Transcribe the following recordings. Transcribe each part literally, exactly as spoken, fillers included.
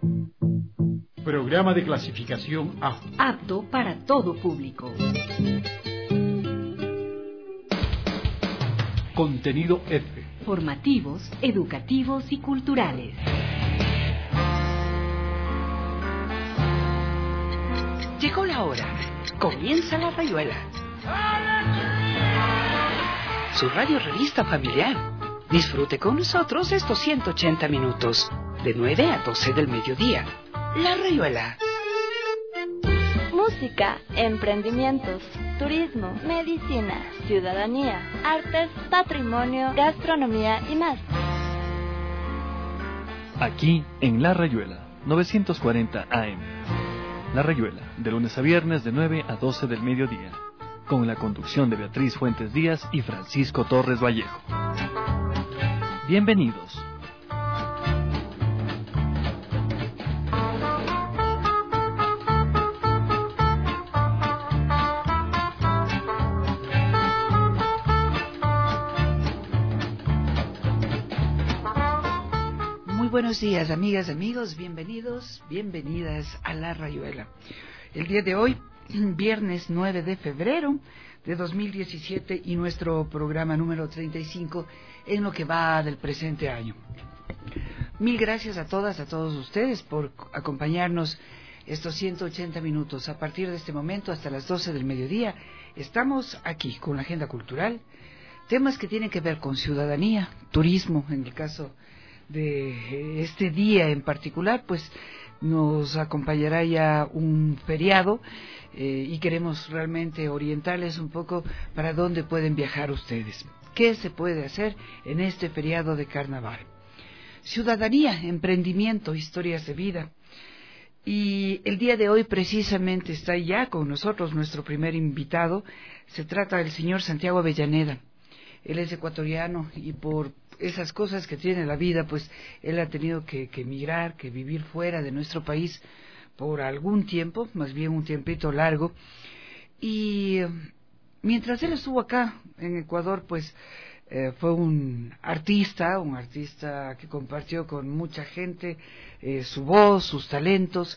Programa de clasificación A. Apto para todo público. Contenido F. Formativos, educativos y culturales. Llegó la hora. Comienza La Rayuela. Su radio revista familiar. Disfrute con nosotros estos ciento ochenta minutos, de nueve a doce del mediodía. La Rayuela. Música, emprendimientos, turismo, medicina, ciudadanía, artes, patrimonio, gastronomía y más. Aquí en La Rayuela, novecientos cuarenta A M. La Rayuela, de lunes a viernes de nueve a doce del mediodía, con la conducción de Beatriz Fuentes Díaz y Francisco Torres Vallejo. Bienvenidos. Buenos días, amigas, amigos, bienvenidos, bienvenidas a La Rayuela. El día de hoy, viernes nueve de febrero de dos mil diecisiete, y nuestro programa número treinta y cinco en lo que va del presente año. Mil gracias a todas, a todos ustedes por acompañarnos estos ciento ochenta minutos. A partir de este momento hasta las doce del mediodía estamos aquí con la agenda cultural, temas que tienen que ver con ciudadanía, turismo, en el caso de este día en particular, pues nos acompañará ya un feriado eh, y queremos realmente orientarles un poco para dónde pueden viajar ustedes. ¿Qué se puede hacer en este feriado de carnaval? Ciudadanía, emprendimiento, historias de vida. Y el día de hoy precisamente está ya con nosotros nuestro primer invitado. Se trata del señor Santiago Avellaneda. Él es ecuatoriano y por esas cosas que tiene la vida, pues él ha tenido que, que emigrar, que vivir fuera de nuestro país por algún tiempo, más bien un tiempito largo. Y mientras él estuvo acá en Ecuador, pues eh, fue un artista, un artista que compartió con mucha gente eh, su voz, sus talentos.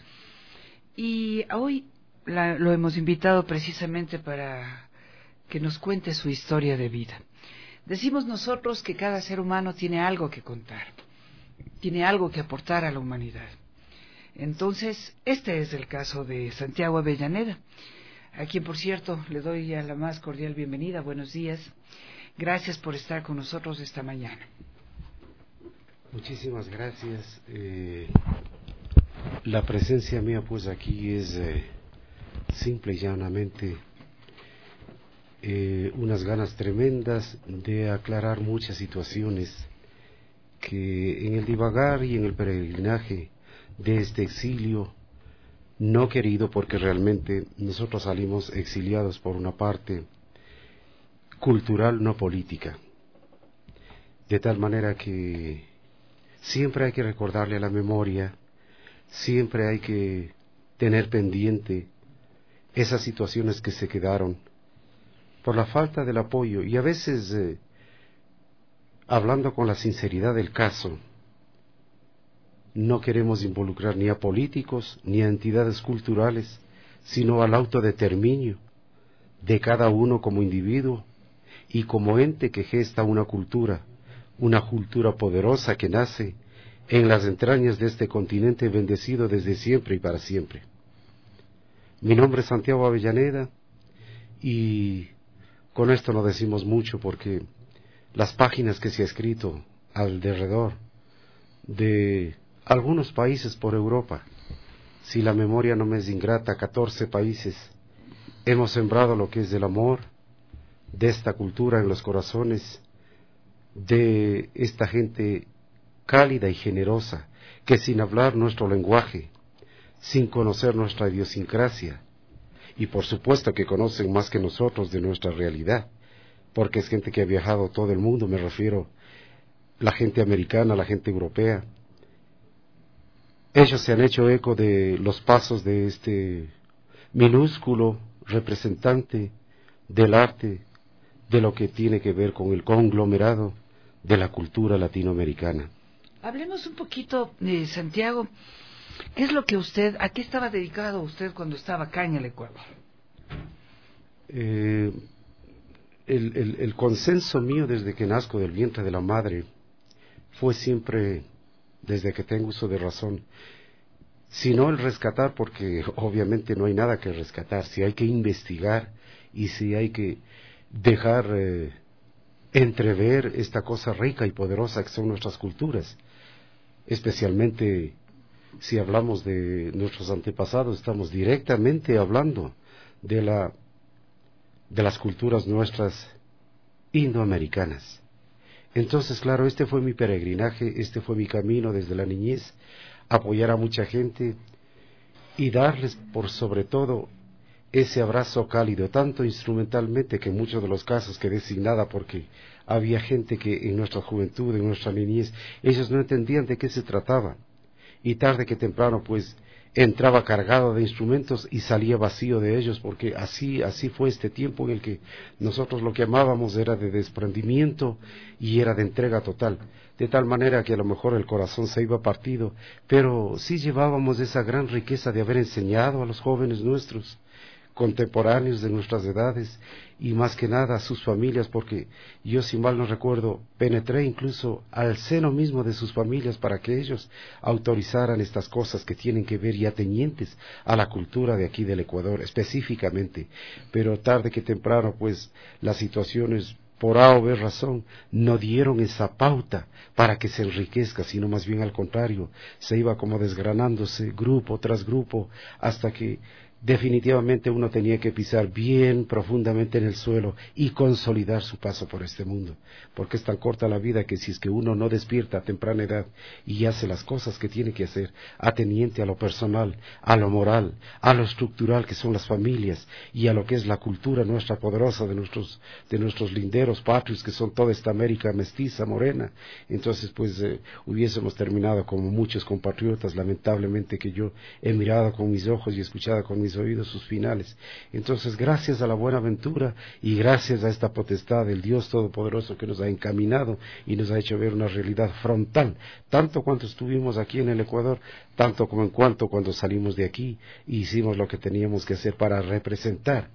Y hoy la, lo hemos invitado precisamente para que nos cuente su historia de vida. Decimos nosotros que cada ser humano tiene algo que contar, tiene algo que aportar a la humanidad. Entonces, este es el caso de Santiago Avellaneda, a quien, por cierto, le doy ya la más cordial bienvenida. Buenos días. Gracias por estar con nosotros esta mañana. Muchísimas gracias. Eh, la presencia mía, pues, aquí es eh, simple y llanamente Eh, unas ganas tremendas de aclarar muchas situaciones que en el divagar y en el peregrinaje de este exilio no querido, porque realmente nosotros salimos exiliados por una parte cultural, no política, de tal manera que siempre hay que recordarle a la memoria, siempre hay que tener pendiente esas situaciones que se quedaron por la falta del apoyo, y a veces, eh, hablando con la sinceridad del caso, no queremos involucrar ni a políticos ni a entidades culturales, sino al autodeterminio de cada uno como individuo y como ente que gesta una cultura, una cultura poderosa que nace en las entrañas de este continente bendecido desde siempre y para siempre. Mi nombre es Santiago Avellaneda, y con esto no decimos mucho, porque las páginas que se ha escrito alrededor de algunos países por Europa, si la memoria no me es ingrata, catorce países, hemos sembrado lo que es el amor de esta cultura en los corazones de esta gente cálida y generosa, que sin hablar nuestro lenguaje, sin conocer nuestra idiosincrasia, y por supuesto que conocen más que nosotros de nuestra realidad, porque es gente que ha viajado todo el mundo, me refiero la gente americana, la gente europea. Ellos se han hecho eco de los pasos de este minúsculo representante del arte, de lo que tiene que ver con el conglomerado de la cultura latinoamericana. Hablemos un poquito, eh, Santiago, ¿Qué es lo que usted, a qué estaba dedicado usted cuando estaba acá en el Ecuador? Eh, el, el, el consenso mío desde que nazco del vientre de la madre fue siempre, desde que tengo uso de razón, sino el rescatar, porque obviamente no hay nada que rescatar, si hay que investigar y si hay que dejar eh, entrever esta cosa rica y poderosa que son nuestras culturas, especialmente si hablamos de nuestros antepasados, estamos directamente hablando de la de las culturas nuestras indoamericanas. Entonces, claro, este fue mi peregrinaje, este fue mi camino desde la niñez, apoyar a mucha gente y darles por sobre todo ese abrazo cálido, tanto instrumentalmente que en muchos de los casos quedé sin nada porque había gente que en nuestra juventud, en nuestra niñez, ellos no entendían de qué se trataba y tarde que temprano pues entraba cargado de instrumentos y salía vacío de ellos, porque así así fue este tiempo en el que nosotros lo que amábamos era de desprendimiento y era de entrega total, de tal manera que a lo mejor el corazón se iba partido, pero sí llevábamos esa gran riqueza de haber enseñado a los jóvenes nuestros, contemporáneos de nuestras edades, y más que nada a sus familias, porque yo, si mal no recuerdo, penetré incluso al seno mismo de sus familias para que ellos autorizaran estas cosas que tienen que ver y atenientes a la cultura de aquí del Ecuador específicamente, pero tarde que temprano pues las situaciones por A o B razón no dieron esa pauta para que se enriquezca, sino más bien al contrario, se iba como desgranándose grupo tras grupo hasta que definitivamente uno tenía que pisar bien profundamente en el suelo y consolidar su paso por este mundo, porque es tan corta la vida que si es que uno no despierta a temprana edad y hace las cosas que tiene que hacer, ateniente a lo personal, a lo moral, a lo estructural que son las familias y a lo que es la cultura nuestra poderosa de nuestros, de nuestros linderos patrios que son toda esta América mestiza, morena, entonces pues eh, hubiésemos terminado como muchos compatriotas, lamentablemente, que yo he mirado con mis ojos y escuchado con mis oídos sus finales. Entonces, gracias a la buena ventura y gracias a esta potestad del Dios Todopoderoso que nos ha encaminado y nos ha hecho ver una realidad frontal, tanto cuanto estuvimos aquí en el Ecuador, tanto como en cuanto cuando salimos de aquí y hicimos lo que teníamos que hacer para representar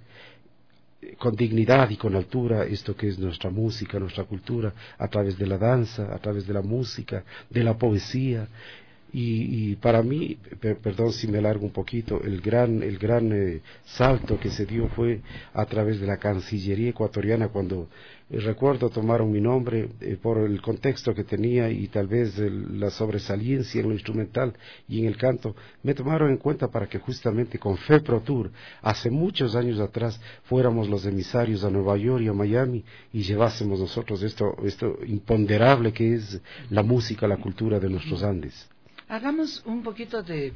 con dignidad y con altura esto que es nuestra música, nuestra cultura, a través de la danza, a través de la música, de la poesía. Y, y para mí, per, perdón si me alargo un poquito, el gran, el gran eh, salto que se dio fue a través de la Cancillería ecuatoriana, cuando eh, recuerdo tomaron mi nombre eh, por el contexto que tenía y tal vez el, la sobresaliencia en lo instrumental y en el canto, me tomaron en cuenta para que justamente con FEPRO Tour, hace muchos años atrás, fuéramos los emisarios a Nueva York y a Miami y llevásemos nosotros esto, esto imponderable que es la música, la cultura de nuestros Andes. Hagamos un poquito de,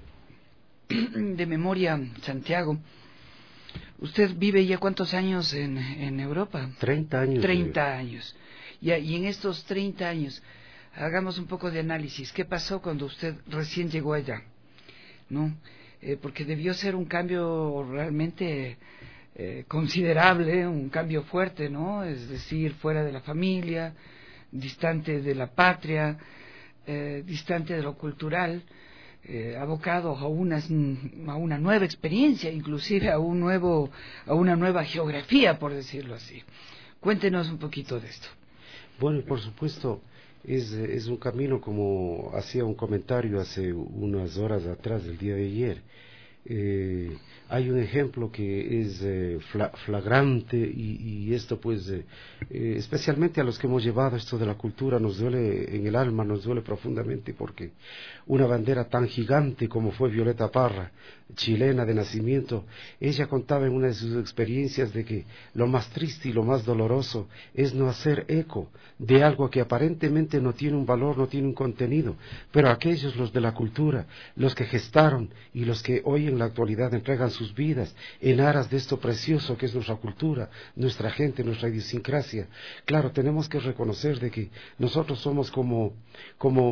de memoria, Santiago. ¿Usted vive ya cuántos años en, en Europa? Treinta años. Treinta años. Y, y en estos treinta años, hagamos un poco de análisis. ¿Qué pasó cuando usted recién llegó allá? ¿No? Eh, porque debió ser un cambio realmente eh, considerable, un cambio fuerte, ¿no? Es decir, fuera de la familia, distante de la patria, Eh, distante de lo cultural, eh, abocado a una, a una nueva experiencia, inclusive a un nuevo, a una nueva geografía, por decirlo así. Cuéntenos un poquito de esto. Bueno, por supuesto, es, es un camino, como hacía un comentario hace unas horas atrás, del día de ayer. Eh, hay un ejemplo que es eh, fla, flagrante y, y esto pues eh, eh, especialmente a los que hemos llevado esto de la cultura nos duele en el alma, nos duele profundamente, porque una bandera tan gigante como fue Violeta Parra, chilena de nacimiento, ella contaba en una de sus experiencias de que lo más triste y lo más doloroso es no hacer eco de algo que aparentemente no tiene un valor, no tiene un contenido, pero aquellos, los de la cultura, los que gestaron y los que hoy en la actualidad entregan sus vidas en aras de esto precioso que es nuestra cultura, nuestra gente, nuestra idiosincrasia. Claro, tenemos que reconocer de que nosotros somos como, como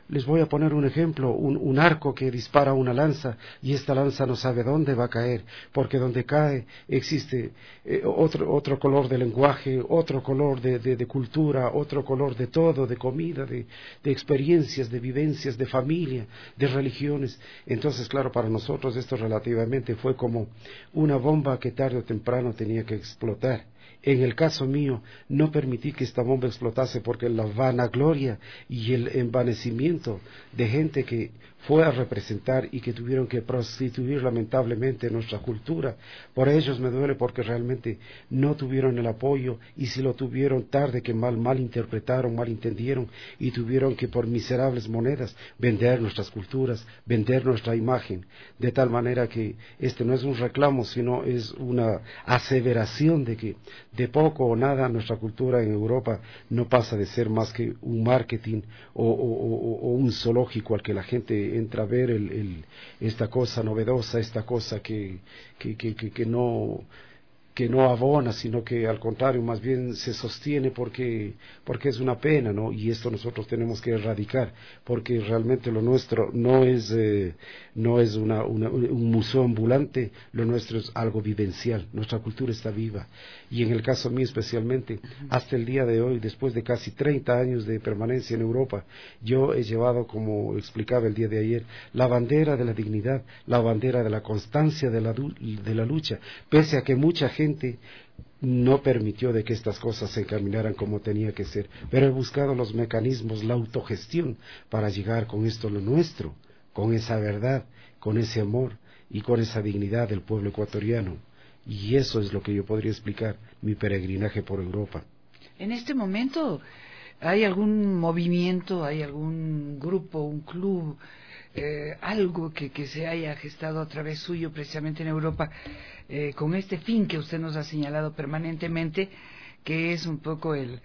Les voy a poner un ejemplo, un, un arco que dispara una lanza y esta lanza no sabe dónde va a caer, porque donde cae existe eh, otro, otro color de lenguaje, otro color de, de, de cultura, otro color de todo, de comida, de, de experiencias, de vivencias, de familia, de religiones. Entonces, claro, para nosotros esto relativamente fue como una bomba que tarde o temprano tenía que explotar. En el caso mío, no permití que esta bomba explotase porque la vanagloria y el envanecimiento de gente que fue a representar y que tuvieron que prostituir lamentablemente nuestra cultura, por ellos me duele porque realmente no tuvieron el apoyo, y si lo tuvieron tarde que mal, mal interpretaron, mal entendieron y tuvieron que por miserables monedas vender nuestras culturas, vender nuestra imagen, de tal manera que este no es un reclamo, sino es una aseveración de que de poco o nada nuestra cultura en Europa no pasa de ser más que un marketing o, o, o, o un zoológico al que la gente entra a ver el, el, esta cosa novedosa, esta cosa que, que, que, que, que no que no abona, sino que al contrario, más bien se sostiene porque, porque es una pena, ¿no? Y esto nosotros tenemos que erradicar, porque realmente lo nuestro no es, eh, no es una, una, un museo ambulante, lo nuestro es algo vivencial, nuestra cultura está viva. Y en el caso mío especialmente, hasta el día de hoy, después de casi treinta años de permanencia en Europa, yo he llevado, como explicaba el día de ayer, la bandera de la dignidad, la bandera de la constancia de la, de la lucha, pese a que mucha gente no permitió de que estas cosas se encaminaran como tenía que ser, pero he buscado los mecanismos, la autogestión para llegar con esto lo nuestro, con esa verdad, con ese amor y con esa dignidad del pueblo ecuatoriano. Y eso es lo que yo podría explicar mi peregrinaje por Europa. En este momento, ¿hay algún movimiento, hay algún grupo, un club, eh, algo que, que se haya gestado a través suyo precisamente en Europa, eh, con este fin que usted nos ha señalado permanentemente, que es un poco el,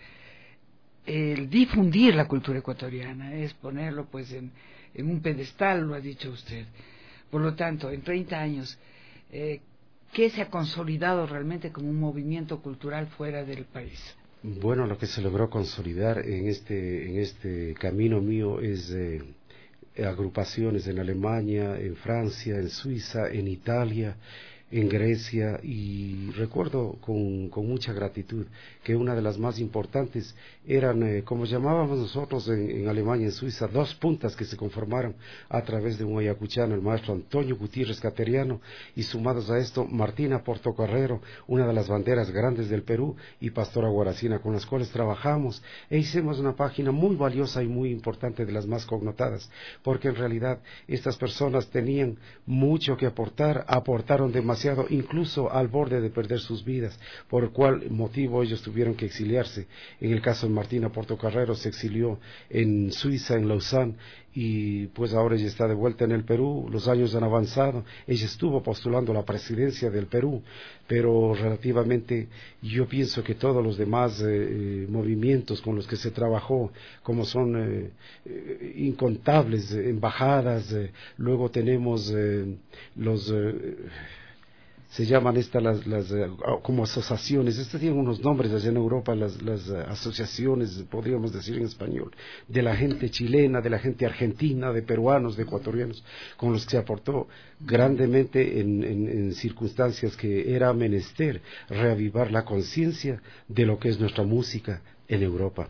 el difundir la cultura ecuatoriana, es ponerlo pues en, en un pedestal, lo ha dicho usted? Por lo tanto, en treinta años, eh, ¿qué se ha consolidado realmente como un movimiento cultural fuera del país? Bueno, lo que se logró consolidar en este, en este camino mío es eh, agrupaciones en Alemania, en Francia, en Suiza, en Italia, en Grecia, y recuerdo con, con mucha gratitud que una de las más importantes eran, eh, como llamábamos nosotros en, en Alemania, en Suiza, dos puntas que se conformaron a través de un ayacuchano, el maestro Antonio Gutiérrez Cateriano, y sumados a esto Martina Portocarrero, una de las banderas grandes del Perú, y Pastora Guaracina, con las cuales trabajamos e hicimos una página muy valiosa y muy importante, de las más connotadas, porque en realidad estas personas tenían mucho que aportar, aportaron demasiado, incluso al borde de perder sus vidas, por el cual motivo ellos tuvieron que exiliarse. En el caso de Martina Portocarrero se exilió en Suiza, en Lausanne, y pues ahora ella está de vuelta en el Perú. Los años han avanzado, ella estuvo postulando la presidencia del Perú, pero relativamente yo pienso que todos los demás eh, movimientos con los que se trabajó, como son eh, eh, incontables eh, embajadas, eh, luego tenemos eh, los... Eh, se llaman estas las, las uh, como asociaciones, estas tienen unos nombres allá en Europa, las, las uh, asociaciones, podríamos decir en español, de la gente chilena, de la gente argentina, de peruanos, de ecuatorianos, con los que se aportó grandemente en, en, en circunstancias que era menester reavivar la conciencia de lo que es nuestra música en Europa.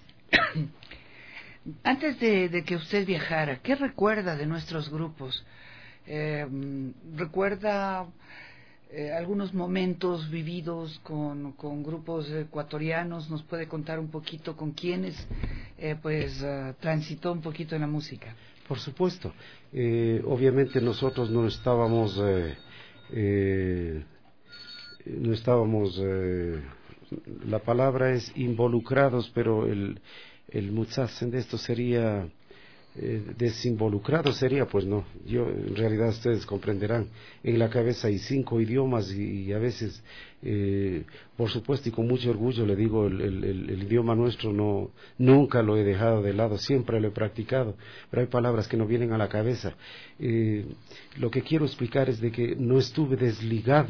Antes de, de que usted viajara, ¿qué recuerda de nuestros grupos? Eh, ¿Recuerda eh, algunos momentos vividos con, con grupos ecuatorianos? ¿Nos puede contar un poquito con quiénes eh, pues uh, transitó un poquito en la música? Por supuesto. Eh, obviamente nosotros no estábamos eh, eh, no estábamos eh, la palabra es involucrados, pero el el muchachen de esto sería eh, desinvolucrado sería, pues no, yo en realidad ustedes comprenderán, en la cabeza hay cinco idiomas y, y a veces eh, por supuesto y con mucho orgullo le digo, el, el, el, el idioma nuestro no, nunca lo he dejado de lado, siempre lo he practicado, pero hay palabras que no vienen a la cabeza. Eh, lo que quiero explicar es de que no estuve desligado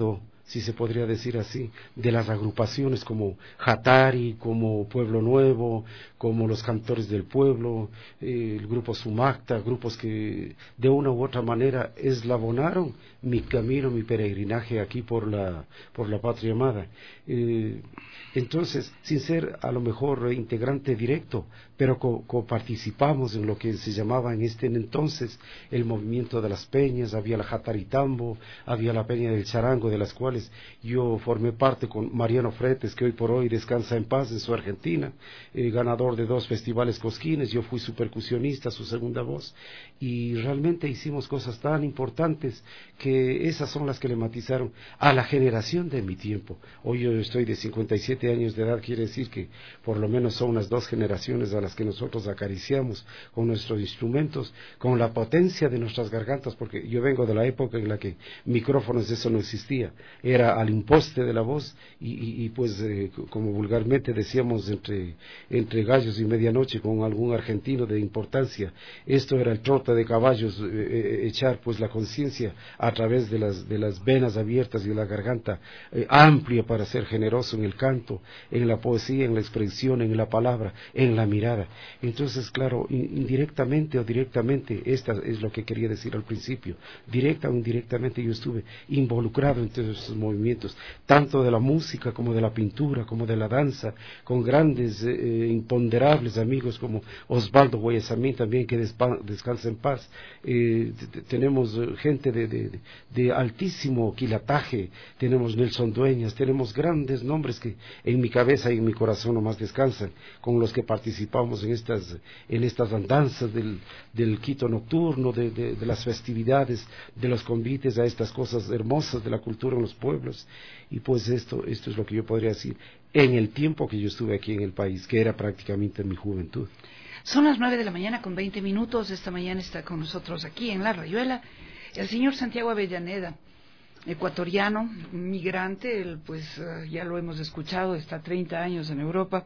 si se podría decir así, de las agrupaciones como Jatari, como Pueblo Nuevo, como los Cantores del Pueblo, eh, el grupo Sumacta, grupos que de una u otra manera eslabonaron mi camino, mi peregrinaje aquí por la, por la patria amada. Eh, entonces, sin ser a lo mejor integrante directo, pero coparticipamos en lo que se llamaba en este entonces el movimiento de las peñas. Había la Jataritambo, había la Peña del Charango, de las cuales yo formé parte con Mariano Fretes, que hoy por hoy descansa en paz en su Argentina, eh, ganador de dos festivales cosquines. Yo fui su percusionista, su segunda voz, y realmente hicimos cosas tan importantes que esas son las que le matizaron a la generación de mi tiempo. Hoy yo estoy de cincuenta y siete años de edad, quiere decir que por lo menos son unas dos generaciones a las que nosotros acariciamos con nuestros instrumentos, con la potencia de nuestras gargantas, porque yo vengo de la época en la que micrófonos, eso no existía, era al imposte de la voz, y, y, y pues eh, como vulgarmente decíamos entre, entre gallos y medianoche con algún argentino de importancia, esto era el trote de caballos, eh, echar pues la conciencia a través de las, de las venas abiertas y de la garganta eh, amplia para ser generoso en el canto, en la poesía, en la expresión, en la palabra, en la mirada. Entonces, claro, indirectamente o directamente, esta es lo que quería decir al principio, directa o indirectamente yo estuve involucrado en todos estos movimientos, tanto de la música como de la pintura, como de la danza, con grandes, eh, imponderables amigos como Osvaldo Guayasamín también, que descansa en paz. Eh, tenemos gente de, de, de altísimo quilataje, tenemos Nelson Dueñas, tenemos grandes nombres que en mi cabeza y en mi corazón nomás descansan, con los que participamos en estas, en estas andanzas del, del Quito nocturno, de, de, de las festividades, de los convites a estas cosas hermosas de la cultura en los pueblos. Y pues esto, esto es lo que yo podría decir en el tiempo que yo estuve aquí en el país, que era prácticamente mi juventud. Son las nueve de la mañana con veinte minutos. Esta mañana está con nosotros aquí en La Rayuela el señor Santiago Avellaneda, ecuatoriano, migrante. Él, pues uh, ya lo hemos escuchado, está treinta años en Europa,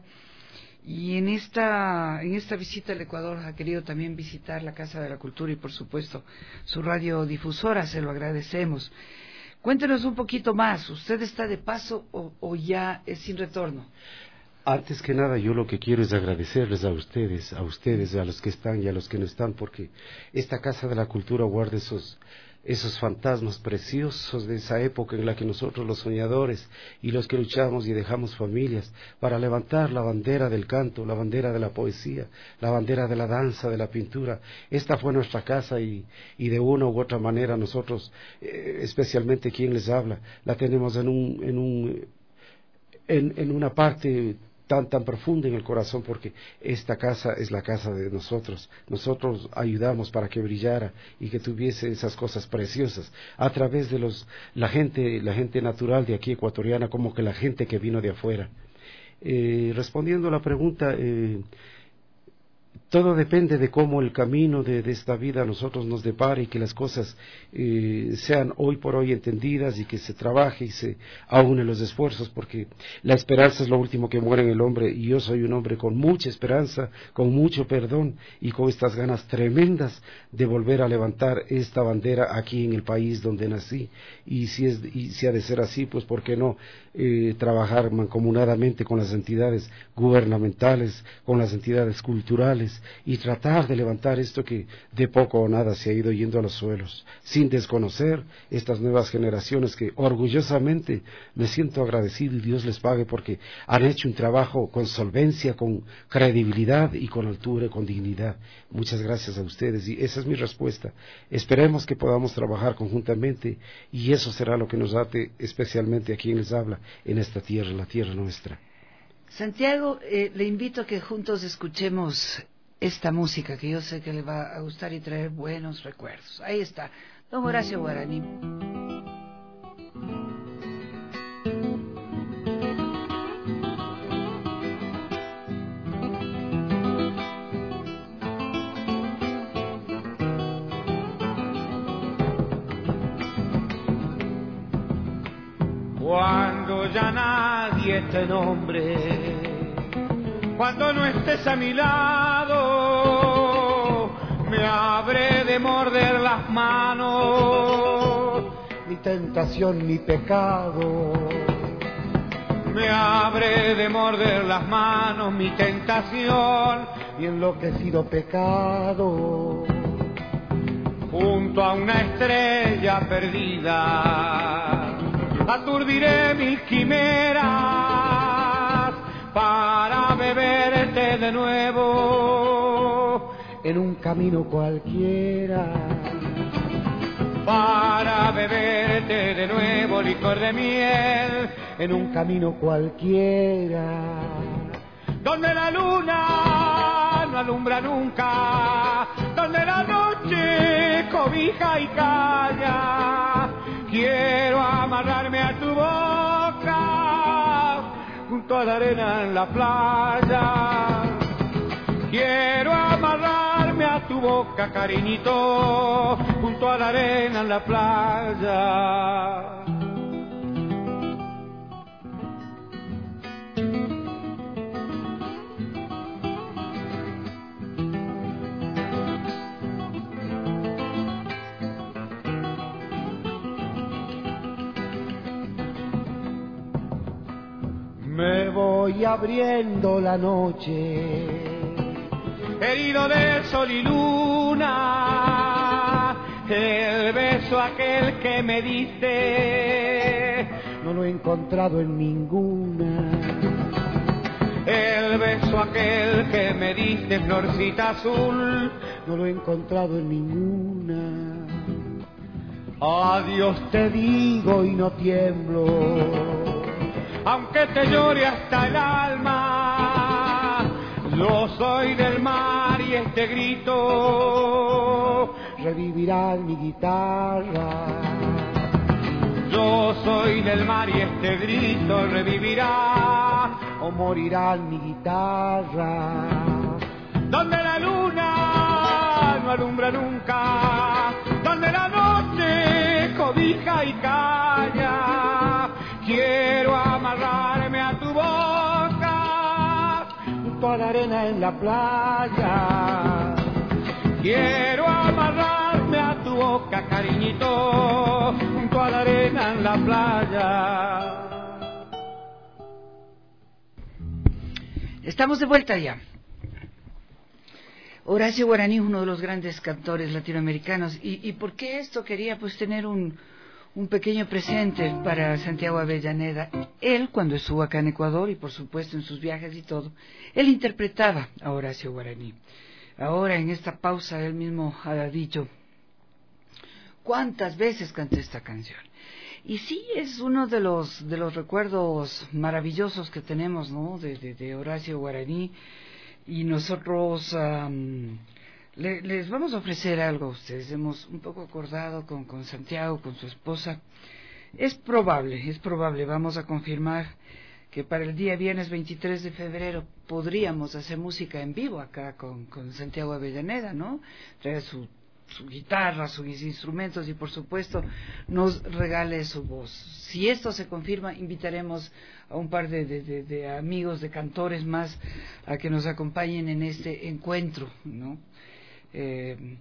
y en esta en esta visita al Ecuador ha querido también visitar la Casa de la Cultura y por supuesto su radiodifusora. Se lo agradecemos. Cuéntenos un poquito más. ¿Usted está de paso o, o ya es sin retorno? Antes que nada, yo lo que quiero es agradecerles a ustedes, a ustedes, a los que están y a los que no están, porque esta Casa de la Cultura guarda esos, esos fantasmas preciosos de esa época en la que nosotros los soñadores y los que luchamos y dejamos familias para levantar la bandera del canto, la bandera de la poesía, la bandera de la danza, de la pintura. Esta fue nuestra casa y, y de una u otra manera nosotros, eh, especialmente quien les habla, la tenemos en un, en un, en, en una parte tan tan profunda en el corazón, porque esta casa es la casa de nosotros. Nosotros ayudamos para que brillara y que tuviese esas cosas preciosas a través de los la gente la gente natural de aquí ecuatoriana, como que la gente que vino de afuera. Eh, respondiendo a la pregunta, eh, todo depende de cómo el camino de, de esta vida a nosotros nos depare, y que las cosas eh, sean hoy por hoy entendidas, y que se trabaje y se aúnen los esfuerzos, porque la esperanza es lo último que muere en el hombre, y yo soy un hombre con mucha esperanza, con mucho perdón y con estas ganas tremendas de volver a levantar esta bandera aquí en el país donde nací. Y si, es, y si ha de ser así, pues ¿por qué no eh, trabajar mancomunadamente con las entidades gubernamentales, con las entidades culturales, y tratar de levantar esto que de poco o nada se ha ido yendo a los suelos, sin desconocer estas nuevas generaciones que orgullosamente me siento agradecido, y Dios les pague, porque han hecho un trabajo con solvencia, con credibilidad y con altura y con dignidad. Muchas gracias a ustedes, y esa es mi respuesta. Esperemos que podamos trabajar conjuntamente, y eso será lo que nos ate especialmente a quien les habla en esta tierra, la tierra nuestra. Santiago, eh, le invito a que juntos escuchemos esta música que yo sé que le va a gustar y traer buenos recuerdos. Ahí está, don Horacio Guaraní. Cuando ya nadie te nombre, cuando no estés a mi lado, me habré de morder las manos, mi mi tentación, mi pecado. Me abre de morder las manos mi tentación y enloquecido pecado. Junto a una estrella perdida aturdiré mis quimeras para beberte de nuevo en un camino cualquiera. Para beberte de nuevo licor de miel en un camino cualquiera, donde la luna no alumbra nunca, donde la noche cobija y calla. Quiero amarrarme a tu boca junto a la arena en la playa. Quiero amarrarme a tu boca, cariñito, junto a la arena en la playa. Me voy abriendo la noche, herido de sol y luna. El beso aquel que me diste no lo he encontrado en ninguna. El beso aquel que me diste, florcita azul, no lo he encontrado en ninguna. Adiós te digo y no tiemblo, aunque te llore hasta el alma. Yo soy del mar y este grito revivirá en mi guitarra. Yo soy del mar y este grito revivirá o morirá en mi guitarra. Donde la luna no alumbra nunca, donde la noche cobija y calla. Quiero amarrarme a tu boca junto a la arena en la playa. Quiero amarrarme a tu boca, cariñito, junto a la arena en la playa. Estamos de vuelta ya. Horacio Guaraní, uno de los grandes cantores latinoamericanos. ¿Y, y por qué esto? Quería pues tener un, un pequeño presente para Santiago Avellaneda. Él, cuando estuvo acá en Ecuador, y por supuesto en sus viajes y todo, él interpretaba a Horacio Guaraní. Ahora, en esta pausa, él mismo ha dicho, ¿cuántas veces canté esta canción? Y sí, es uno de los, de los recuerdos maravillosos que tenemos, ¿no?, de, de, de Horacio Guaraní. Y nosotros um, le, les vamos a ofrecer algo a ustedes. Hemos un poco acordado con, con Santiago, con su esposa. Es probable, es probable, vamos a confirmar que para el día viernes veintitrés de febrero podríamos hacer música en vivo acá con, con Santiago Avellaneda, ¿no? Traer su, su guitarra, sus instrumentos y por supuesto nos regale su voz. Si esto se confirma, invitaremos a un par de, de, de, de amigos, de cantores más, a que nos acompañen en este encuentro, ¿no? Eh,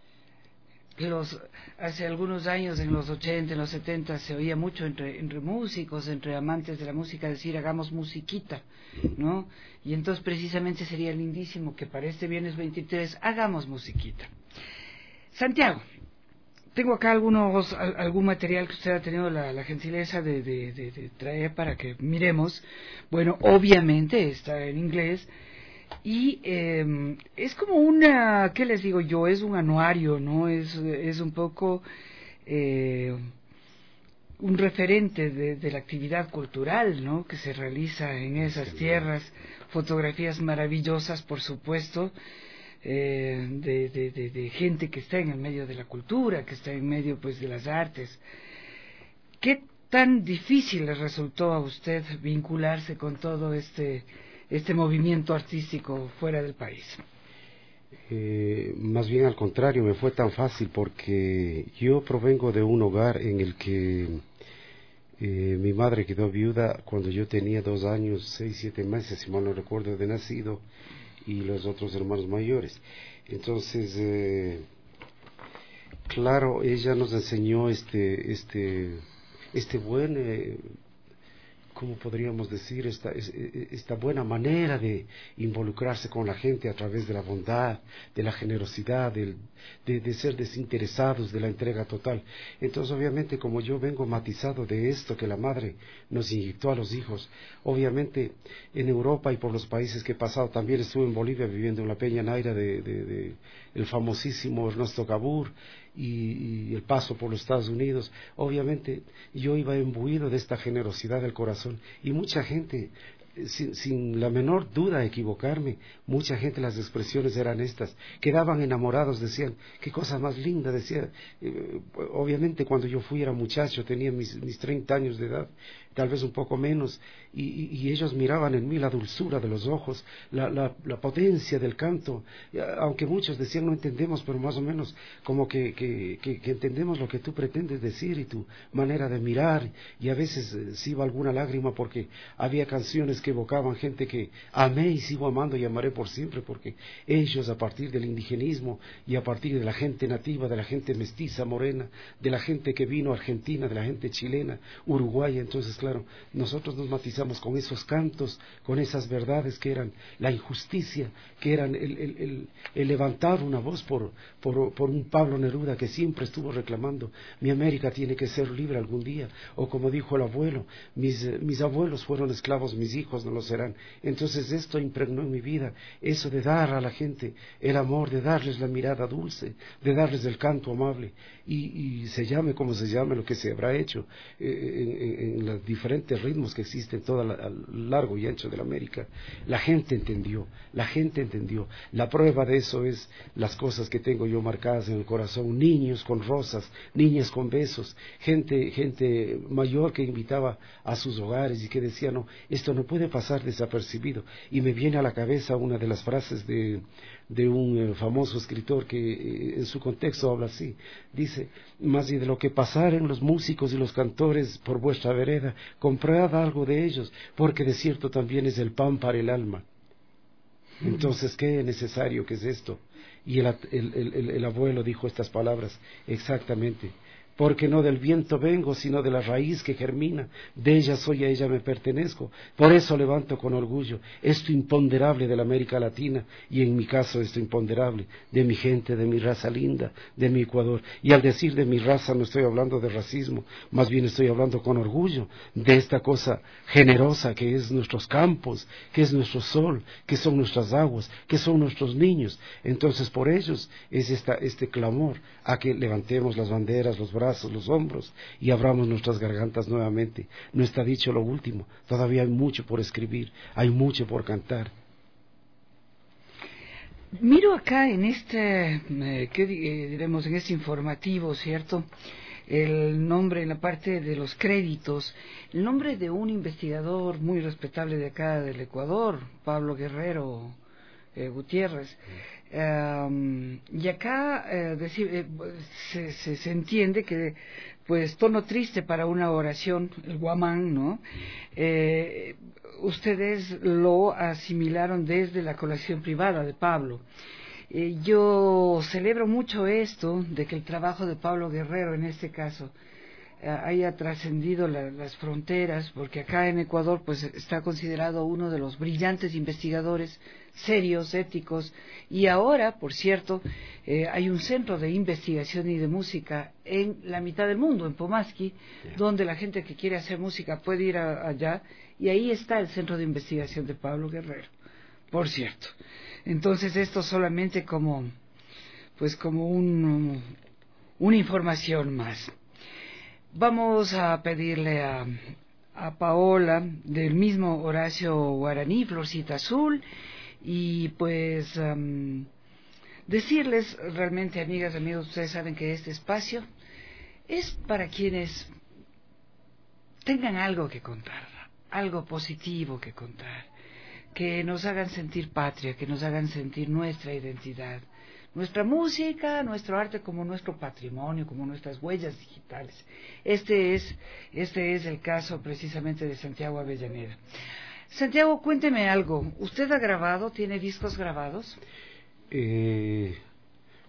los, hace algunos años, en los ochenta, en los setenta, se oía mucho entre, entre músicos, entre amantes de la música, decir, hagamos musiquita, ¿no? Y entonces precisamente sería lindísimo que para este viernes veintitrés hagamos musiquita. Santiago, tengo acá algunos, algún material que usted ha tenido la, la gentileza de, de, de, de traer para que miremos. Bueno, obviamente está en inglés y eh, es como una, ¿qué les digo yo? Es un anuario, ¿no? Es, es un poco eh, un referente de, de la actividad cultural, ¿no?, que se realiza en esas tierras. Fotografías maravillosas, por supuesto. Eh, de, de, de, de gente que está en el medio de la cultura, que está en medio pues de las artes. ¿Qué tan difícil le resultó a usted vincularse con todo este este movimiento artístico fuera del país? Eh, más bien al contrario, me fue tan fácil porque yo provengo de un hogar en el que eh, mi madre quedó viuda cuando yo tenía dos años, seis, siete meses, si mal no recuerdo, de nacido, y los otros hermanos mayores. Entonces, eh, claro, ella nos enseñó este, este, este buen, eh, ¿cómo podríamos decir? Esta, esta buena manera de involucrarse con la gente a través de la bondad, de la generosidad, del, de, de ser desinteresados, de la entrega total. Entonces, obviamente, como yo vengo matizado de esto que la madre nos inyectó a los hijos, obviamente en Europa y por los países que he pasado, también estuve en Bolivia viviendo en la Peña Naira de, de, de el famosísimo Ernesto Cabur, y, y el paso por los Estados Unidos, obviamente yo iba imbuido de esta generosidad del corazón, y mucha gente, sin, sin la menor duda de equivocarme, mucha gente, las expresiones eran estas, quedaban enamorados, decían, qué cosa más linda, decía, eh, obviamente cuando yo fui era muchacho, tenía mis, mis treinta años de edad, tal vez un poco menos, y, y, y ellos miraban en mí la dulzura de los ojos, la, la, la potencia del canto, aunque muchos decían no entendemos, pero más o menos como que, que, que, que entendemos lo que tú pretendes decir y tu manera de mirar, y a veces eh, se iba alguna lágrima porque había canciones que evocaban gente que amé y sigo amando y amaré por siempre, porque ellos, a partir del indigenismo y a partir de la gente nativa, de la gente mestiza, morena, de la gente que vino a Argentina, de la gente chilena, uruguaya, entonces claro, nosotros nos matizamos con esos cantos, con esas verdades que eran la injusticia, que eran el, el, el, el levantar una voz por, por, por un Pablo Neruda que siempre estuvo reclamando, mi América tiene que ser libre algún día, o como dijo el abuelo, mis, mis abuelos fueron esclavos, mis hijos no lo serán. Entonces esto impregnó en mi vida, eso de dar a la gente el amor, de darles la mirada dulce, de darles el canto amable, y, y se llame como se llame lo que se habrá hecho eh, en, en los diferentes ritmos que existen todo a lo largo y ancho de la América. La gente entendió, la gente entendió. La prueba de eso es las cosas que tengo yo marcadas en el corazón, niños con rosas, niñas con besos, gente, gente mayor que invitaba a sus hogares y que decía, no, esto no puede pasar desapercibido. Y me viene a la cabeza una de las frases de, de un eh, famoso escritor que eh, en su contexto habla así, dice, más y de lo que pasaren los músicos y los cantores por vuestra vereda, comprad algo de ellos, porque de cierto también es el pan para el alma. Entonces, qué necesario que es esto. Y el, el, el, el abuelo dijo estas palabras exactamente, porque no del viento vengo, sino de la raíz que germina, de ella soy, a ella me pertenezco, por eso levanto con orgullo esto imponderable de la América Latina, y en mi caso esto imponderable, de mi gente, de mi raza linda, de mi Ecuador, y al decir de mi raza no estoy hablando de racismo, más bien estoy hablando con orgullo de esta cosa generosa que es nuestros campos, que es nuestro sol, que son nuestras aguas, que son nuestros niños. Entonces por ellos es esta, este clamor a que levantemos las banderas, los brazos, los hombros y abramos nuestras gargantas nuevamente. No está dicho lo último, todavía hay mucho por escribir, hay mucho por cantar. Miro acá en este, eh, ¿qué diremos? En este informativo, ¿cierto? El nombre en la parte de los créditos, el nombre de un investigador muy respetable de acá del Ecuador, Pablo Guerrero eh, Gutiérrez. Um, y acá eh, decir, eh, se, se, se entiende que, pues, tono triste para una oración, el guamán, ¿no? Eh, ustedes lo asimilaron desde la colección privada de Pablo. Eh, yo celebro mucho esto, de que el trabajo de Pablo Guerrero, en este caso, eh, haya trascendido la, las fronteras, porque acá en Ecuador, pues, está considerado uno de los brillantes investigadores serios, éticos, y ahora, por cierto, eh, hay un centro de investigación y de música en la mitad del mundo, en Pomaski, yeah. donde la gente que quiere hacer música puede ir a, allá, y ahí está el centro de investigación de Pablo Guerrero, por cierto. Entonces esto solamente como, pues como un, una información más. Vamos a pedirle a, a Paola, del mismo Horacio Guaraní, Florcita Azul, y pues um, decirles realmente, amigas, amigos, ustedes saben que este espacio es para quienes tengan algo que contar, algo positivo que contar, que nos hagan sentir patria, que nos hagan sentir nuestra identidad, nuestra música, nuestro arte como nuestro patrimonio, como nuestras huellas digitales. Este es, este es el caso precisamente de Santiago Avellaneda. Santiago, cuénteme algo. ¿Usted ha grabado? ¿Tiene discos grabados? Eh,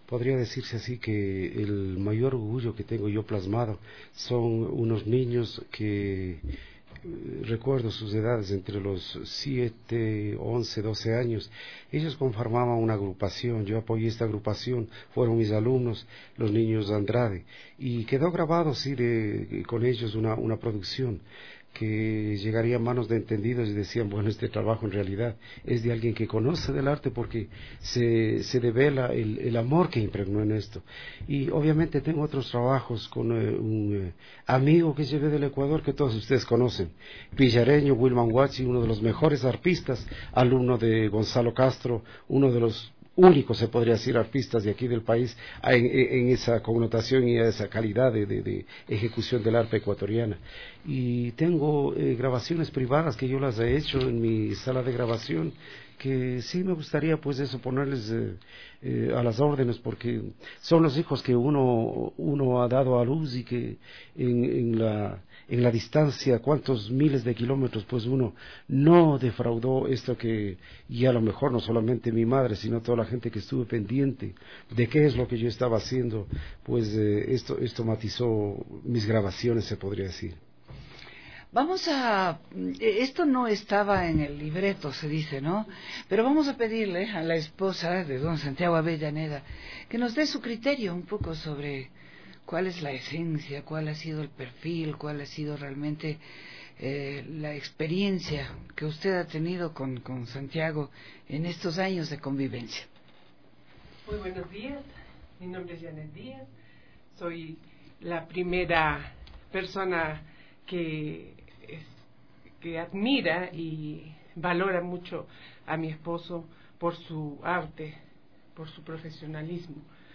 podría decirse así que el mayor orgullo que tengo yo plasmado son unos niños que recuerdo sus edades entre los siete, once, doce años. Ellos conformaban una agrupación, yo apoyé esta agrupación, fueron mis alumnos, los niños de Andrade, y quedó grabado sí de, con ellos una, una producción que llegaría a manos de entendidos y decían, bueno, este trabajo en realidad es de alguien que conoce del arte porque se, se devela el, el amor que impregnó en esto. Y obviamente tengo otros trabajos con eh, un eh, amigo que llevé del Ecuador que todos ustedes conocen, villareño, Wilman Huachi, uno de los mejores arpistas, alumno de Gonzalo Castro, uno de los únicos, se podría decir, artistas de aquí del país en, en esa connotación y esa calidad de, de, de ejecución del arte ecuatoriana. Y tengo eh, grabaciones privadas que yo las he hecho en mi sala de grabación, que sí me gustaría pues eso ponerles eh, eh, a las órdenes, porque son los hijos que uno uno ha dado a luz y que en, en la en la distancia, cuántos miles de kilómetros, pues uno no defraudó esto que, y a lo mejor no solamente mi madre, sino toda la gente que estuvo pendiente de qué es lo que yo estaba haciendo, pues eh, esto esto matizó mis grabaciones, se podría decir. Vamos a... Esto no estaba en el libreto, se dice, ¿no? Pero vamos a pedirle a la esposa de don Santiago Avellaneda que nos dé su criterio un poco sobre cuál es la esencia, cuál ha sido el perfil, cuál ha sido realmente eh, la experiencia que usted ha tenido con, con Santiago en estos años de convivencia. Muy buenos días, mi nombre es Janet Díaz, soy la primera persona que, es, que admira y valora mucho a mi esposo por su arte, por su profesionalismo.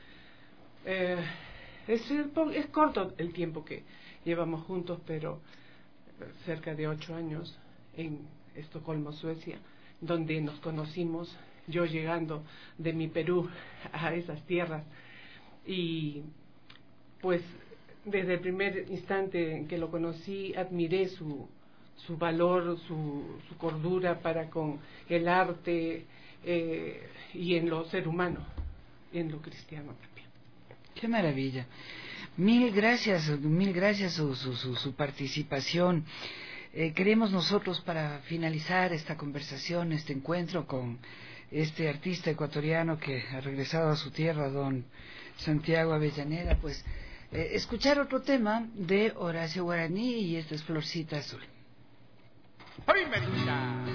Eh, es, es corto el tiempo que llevamos juntos, pero cerca de ocho años en Estocolmo, Suecia, donde nos conocimos, yo llegando de mi Perú a esas tierras, y pues desde el primer instante en que lo conocí admiré su, su valor, su, su cordura para con el arte eh, y en lo ser humano, y en lo cristiano también. Qué maravilla. Mil gracias, mil gracias su, su, su, su participación. Eh, queremos nosotros, para finalizar esta conversación, este encuentro con este artista ecuatoriano que ha regresado a su tierra, don Santiago Avellaneda, pues eh, escuchar otro tema de Horacio Guaraní, y esta es Florcita Azul. ¡A mí me gusta!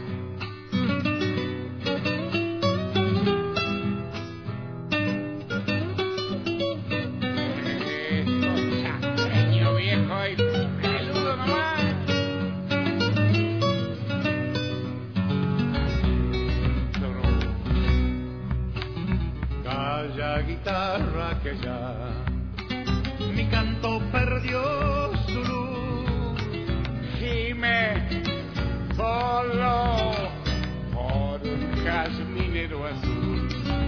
Guitarra que ya mi canto perdió su luz, gime solo por un jazminero azul,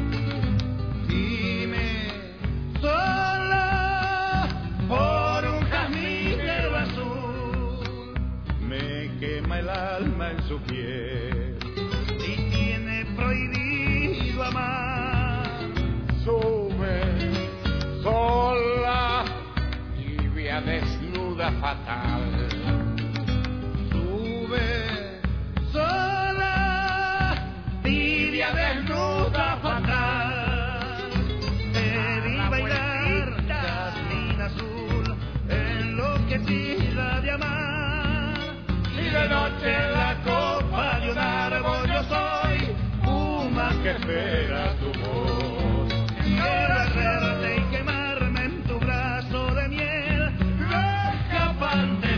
gime solo por un jazminero azul, me quema el alma en su piel y tiene prohibido amar. Sube sola, tibia, desnuda, fatal. Sube sola, tibia, desnuda, fatal. Te vi bailar, jazmín azul, enloquecida de amar. Y de noche en la copa de un árbol yo soy, puma que espera tu voz. Quiero hacerte y quemarme en tu brazo de miel, loca pantera.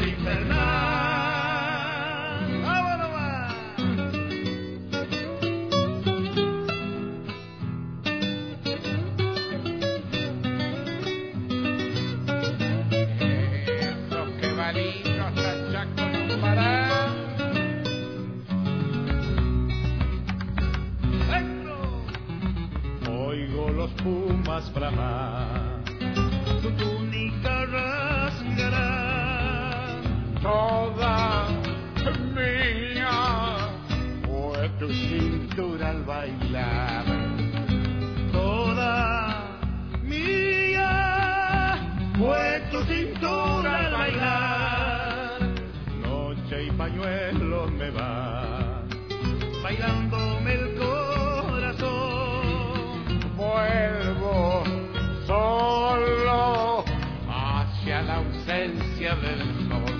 tu cintura al bailar. Noche y pañuelo me va bailándome el corazón. Vuelvo solo hacia la ausencia del sol.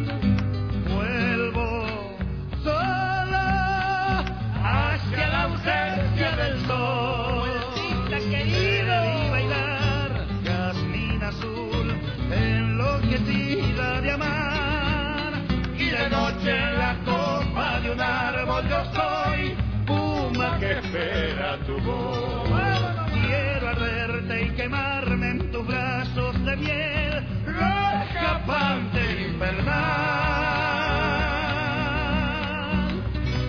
Vuelvo solo hacia la ausencia del sol. Querido, y bailar jazmín azul, enloquecida de amar. Y de noche en la copa de un árbol yo soy puma que espera tu voz. Quiero arderte y quemarme en tus brazos de miel, roja pante infernal.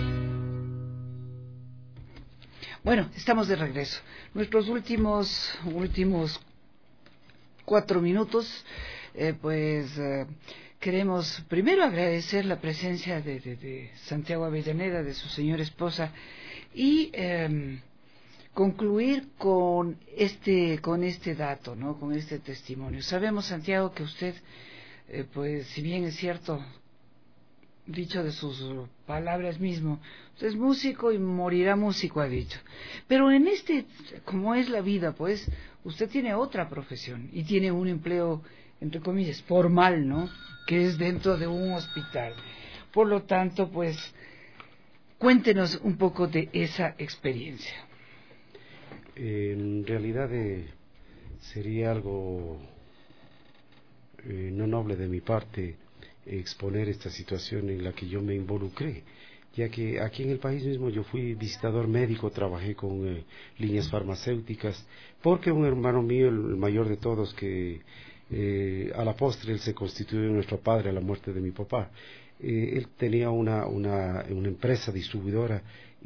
Bueno, estamos de regreso. Nuestros últimos últimos cuatro minutos, eh, pues eh, queremos primero agradecer la presencia de, de, de Santiago Avellaneda, de su señora esposa, y eh, concluir con este con este dato, ¿no? Con este testimonio. Sabemos, Santiago, que usted, eh, pues, si bien es cierto, dicho de sus palabras mismo, usted es músico y morirá músico, ha dicho. Pero en este, como es la vida, pues, usted tiene otra profesión y tiene un empleo, entre comillas, formal, ¿no? Que es dentro de un hospital. Por lo tanto, pues, cuéntenos un poco de esa experiencia. En realidad eh, sería algo eh, no noble de mi parte exponer esta situación en la que yo me involucré, ya que aquí en el país mismo yo fui visitador médico, trabajé con eh, líneas farmacéuticas, porque un hermano mío, el mayor de todos, que eh, a la postre él se constituyó nuestro padre a la muerte de mi papá, eh, él tenía una, una, una empresa distribuidora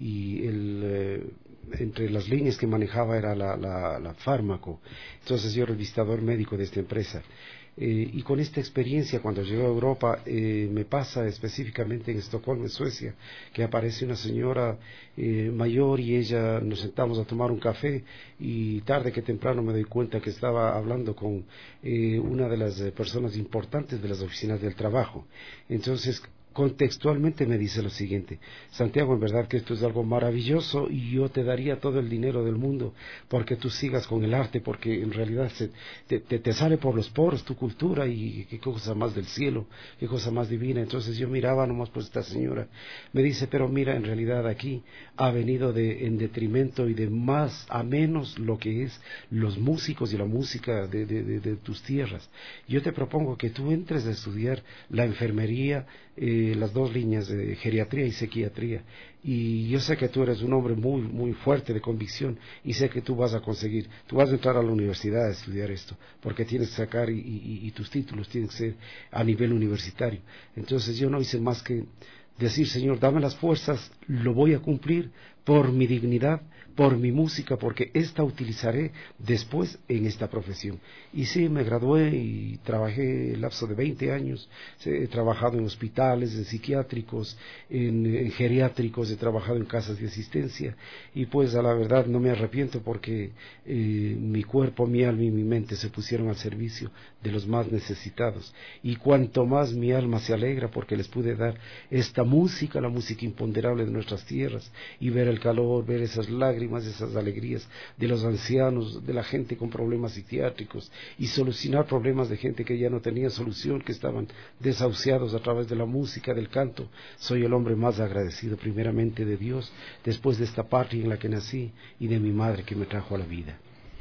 y él, eh, entre las líneas que manejaba era la, la, la fármaco. Entonces yo era el visitador médico de esta empresa. Eh, y con esta experiencia, cuando llego a Europa, eh, me pasa específicamente en Estocolmo, en Suecia, que aparece una señora eh, mayor y ella, nos sentamos a tomar un café y tarde que temprano me doy cuenta que estaba hablando con eh, una de las eh, personas importantes de las oficinas del trabajo. Entonces, contextualmente me dice lo siguiente: Santiago, en verdad que esto es algo maravilloso y yo te daría todo el dinero del mundo porque tú sigas con el arte, porque en realidad se, te, te, te sale por los poros tu cultura y qué cosa más del cielo, qué cosa más divina. Entonces yo miraba nomás por esta señora, me dice, pero mira, en realidad aquí ha venido de, en detrimento y de más a menos lo que es los músicos y la música de, de, de, de tus tierras. Yo te propongo que tú entres a estudiar la enfermería, eh, las dos líneas de geriatría y psiquiatría, y yo sé que tú eres un hombre muy muy fuerte de convicción y sé que tú vas a conseguir, tú vas a entrar a la universidad a estudiar esto, porque tienes que sacar y, y, y tus títulos tienen que ser a nivel universitario. Entonces yo no hice más que decir, Señor, dame las fuerzas, lo voy a cumplir por mi dignidad, por mi música, porque esta utilizaré después en esta profesión. Y sí, me gradué y trabajé el lapso de veinte años, he trabajado en hospitales, en psiquiátricos, en, en geriátricos, he trabajado en casas de asistencia, y pues a la verdad no me arrepiento porque eh, mi cuerpo, mi alma y mi mente se pusieron al servicio de los más necesitados, y cuanto más mi alma se alegra porque les pude dar esta música, la música imponderable de nuestras tierras, y ver el calor, ver esas lágrimas, esas alegrías de los ancianos, de la gente con problemas psiquiátricos, y solucionar problemas de gente que ya no tenía solución, que estaban desahuciados a través de la música, del canto. Soy el hombre más agradecido primeramente de Dios, después de esta patria en la que nací y de mi madre que me trajo a la vida.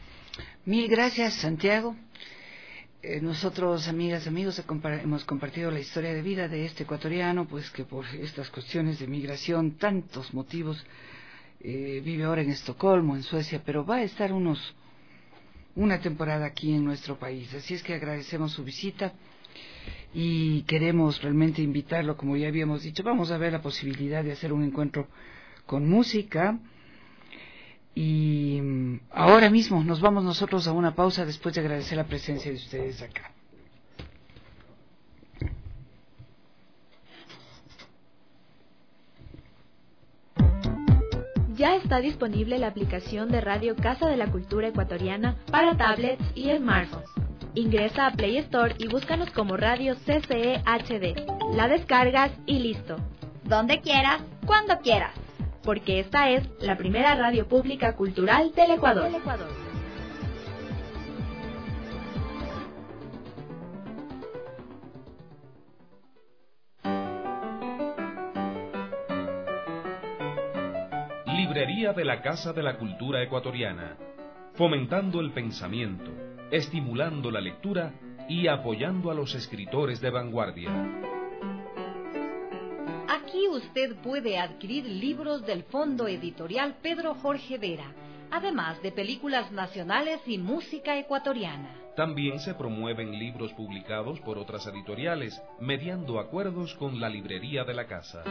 Mil gracias, Santiago. Eh, nosotros, amigas, amigos, hemos compartido la historia de vida de este ecuatoriano, pues que por estas cuestiones de migración, tantos motivos, eh, vive ahora en Estocolmo, en Suecia, pero va a estar unos una temporada aquí en nuestro país. Así es que agradecemos su visita y queremos realmente invitarlo, como ya habíamos dicho, vamos a ver la posibilidad de hacer un encuentro con música. Y ahora mismo nos vamos nosotros a una pausa después de agradecer la presencia de ustedes acá. Ya está disponible la aplicación de Radio Casa de la Cultura Ecuatoriana para tablets y smartphones. Ingresa a Play Store y búscanos como Radio C C E H D. La descargas y listo. Donde quieras, cuando quieras. Porque esta es la primera radio pública cultural del Ecuador. Del Ecuador. Librería de la Casa de la Cultura Ecuatoriana, fomentando el pensamiento, estimulando la lectura y apoyando a los escritores de vanguardia. Aquí usted puede adquirir libros del Fondo Editorial Pedro Jorge Vera, además de películas nacionales y música ecuatoriana. También se promueven libros publicados por otras editoriales, mediando acuerdos con la Librería de la Casa.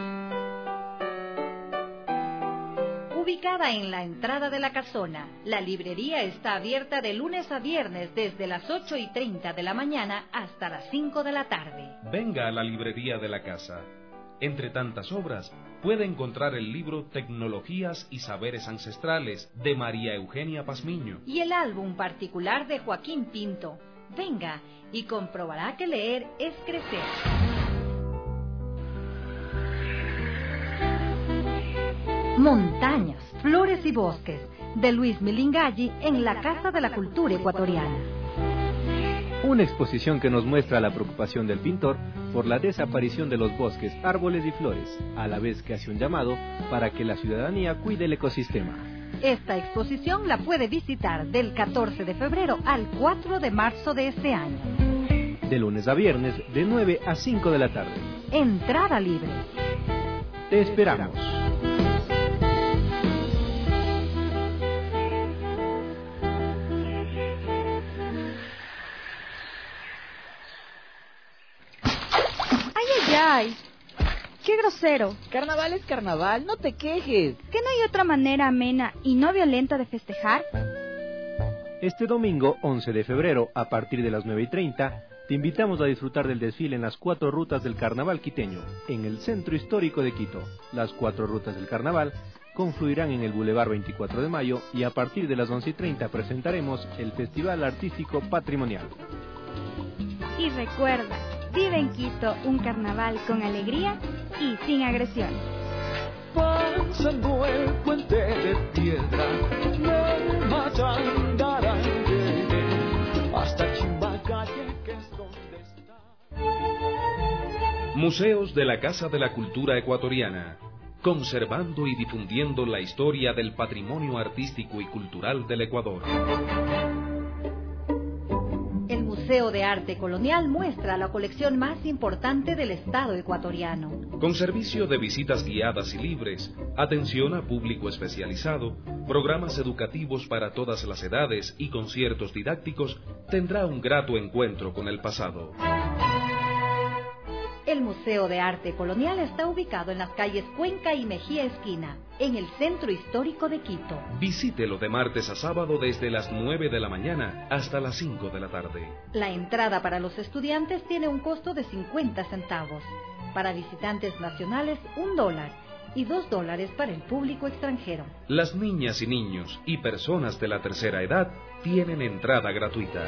Ubicada en la entrada de la casona, la librería está abierta de lunes a viernes desde las ocho y treinta de la mañana hasta las cinco de la tarde. Venga a la Librería de la Casa. Entre tantas obras, puede encontrar el libro Tecnologías y Saberes Ancestrales de María Eugenia Pazmiño y el álbum particular de Joaquín Pinto. Venga y comprobará que leer es crecer. Montañas, flores y bosques, de Luis Milingalli en la Casa de la Cultura Ecuatoriana. Una exposición que nos muestra la preocupación del pintor por la desaparición de los bosques, árboles y flores, a la vez que hace un llamado para que la ciudadanía cuide el ecosistema. Esta exposición la puede visitar del catorce de febrero al cuatro de marzo de este año. De lunes a viernes, de nueve a cinco de la tarde. Entrada libre. Te esperamos. Ay, qué grosero. Carnaval es carnaval, no te quejes. ¿Que no hay otra manera amena y no violenta de festejar? Este domingo, once de febrero, a partir de las nueve y treinta, te invitamos a disfrutar del desfile en las cuatro rutas del carnaval quiteño, en el Centro Histórico de Quito. Las cuatro rutas del carnaval confluirán en el Boulevard veinticuatro de mayo y a partir de las once y treinta presentaremos el Festival Artístico Patrimonial. Y recuerda, vive en Quito un carnaval con alegría y sin agresión. Pasando el puente de piedra, del Machandarangue, hasta Chimbacalle, que es donde está. Museos de la Casa de la Cultura Ecuatoriana, conservando y difundiendo la historia del patrimonio artístico y cultural del Ecuador. El Museo de Arte Colonial muestra la colección más importante del Estado ecuatoriano. Con servicio de visitas guiadas y libres, atención a público especializado, programas educativos para todas las edades y conciertos didácticos, tendrá un grato encuentro con el pasado. El Museo de Arte Colonial está ubicado en las calles Cuenca y Mejía Esquina, en el Centro Histórico de Quito. Visítelo de martes a sábado desde las nueve de la mañana hasta las cinco de la tarde. La entrada para los estudiantes tiene un costo de cincuenta centavos. Para visitantes nacionales, un dólar. Y dos dólares para el público extranjero. Las niñas y niños y personas de la tercera edad tienen entrada gratuita.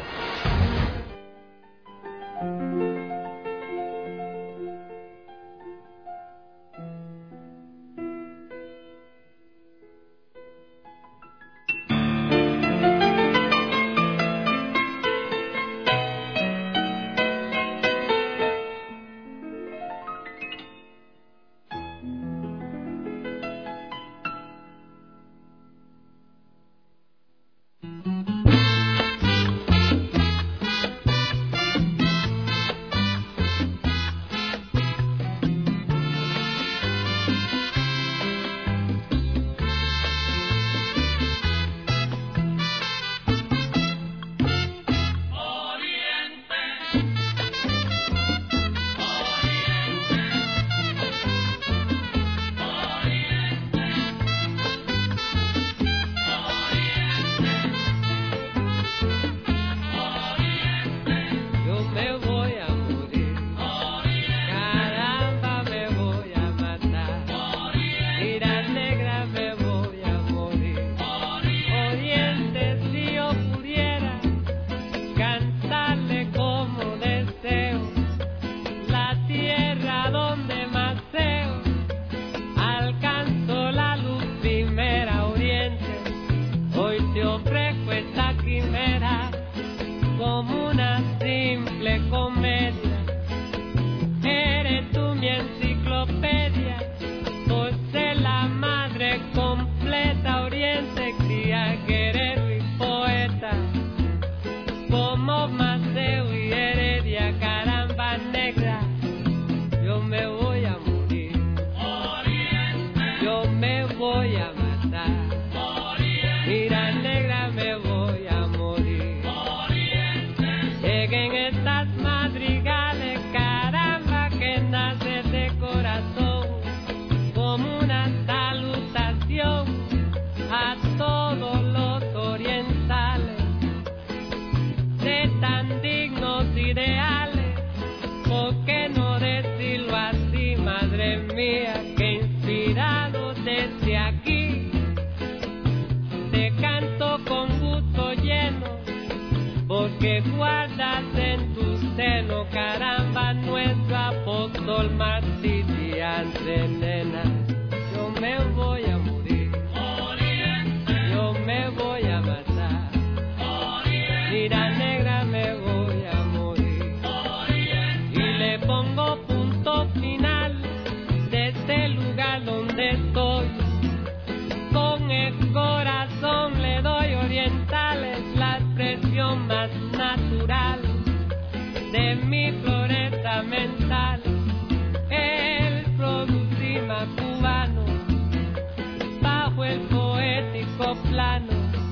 que en estas madrigales, caramba, que nace de corazón como una salutación a todos los orientales de tan dignos ideales. ¿Por qué no decirlo así, madre mía, que inspirado desde aquí te canto con gusto lleno, porque guardas en tu seno, caramba, nuestro apóstol martiriante, nena. Yo me voy a morir, yo me voy a matar, mira negra, me voy a morir, y le pongo punto final de este lugar donde estoy. Con el corazón le doy orientales, la expresión más natural de mi floresta mental, el producima cubano, bajo el poético plano,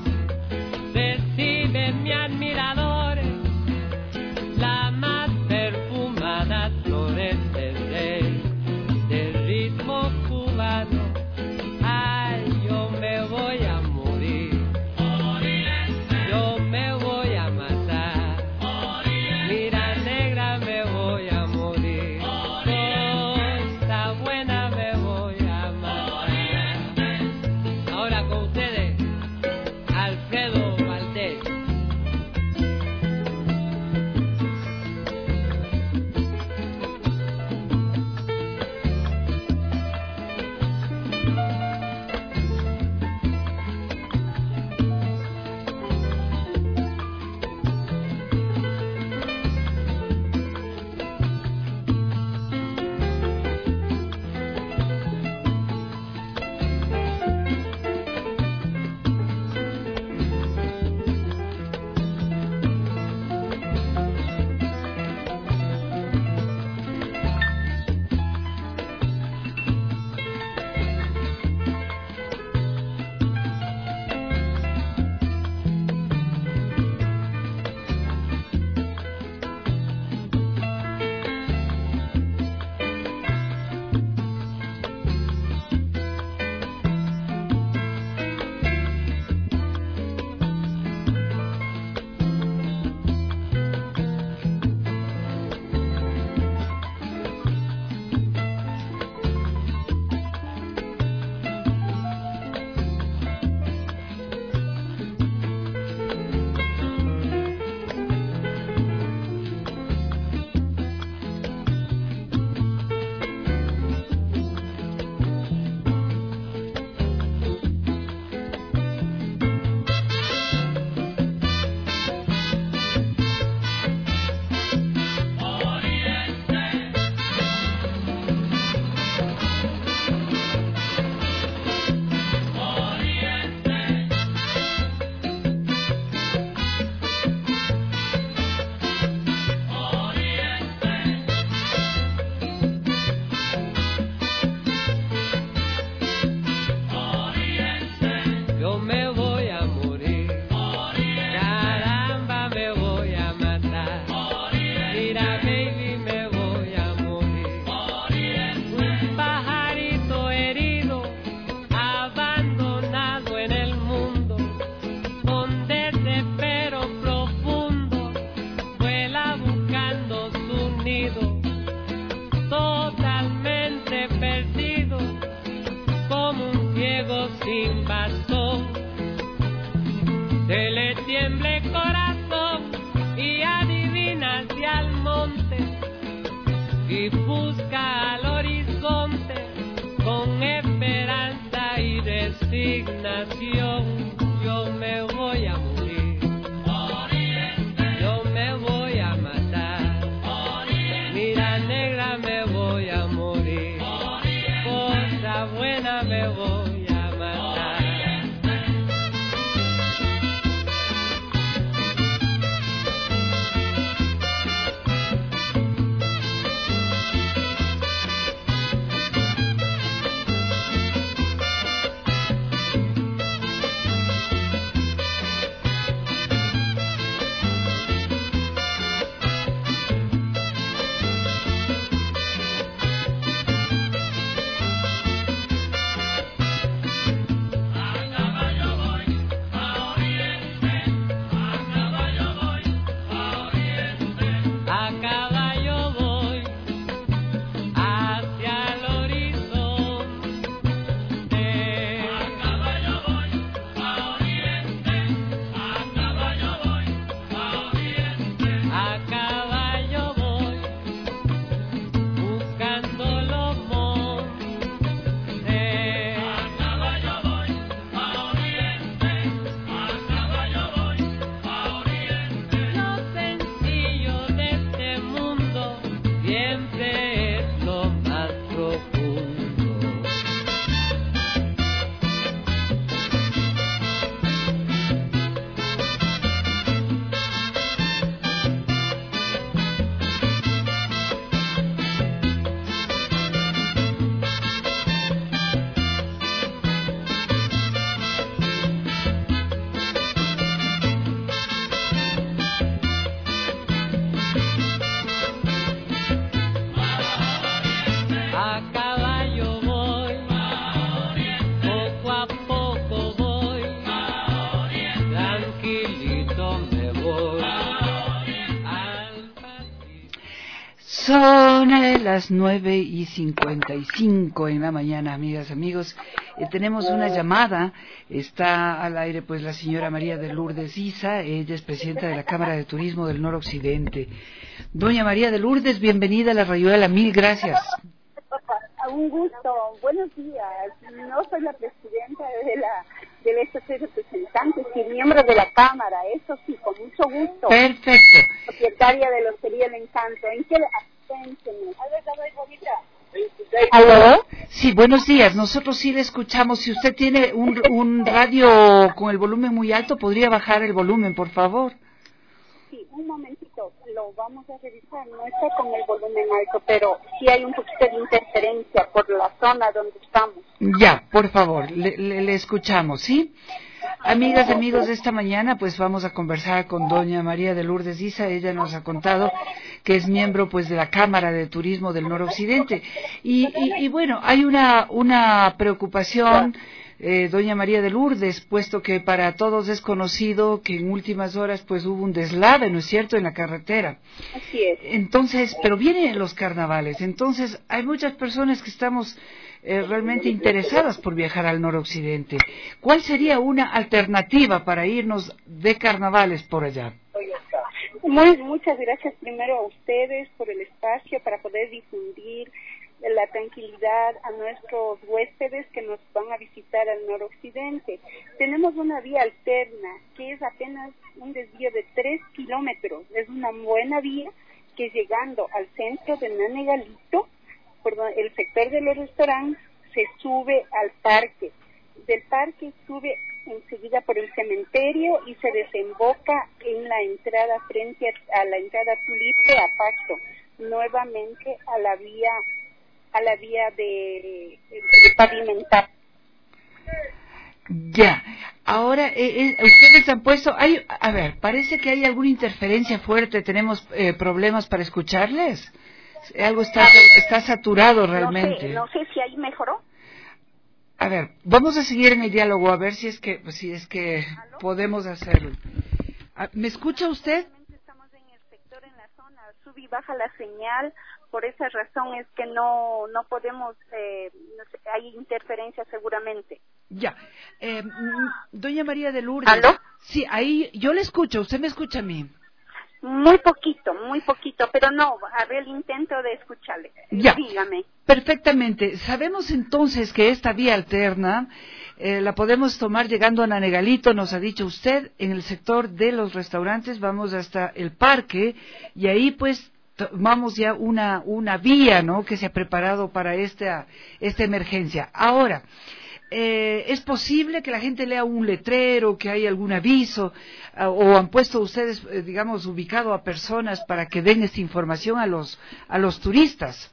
recibe mi admiradores, la más perfumada flores del del ritmo cubano. Ay, yo me voy a morir, yo me voy a matar, mira negra, me voy a morir, cosa buena me voy a matar. Ahora con ustedes, Alfredo Valdés. Yo me voy a morir, caramba, me voy a matar, mira baby, me voy a morir, un pajarito herido, abandonado en el mundo, con desespero profundo, vuela buscando su nido, totalmente perdido, como un ciego sin bastón. Se le tiembla el corazón y adivina hacia el monte y busca al horizonte con esperanza y resignación. Yo me voy a morir, yo me voy a matar, mira negra, me voy a morir, cosa buena me voy a matar. Son eh, las nueve y cincuenta y cinco en la mañana, amigas, amigos. Eh, tenemos una llamada. Está al aire pues la señora María de Lourdes Isa. Ella es presidenta de la Cámara de Turismo del Noroccidente. Doña María de Lourdes, bienvenida a la Rayuela. Mil gracias. Un gusto. Buenos días. No soy la presidenta de la de estos tres representantes y miembro de la Cámara, eso sí, con mucho gusto. Perfecto. Propietaria de la Hostería El Encanto. ¿En qué asistencia? ¿Aló? Sí, buenos días. Nosotros sí le escuchamos. Si usted tiene un, un radio con el volumen muy alto, ¿podría bajar el volumen, por favor? Sí, un momentito. Lo vamos a revisar. No está con el volumen alto, pero sí hay un poquito de interferencia por la zona donde estamos. Ya, por favor, le, le, le escuchamos, ¿sí? Amigas y amigos, esta mañana pues vamos a conversar con doña María de Lourdes Isa. Ella nos ha contado que es miembro pues de la Cámara de Turismo del Noroccidente. Y, y, y bueno, hay una, una preocupación, eh, doña María de Lourdes, puesto que para todos es conocido que en últimas horas pues hubo un deslave, ¿no es cierto?, en la carretera. Así es. Entonces, pero vienen los carnavales, entonces hay muchas personas que estamos Eh, realmente interesadas por viajar al noroccidente. ¿Cuál sería una alternativa para irnos de carnavales por allá? Muy, muchas gracias primero a ustedes por el espacio para poder difundir la tranquilidad a nuestros huéspedes que nos van a visitar al noroccidente. Tenemos una vía alterna que es apenas un desvío de tres kilómetros. Es una buena vía que llegando al centro de Nanegalito, perdón, el sector de los restaurantes, se sube al parque. Del parque sube enseguida por el cementerio y se desemboca en la entrada frente a, a la entrada Tulipe a Pasto, nuevamente a la vía a la vía de, de, de pavimentar. Ya, ahora eh, eh, ustedes han puesto, hay, a ver, parece que hay alguna interferencia fuerte, tenemos eh, problemas para escucharles. Algo está, está saturado realmente. No sé, no sé si ahí mejoró. A ver, vamos a seguir en el diálogo a ver si es que si es que ¿Aló? Podemos hacerlo. ¿Me escucha usted? Estamos en el sector, en la zona, sube y baja la señal, por esa razón es que no no podemos, eh, no sé, hay interferencia seguramente. Ya, eh, doña María de Lourdes. ¿Aló? Sí, ahí yo le escucho, ¿usted me escucha a mí? Muy poquito, muy poquito, pero no, haré el intento de escucharle. Ya, dígame. Perfectamente. Sabemos entonces que esta vía alterna eh, la podemos tomar llegando a Nanegalito, nos ha dicho usted, en el sector de los restaurantes, vamos hasta el parque y ahí pues tomamos ya una, una vía, ¿no?, que se ha preparado para esta, esta emergencia. Ahora, Eh, ¿es posible que la gente lea un letrero, que hay algún aviso, uh, o han puesto ustedes, eh, digamos, ubicado a personas para que den esta información a los a los turistas?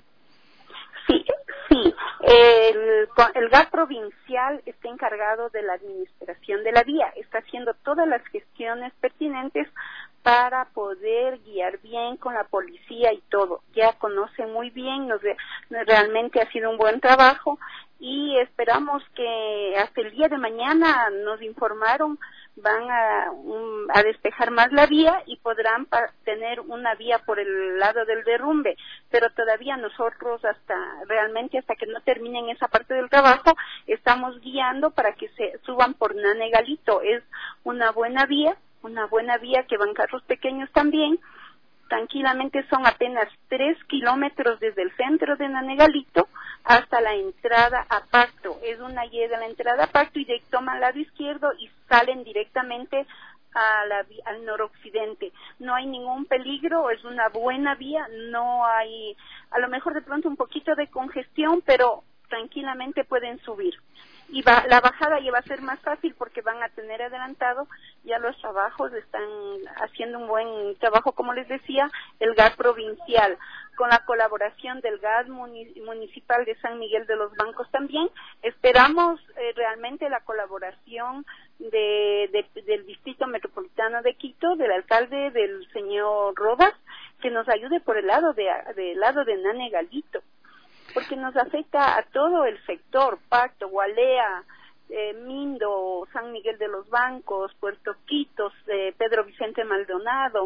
Sí, sí. El, el G A P provincial está encargado de la administración de la vía, está haciendo todas las gestiones pertinentes para poder guiar bien con la policía y todo. Ya conocen muy bien, nos, realmente ha sido un buen trabajo y esperamos que hasta el día de mañana, nos informaron, van a, um, a despejar más la vía y podrán pa- tener una vía por el lado del derrumbe, pero todavía nosotros hasta realmente hasta que no terminen esa parte del trabajo estamos guiando para que se suban por Nanegalito. Es una buena vía, una buena vía que van carros pequeños también. Tranquilamente son apenas tres kilómetros desde el centro de Nanegalito hasta la entrada a Pacto. Es una llega a la entrada a Pacto y de ahí toman al lado izquierdo y salen directamente a la, al noroccidente. No hay ningún peligro, es una buena vía, no hay, a lo mejor de pronto un poquito de congestión, pero tranquilamente pueden subir. Y va, la bajada ya va a ser más fácil porque van a tener adelantado ya los trabajos, están haciendo un buen trabajo, como les decía, el G A S provincial, con la colaboración del G A S municipal de San Miguel de los Bancos también. Esperamos eh, realmente la colaboración de, de, del Distrito Metropolitano de Quito, del alcalde, del señor Rodas, que nos ayude por el lado de, del lado de Nanegalito, porque nos afecta a todo el sector, Pacto, Gualea, eh, Mindo, San Miguel de los Bancos, Puerto Quitos, eh, Pedro Vicente Maldonado,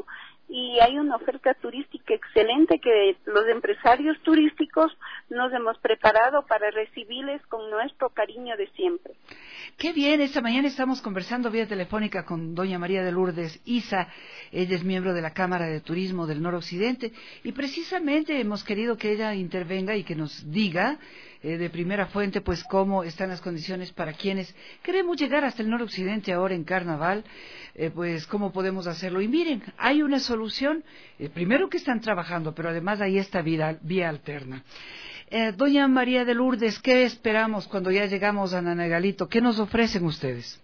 y hay una oferta turística excelente que los empresarios turísticos nos hemos preparado para recibirles con nuestro cariño de siempre. Qué bien, esta mañana estamos conversando vía telefónica con doña María de Lourdes Isa. Ella es miembro de la Cámara de Turismo del Noroccidente y precisamente hemos querido que ella intervenga y que nos diga eh, de primera fuente pues cómo están las condiciones para quienes queremos llegar hasta el Noroccidente ahora en Carnaval, eh, pues cómo podemos hacerlo. Y miren, hay una solución, eh, primero que están trabajando, pero además hay esta vía, vía alterna. Eh, doña María de Lourdes, ¿qué esperamos cuando ya llegamos a Nanegalito? ¿Qué nos ofrecen ustedes?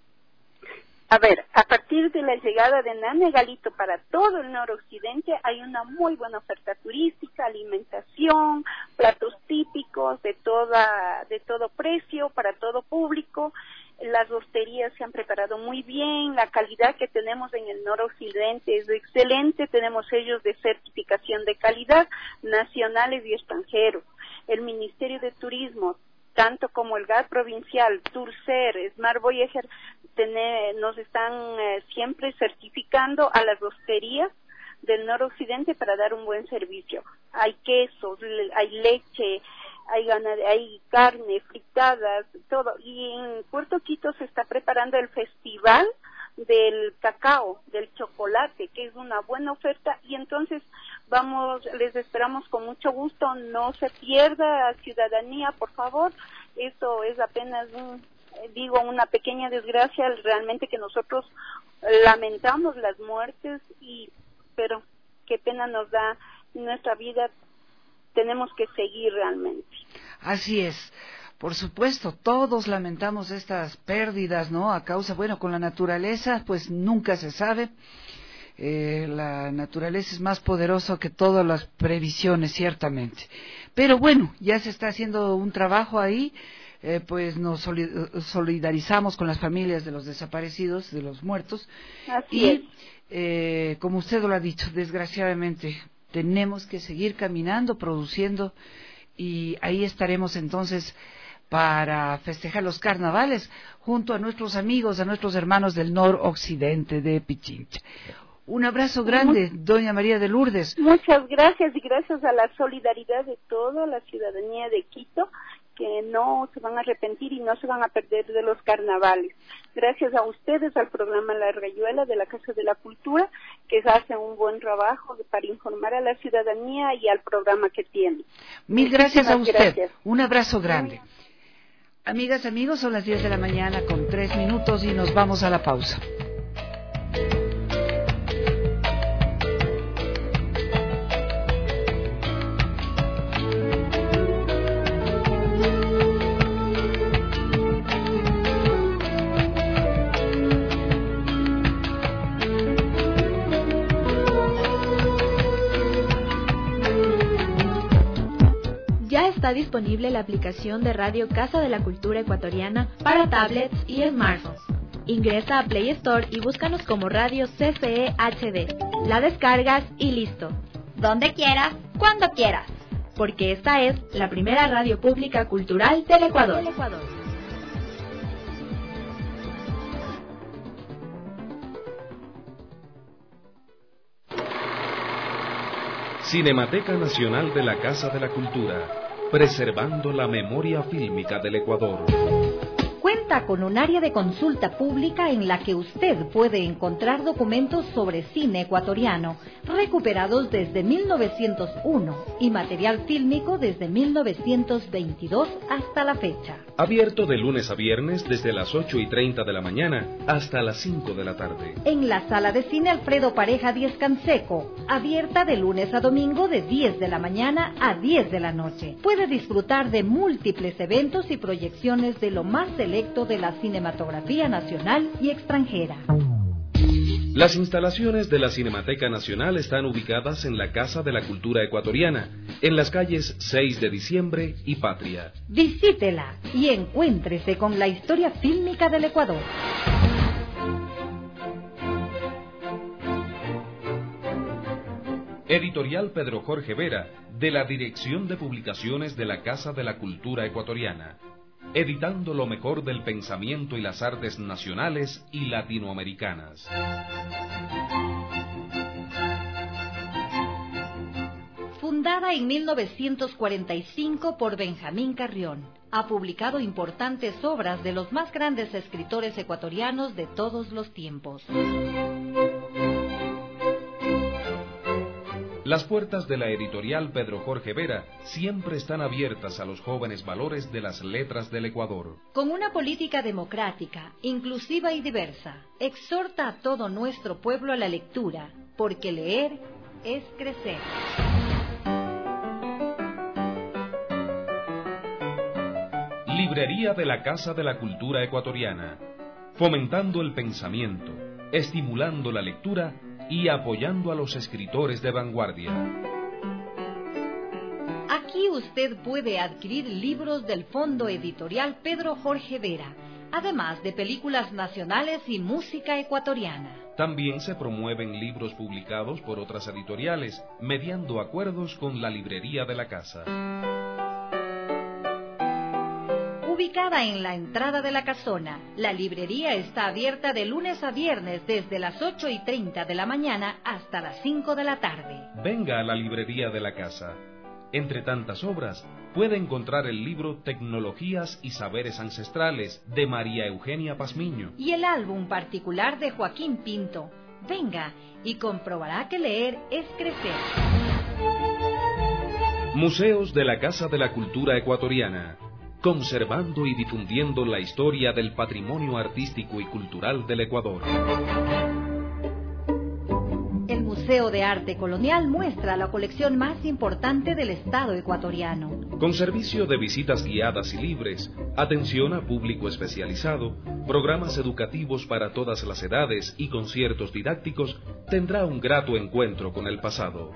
A ver, a partir de la llegada de Nanegalito para todo el noroccidente hay una muy buena oferta turística, alimentación, platos típicos de toda de todo precio para todo público. Las hosterías se han preparado muy bien, la calidad que tenemos en el noroccidente es excelente, tenemos sellos de certificación de calidad nacionales y extranjeros. El Ministerio de Turismo, tanto como el G A T provincial, Turcer, Smart Voyager, tener, nos están eh, siempre certificando a las hosterías del noroccidente para dar un buen servicio. Hay quesos, hay leche, hay ganade, hay carne, fritadas, todo. Y en Puerto Quito se está preparando el festival del cacao, del chocolate, que es una buena oferta, y entonces vamos, les esperamos con mucho gusto. No se pierda, ciudadanía, por favor. Esto es apenas un, digo, una pequeña desgracia, realmente, que nosotros lamentamos las muertes, y pero qué pena nos da nuestra vida. Tenemos que seguir realmente. Así es. Por supuesto, todos lamentamos estas pérdidas, ¿no? A causa, bueno, con la naturaleza, pues nunca se sabe. Eh, la naturaleza es más poderosa que todas las previsiones, ciertamente. Pero bueno, ya se está haciendo un trabajo ahí, eh, pues nos solidarizamos con las familias de los desaparecidos, de los muertos. Así y, es. Eh, como usted lo ha dicho, desgraciadamente, tenemos que seguir caminando, produciendo, y ahí estaremos entonces para festejar los carnavales junto a nuestros amigos, a nuestros hermanos del noroccidente de Pichincha. Un abrazo grande, doña María de Lourdes. Muchas gracias, y gracias a la solidaridad de toda la ciudadanía de Quito, que no se van a arrepentir y no se van a perder de los carnavales. Gracias a ustedes, al programa La Rayuela de la Casa de la Cultura, que hacen un buen trabajo para informar a la ciudadanía, y al programa que tienen. Mil gracias a usted. Gracias. Un abrazo grande. Amigas, amigos, son las diez de la mañana con tres minutos y nos vamos a la pausa. Está disponible la aplicación de Radio Casa de la Cultura Ecuatoriana para tablets y smartphones. Ingresa a Play Store y búscanos como Radio C C E H D. La descargas y listo. Donde quieras, cuando quieras. Porque esta es la primera radio pública cultural del Ecuador. Cinemateca Nacional de la Casa de la Cultura, preservando la memoria fílmica del Ecuador. Cuenta con un área de consulta pública en la que usted puede encontrar documentos sobre cine ecuatoriano, recuperados desde mil novecientos uno, y material fílmico desde mil novecientos veintidós hasta la fecha. Abierto de lunes a viernes desde las ocho y treinta de la mañana hasta las cinco de la tarde. En la Sala de Cine Alfredo Pareja Díez Canseco, abierta de lunes a domingo de diez de la mañana a diez de la noche. Puede disfrutar de múltiples eventos y proyecciones de lo más selecto de la cinematografía nacional y extranjera. Las instalaciones de la Cinemateca Nacional están ubicadas en la Casa de la Cultura Ecuatoriana, en las calles seis de diciembre y Patria. Visítela y encuéntrese con la historia fílmica del Ecuador. Editorial Pedro Jorge Vera, de la Dirección de Publicaciones de la Casa de la Cultura Ecuatoriana. Editando lo mejor del pensamiento y las artes nacionales y latinoamericanas. Fundada en mil novecientos cuarenta y cinco por Benjamín Carrión, ha publicado importantes obras de los más grandes escritores ecuatorianos de todos los tiempos. Las puertas de la editorial Pedro Jorge Vera siempre están abiertas a los jóvenes valores de las letras del Ecuador. Con una política democrática, inclusiva y diversa, exhorta a todo nuestro pueblo a la lectura, porque leer es crecer. Librería de la Casa de la Cultura Ecuatoriana, fomentando el pensamiento, estimulando la lectura y apoyando a los escritores de vanguardia. Aquí usted puede adquirir libros del Fondo Editorial Pedro Jorge Vera, además de películas nacionales y música ecuatoriana. También se promueven libros publicados por otras editoriales, mediando acuerdos con la librería de la casa. Ubicada en la entrada de la casona, la librería está abierta de lunes a viernes desde las ocho y treinta de la mañana hasta las cinco de la tarde. Venga a la librería de la casa. Entre tantas obras, puede encontrar el libro Tecnologías y Saberes Ancestrales de María Eugenia Pazmiño y el álbum particular de Joaquín Pinto. Venga y comprobará que leer es crecer. Museos de la Casa de la Cultura Ecuatoriana, conservando y difundiendo la historia del patrimonio artístico y cultural del Ecuador. El Museo de Arte Colonial muestra la colección más importante del Estado ecuatoriano. Con servicio de visitas guiadas y libres, atención a público especializado, programas educativos para todas las edades y conciertos didácticos, tendrá un grato encuentro con el pasado.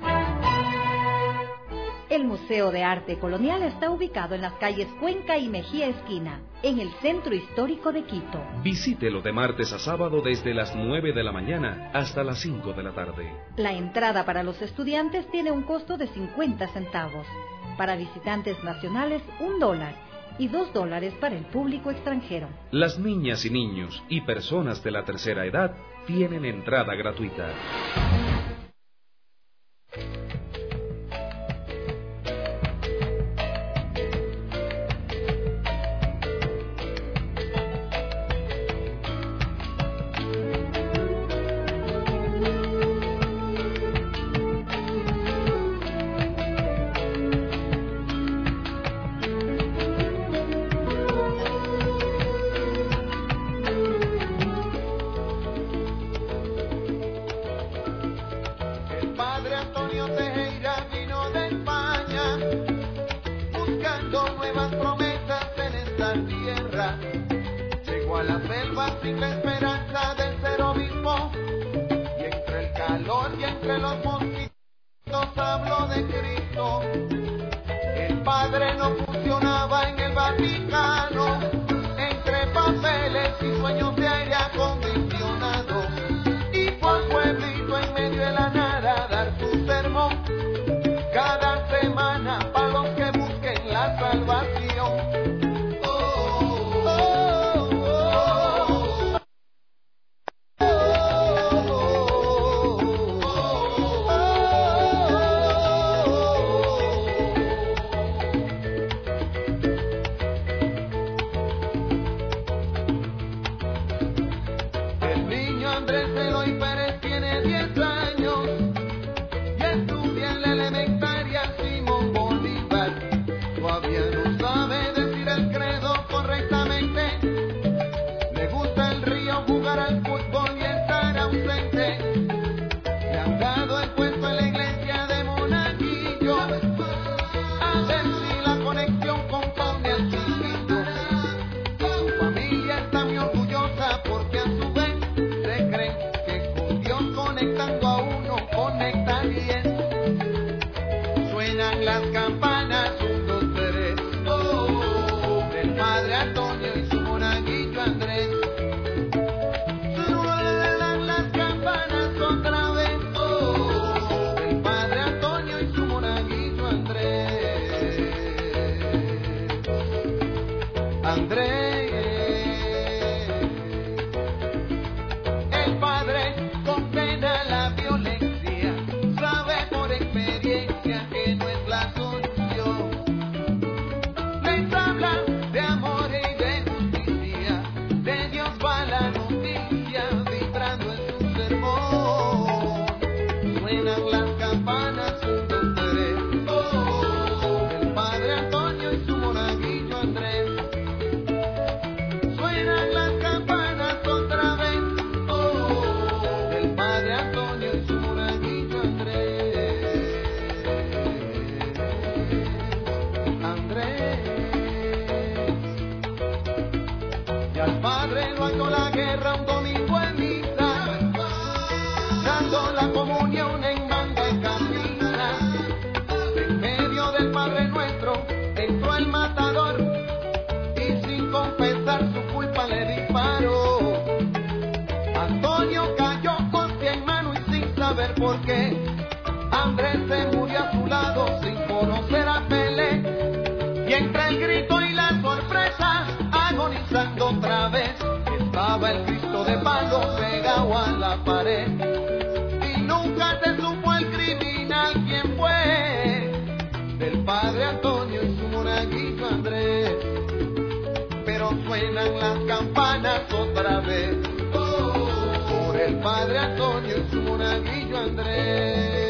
El Museo de Arte Colonial está ubicado en las calles Cuenca y Mejía Esquina, en el Centro Histórico de Quito. Visítelo de martes a sábado desde las nueve de la mañana hasta las cinco de la tarde. La entrada para los estudiantes tiene un costo de cincuenta centavos. Para visitantes nacionales, un dólar y dos dólares para el público extranjero. Las niñas y niños y personas de la tercera edad tienen entrada gratuita. Condena la violencia, sabe por experiencia que pared y nunca se supo el criminal quién fue, del padre Antonio y su monaguillo Andrés. Pero suenan las campanas otra vez, oh, por el padre Antonio y su monaguillo Andrés.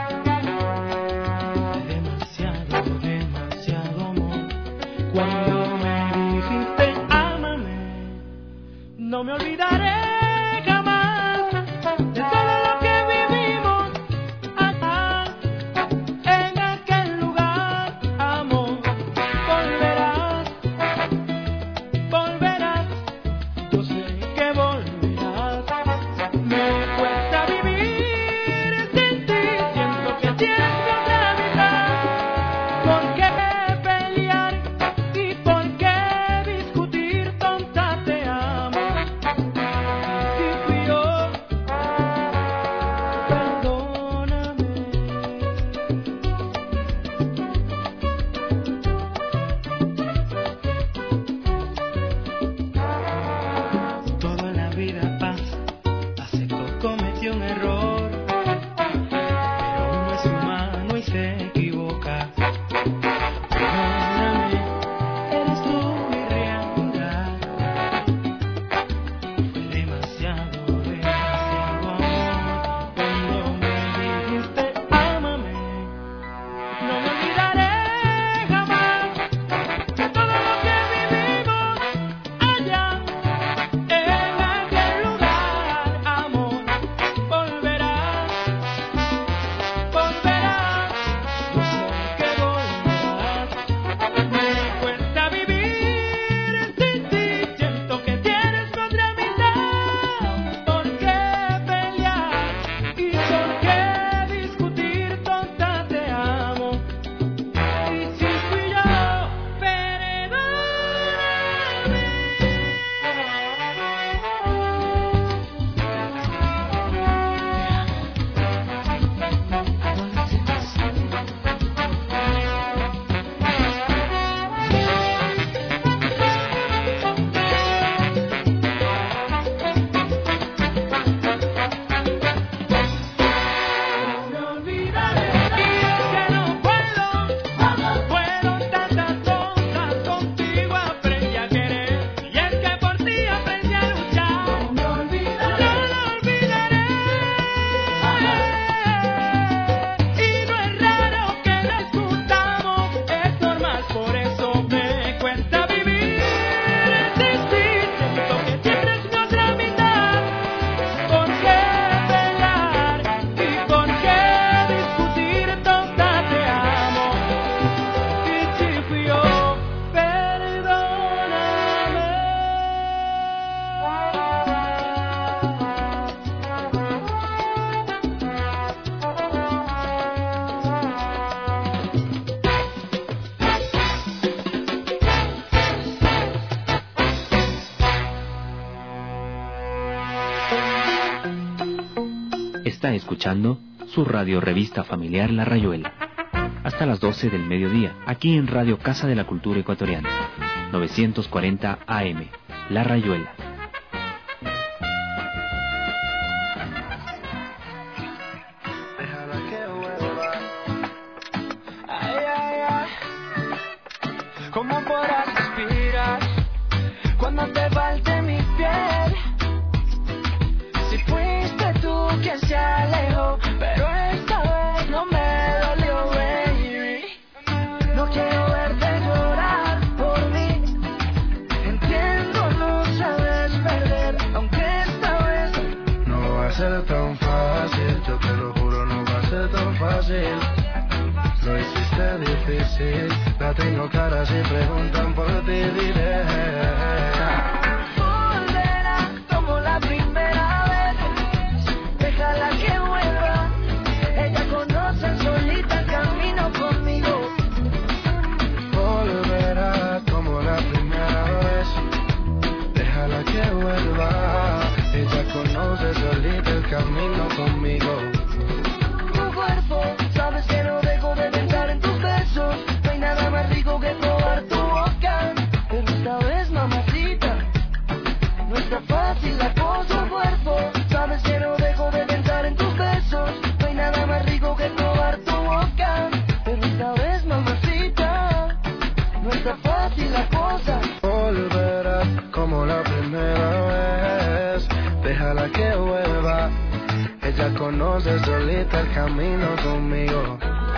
Cuando Está escuchando su radio revista familiar La Rayuela. Hasta las doce del mediodía, aquí en Radio Casa de la Cultura Ecuatoriana. novecientos cuarenta A M. La Rayuela. ¿Cómo podrás respirar cuando te falte mi piel? Si fuiste tú quien se alejó, pero esta vez no me dolió, baby. No quiero verte llorar por mí. Entiendo, no sabes perder, aunque esta vez no va a ser tan fácil. Yo te lo juro, no va a ser tan fácil. Lo hiciste difícil, la tengo clara, si preguntan por ti diré. Volverá como la primera vez, déjala que vuelva. Ella conoce solita el camino conmigo. Volverá como la primera vez, déjala que vuelva. Ella conoce solita el camino conmigo. Tu cuerpo, sabes que no dejo de pensar en tus besos. No hay nada más rico que probar tu boca. Pero esta vez, mamacita, no está fácil la cosa. Tu cuerpo, sabes que no dejo de pensar en tus besos. No hay nada más rico que probar tu boca. Pero esta vez, mamacita, no está fácil la cosa. Volverá como la primera vez, déjala que vuelva. Ella conoce solita el camino conmigo.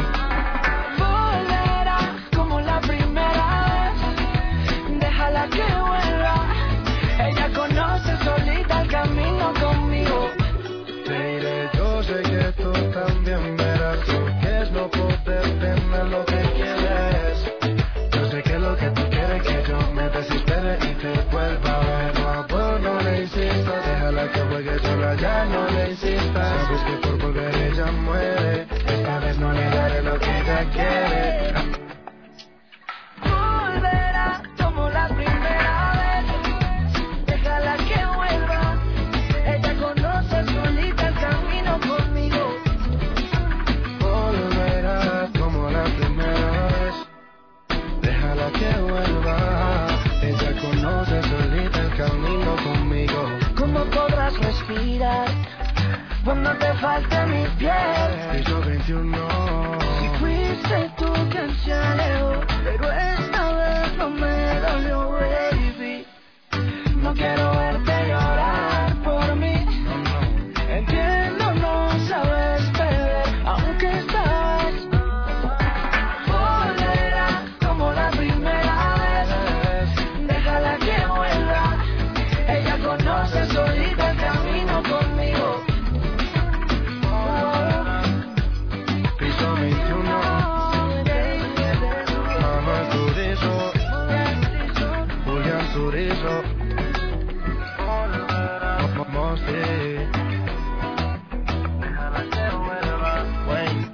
Volverá como la primera vez, déjala que vuelva. Ella conoce solita el camino conmigo. Te diré, yo sé que tú también verás lo que es no poder tener lo que quieres. Yo sé que lo que tú quieres que yo me desespere y te vuelva a ver. No, tú no le insistas, déjala que juegue sola, ya no le insistas. Sabes que por volver ella muere, esta vez no le daré lo que ella quiere. Volverá como la primera vez, déjala que vuelva. Ella conoce solita el camino conmigo. Volverá como la primera vez, déjala que vuelva. Ella conoce solita el camino conmigo. ¿Cómo podrás respirar cuando te falte mi piel? Piso veintiuno. Si fuiste tú quien se alejó, pero esta vez no me dolió, baby. No quiero verte llorar por mí. Entiendo, no sabes perder, aunque estás. Volverá como la primera vez, déjala que vuelva. Ella conoce solita el camino conmigo. Piso veintiuno. Manuel Turizo, Julián Turizo, Mosti. Déjala que vuelva, Wayne.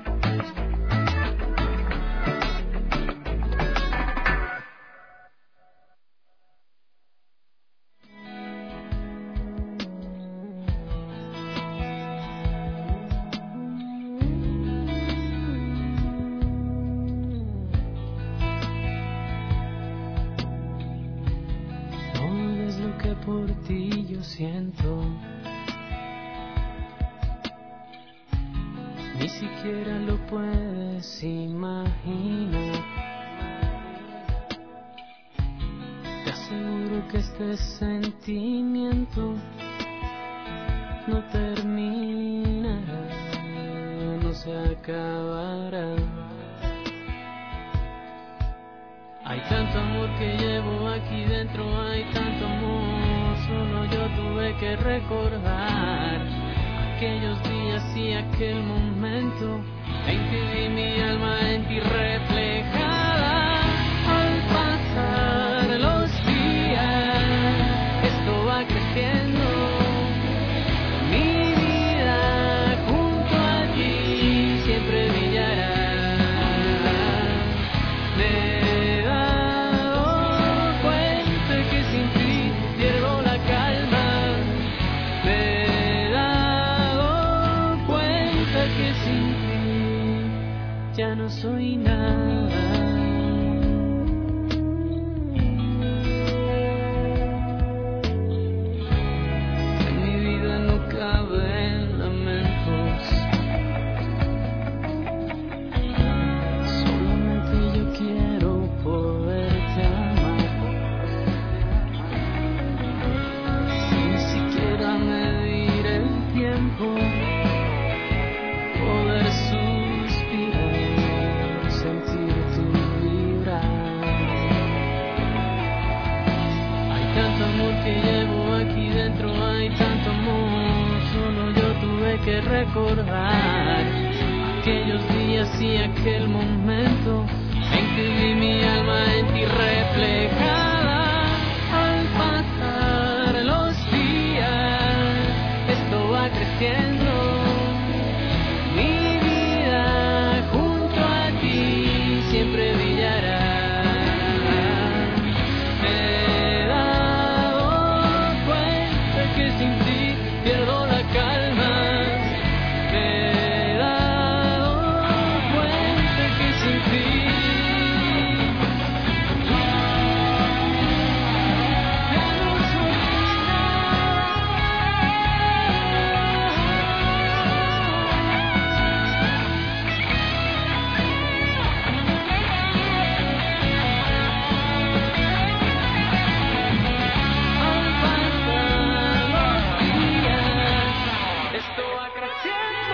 No es lo que por ti yo siento, ni siquiera lo puedes imaginar. Te aseguro que este sentimiento no terminará, no se acabará. Hay tanto amor que llevo aquí dentro, hay tanto amor, solo yo tuve que recordar aquellos días y aquel momento en que vi mi alma en ti reflejada. Al pasar los días, esto va creciendo. Mi vida junto a ti siempre brillará. Me pierdo la calma, me he dado cuenta ya no soy nada. En mi vida no caben lamentos, solamente yo quiero poderte amar, sin siquiera medir el tiempo, poder suspirar, sentir tu vibrar. Hay tanto amor que llevo aquí dentro, hay tanto amor, solo yo tuve que recordar aquellos días y aquel momento en que vi mi alma en ti reflejada. Al pasar los días, esto va creciendo. Mi vida junto a ti siempre brillará. Me he dado cuenta que sin ti pierdo la calma. Me he dado cuenta que sin ti ya no soy Al pasar los días, esto va creciendo.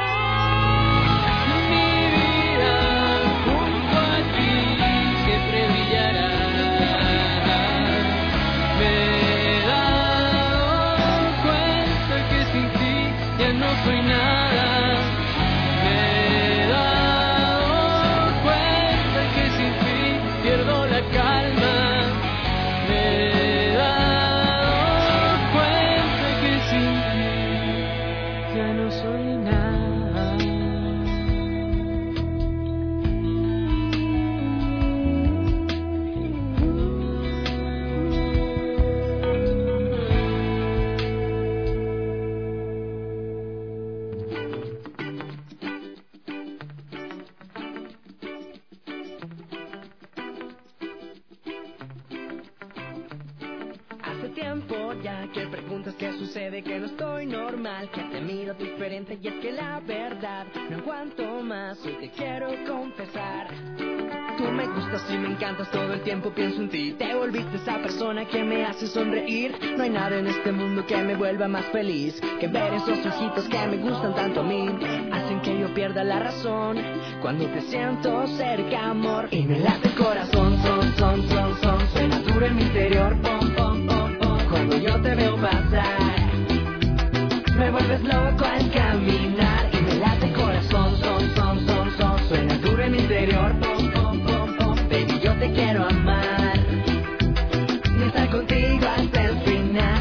Mi vida junto a ti siempre brillará. Me he dado cuenta que sin ti ya no soy nada. Me he dado cuenta que sin ti pierdo la calma. Me he dado cuenta que sin ti ya no soy nada. Hace tiempo ya que preguntas qué sucede, que no estoy normal, que te miro diferente y es que la verdad no aguanto más, hoy te quiero confesar. Tú me gustas y me encantas, todo el tiempo pienso en ti. Te volviste esa persona que me hace sonreír. No hay nada en este mundo que me vuelva más feliz que ver esos ojitos que me gustan tanto a mí. Hacen que yo pierda la razón cuando te siento cerca, amor. Y me late el corazón, son, son, son, son. Suena duro en mi interior, pom, pom, pom, pom. Cuando yo te veo pasar, me vuelves loco al caminar. Y me late el corazón, son, son, son, son. Suena duro en mi interior, pom, pom, pom, pom. Baby, yo te quiero amar y estar contigo hasta el final.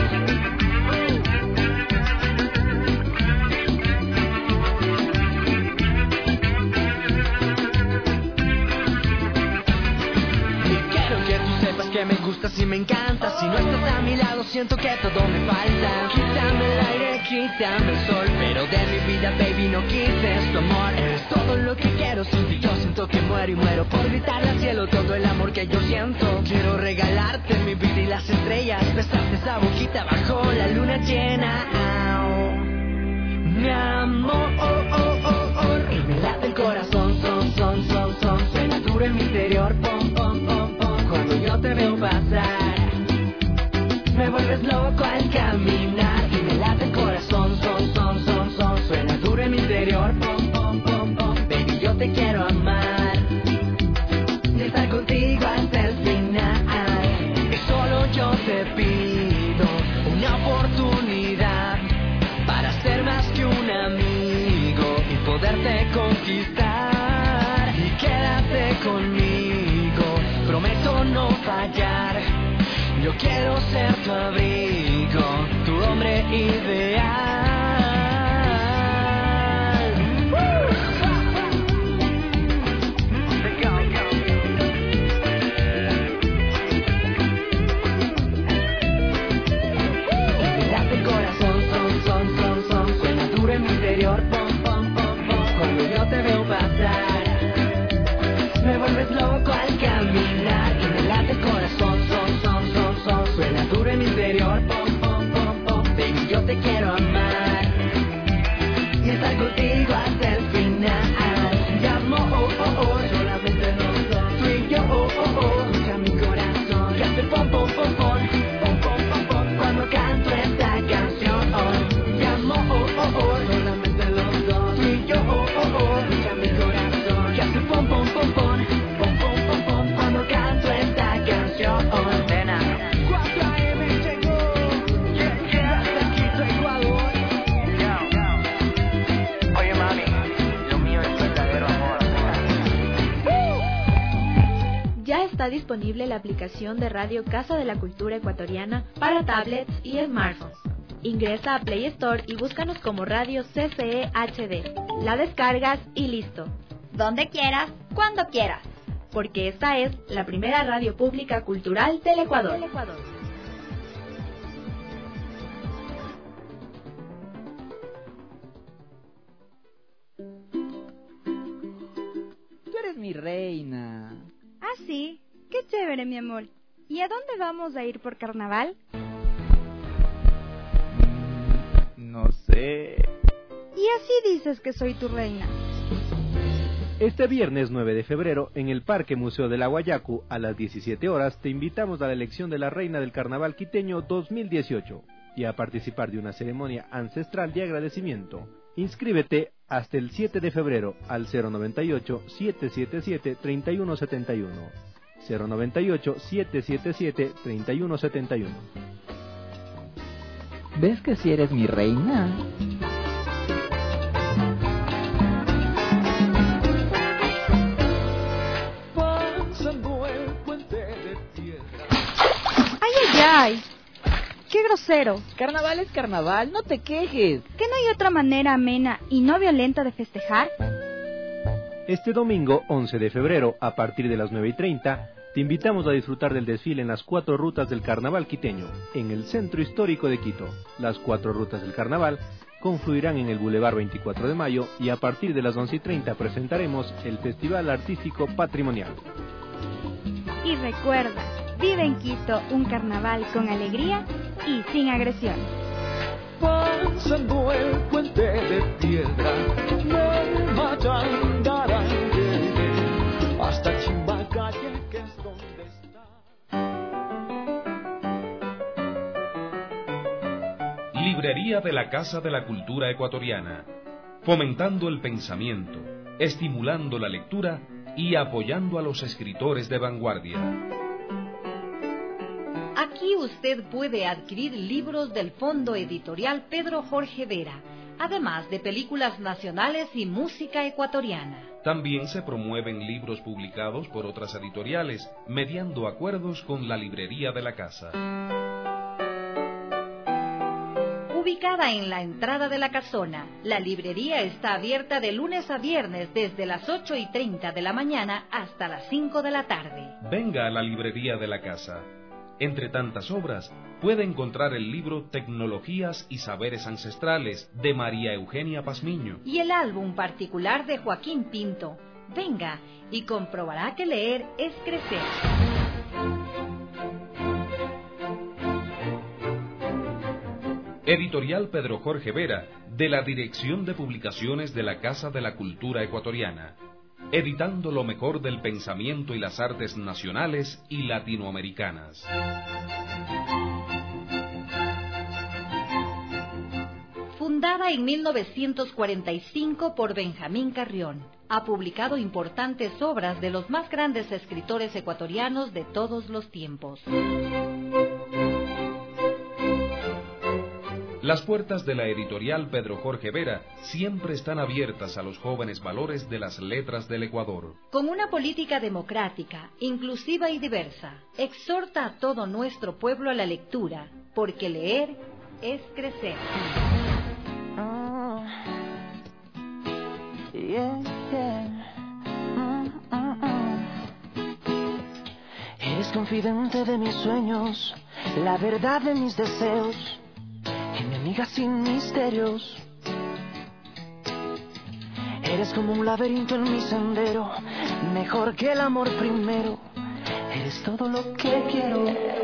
Y quiero que tú sepas que me gustas y me encantas. Si no estás a mi lado siento que todo me falta. Quítame el aire, quítame el sol, pero de mi vida, baby, no quites tu amor. Eres todo lo que quiero, sin ti yo siento que muero y muero por gritarle al cielo todo el amor que yo siento. Quiero regalarte mi vida y las estrellas, besarte esa boquita bajo la luna llena. Au. Mi amor, oh, oh, oh, oh. Y me late el corazón, son, son, son, son. Suena duro en mi interior, pom, pom, pom, pom. Cuando yo te veo pasar, me vuelves loco al caminar. Y me late el corazón, son, son, son, son. Suena duro en mi interior, pom, pom, pom, pom. Baby, yo te quiero amar y estar contigo hasta el final. Y solo yo te pido una oportunidad para ser más que un amigo y poderte conquistar. Y quédate conmigo, prometo no fallar. Yo quiero ser tu abrigo, tu hombre ideal. Y me late el corazón, son, son, son, son. Suena duro en mi interior, pom, pom, pom, pom. Cuando yo te veo pasar, poco al caminar y me late el corazón, son, son, son, son. Suena duro en mi interior, pom, pom, pom, pom. Baby, yo te quiero amar y estar contigo hasta el final. Llamo, oh, oh, oh, solamente los dos, tú y yo, oh, oh, oh. Escucha mi corazón que hace pom, pom, pom, pom, pom, pom, pom, pom. Cuando canto esta canción, oh. Llamo, oh, oh, oh, solamente los dos, tú y yo, oh, oh, oh. Escucha mi corazón que hace pom, pom, pom, pom, pom, pom, pom, pom. Cuando canto esta canción, oh. Nena, cuatro a eme llegó, yeah, yeah, hasta Quito, Ecuador. Oye mami, lo mío es verdadero amor. Ya está disponible la aplicación de Radio Casa de la Cultura Ecuatoriana para tablets y smartphones. Ingresa a Play Store y búscanos como Radio C C E H D. La descargas y listo. Donde quieras, cuando quieras. Porque esta es la primera radio pública cultural del Ecuador. Tú eres mi reina. Ah, sí. Qué chévere, mi amor. ¿Y a dónde vamos a ir por carnaval? No sé. Y así dices que soy tu reina. Este viernes nueve de febrero, en el Parque Museo del Aguayacu, a las diecisiete horas, te invitamos a la elección de la Reina del Carnaval Quiteño dos mil dieciocho y a participar de una ceremonia ancestral de agradecimiento. Inscríbete hasta el siete de febrero al cero noventa y ocho, siete siete siete, treinta y uno setenta y uno. cero noventa y ocho, siete siete siete, treinta y uno setenta y uno. ¿Ves que si eres mi reina? ¡Ay, ay, ay! ¡Qué grosero! Carnaval es carnaval, no te quejes. ¿Que no hay otra manera amena y no violenta de festejar? Este domingo once de febrero, a partir de las nueve y treinta, te invitamos a disfrutar del desfile en las cuatro rutas del Carnaval Quiteño, en el Centro Histórico de Quito. Las cuatro rutas del Carnaval confluirán en el Boulevard veinticuatro de mayo y a partir de las once y treinta presentaremos el Festival Artístico Patrimonial. Y recuerda, vive en Quito un carnaval con alegría y sin agresión. Pasando el puente de piedra, me machandarán hasta Chimbacalle, que es donde está. Librería de la Casa de la Cultura Ecuatoriana, fomentando el pensamiento, estimulando la lectura y apoyando a los escritores de vanguardia. Aquí usted puede adquirir libros del Fondo Editorial Pedro Jorge Vera, además de películas nacionales y música ecuatoriana. También se promueven libros publicados por otras editoriales, mediando acuerdos con la librería de la casa. Ubicada en la entrada de la casona, la librería está abierta de lunes a viernes desde las ocho y treinta de la mañana hasta las cinco de la tarde. Venga a la librería de la casa. Entre tantas obras, puede encontrar el libro Tecnologías y Saberes Ancestrales, de María Eugenia Pazmiño. Y el álbum particular de Joaquín Pinto. Venga y comprobará que leer es crecer. Editorial Pedro Jorge Vera, de la Dirección de Publicaciones de la Casa de la Cultura Ecuatoriana. Editando lo mejor del pensamiento y las artes nacionales y latinoamericanas. Fundada en mil novecientos cuarenta y cinco por Benjamín Carrión, ha publicado importantes obras de los más grandes escritores ecuatorianos de todos los tiempos. Las puertas de la editorial Pedro Jorge Vera siempre están abiertas a los jóvenes valores de las letras del Ecuador. Con una política democrática, inclusiva y diversa, exhorta a todo nuestro pueblo a la lectura, porque leer es crecer. Oh, yeah, yeah. Mm, mm, mm. Eres confidente de mis sueños, la verdad de mis deseos. Mi amiga sin misterios. Eres como un laberinto en mi sendero, mejor que el amor primero. Eres todo lo que quiero.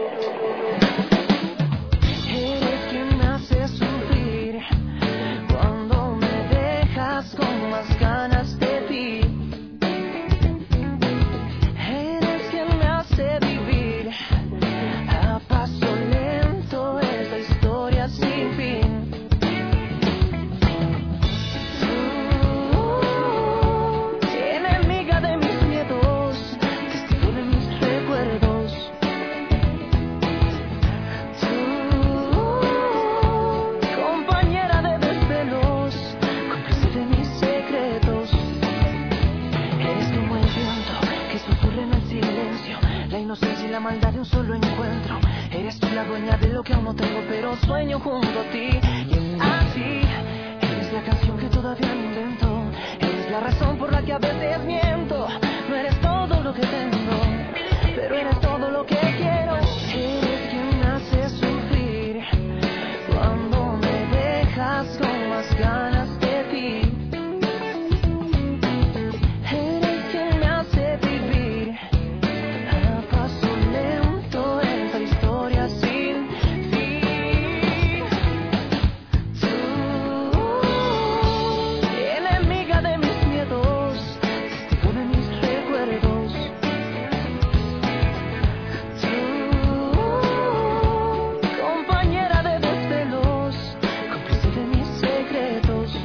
Eres quien me hace sufrir cuando me dejas con más ganas de ti. Eres quien me hace vivir a paso lento esta historia sin fin. Tú, enemiga de mis miedos, testigo de mis recuerdos. Tú, compañera de desvelos, cómplice de mis secretos. Eres como el viento que susurra en el silencio, la inocencia y la maldad de un solo encuentro. Eres tú la dueña de lo que aún no tengo, pero sueño junto a ti. Y así, eres la canción que todavía no invento. Eres la razón por la que a veces miento. No eres todo lo que tengo, pero eres todo lo que quiero. Eres quien me hace sufrir cuando me dejas con más ganas de ti. Eres quien me hace vivir a paso lento esta historia sin fin. Tú, enemiga de mis miedos, testigo de mis recuerdos. Tú, compañera de desvelos, cómplice de mis secretos.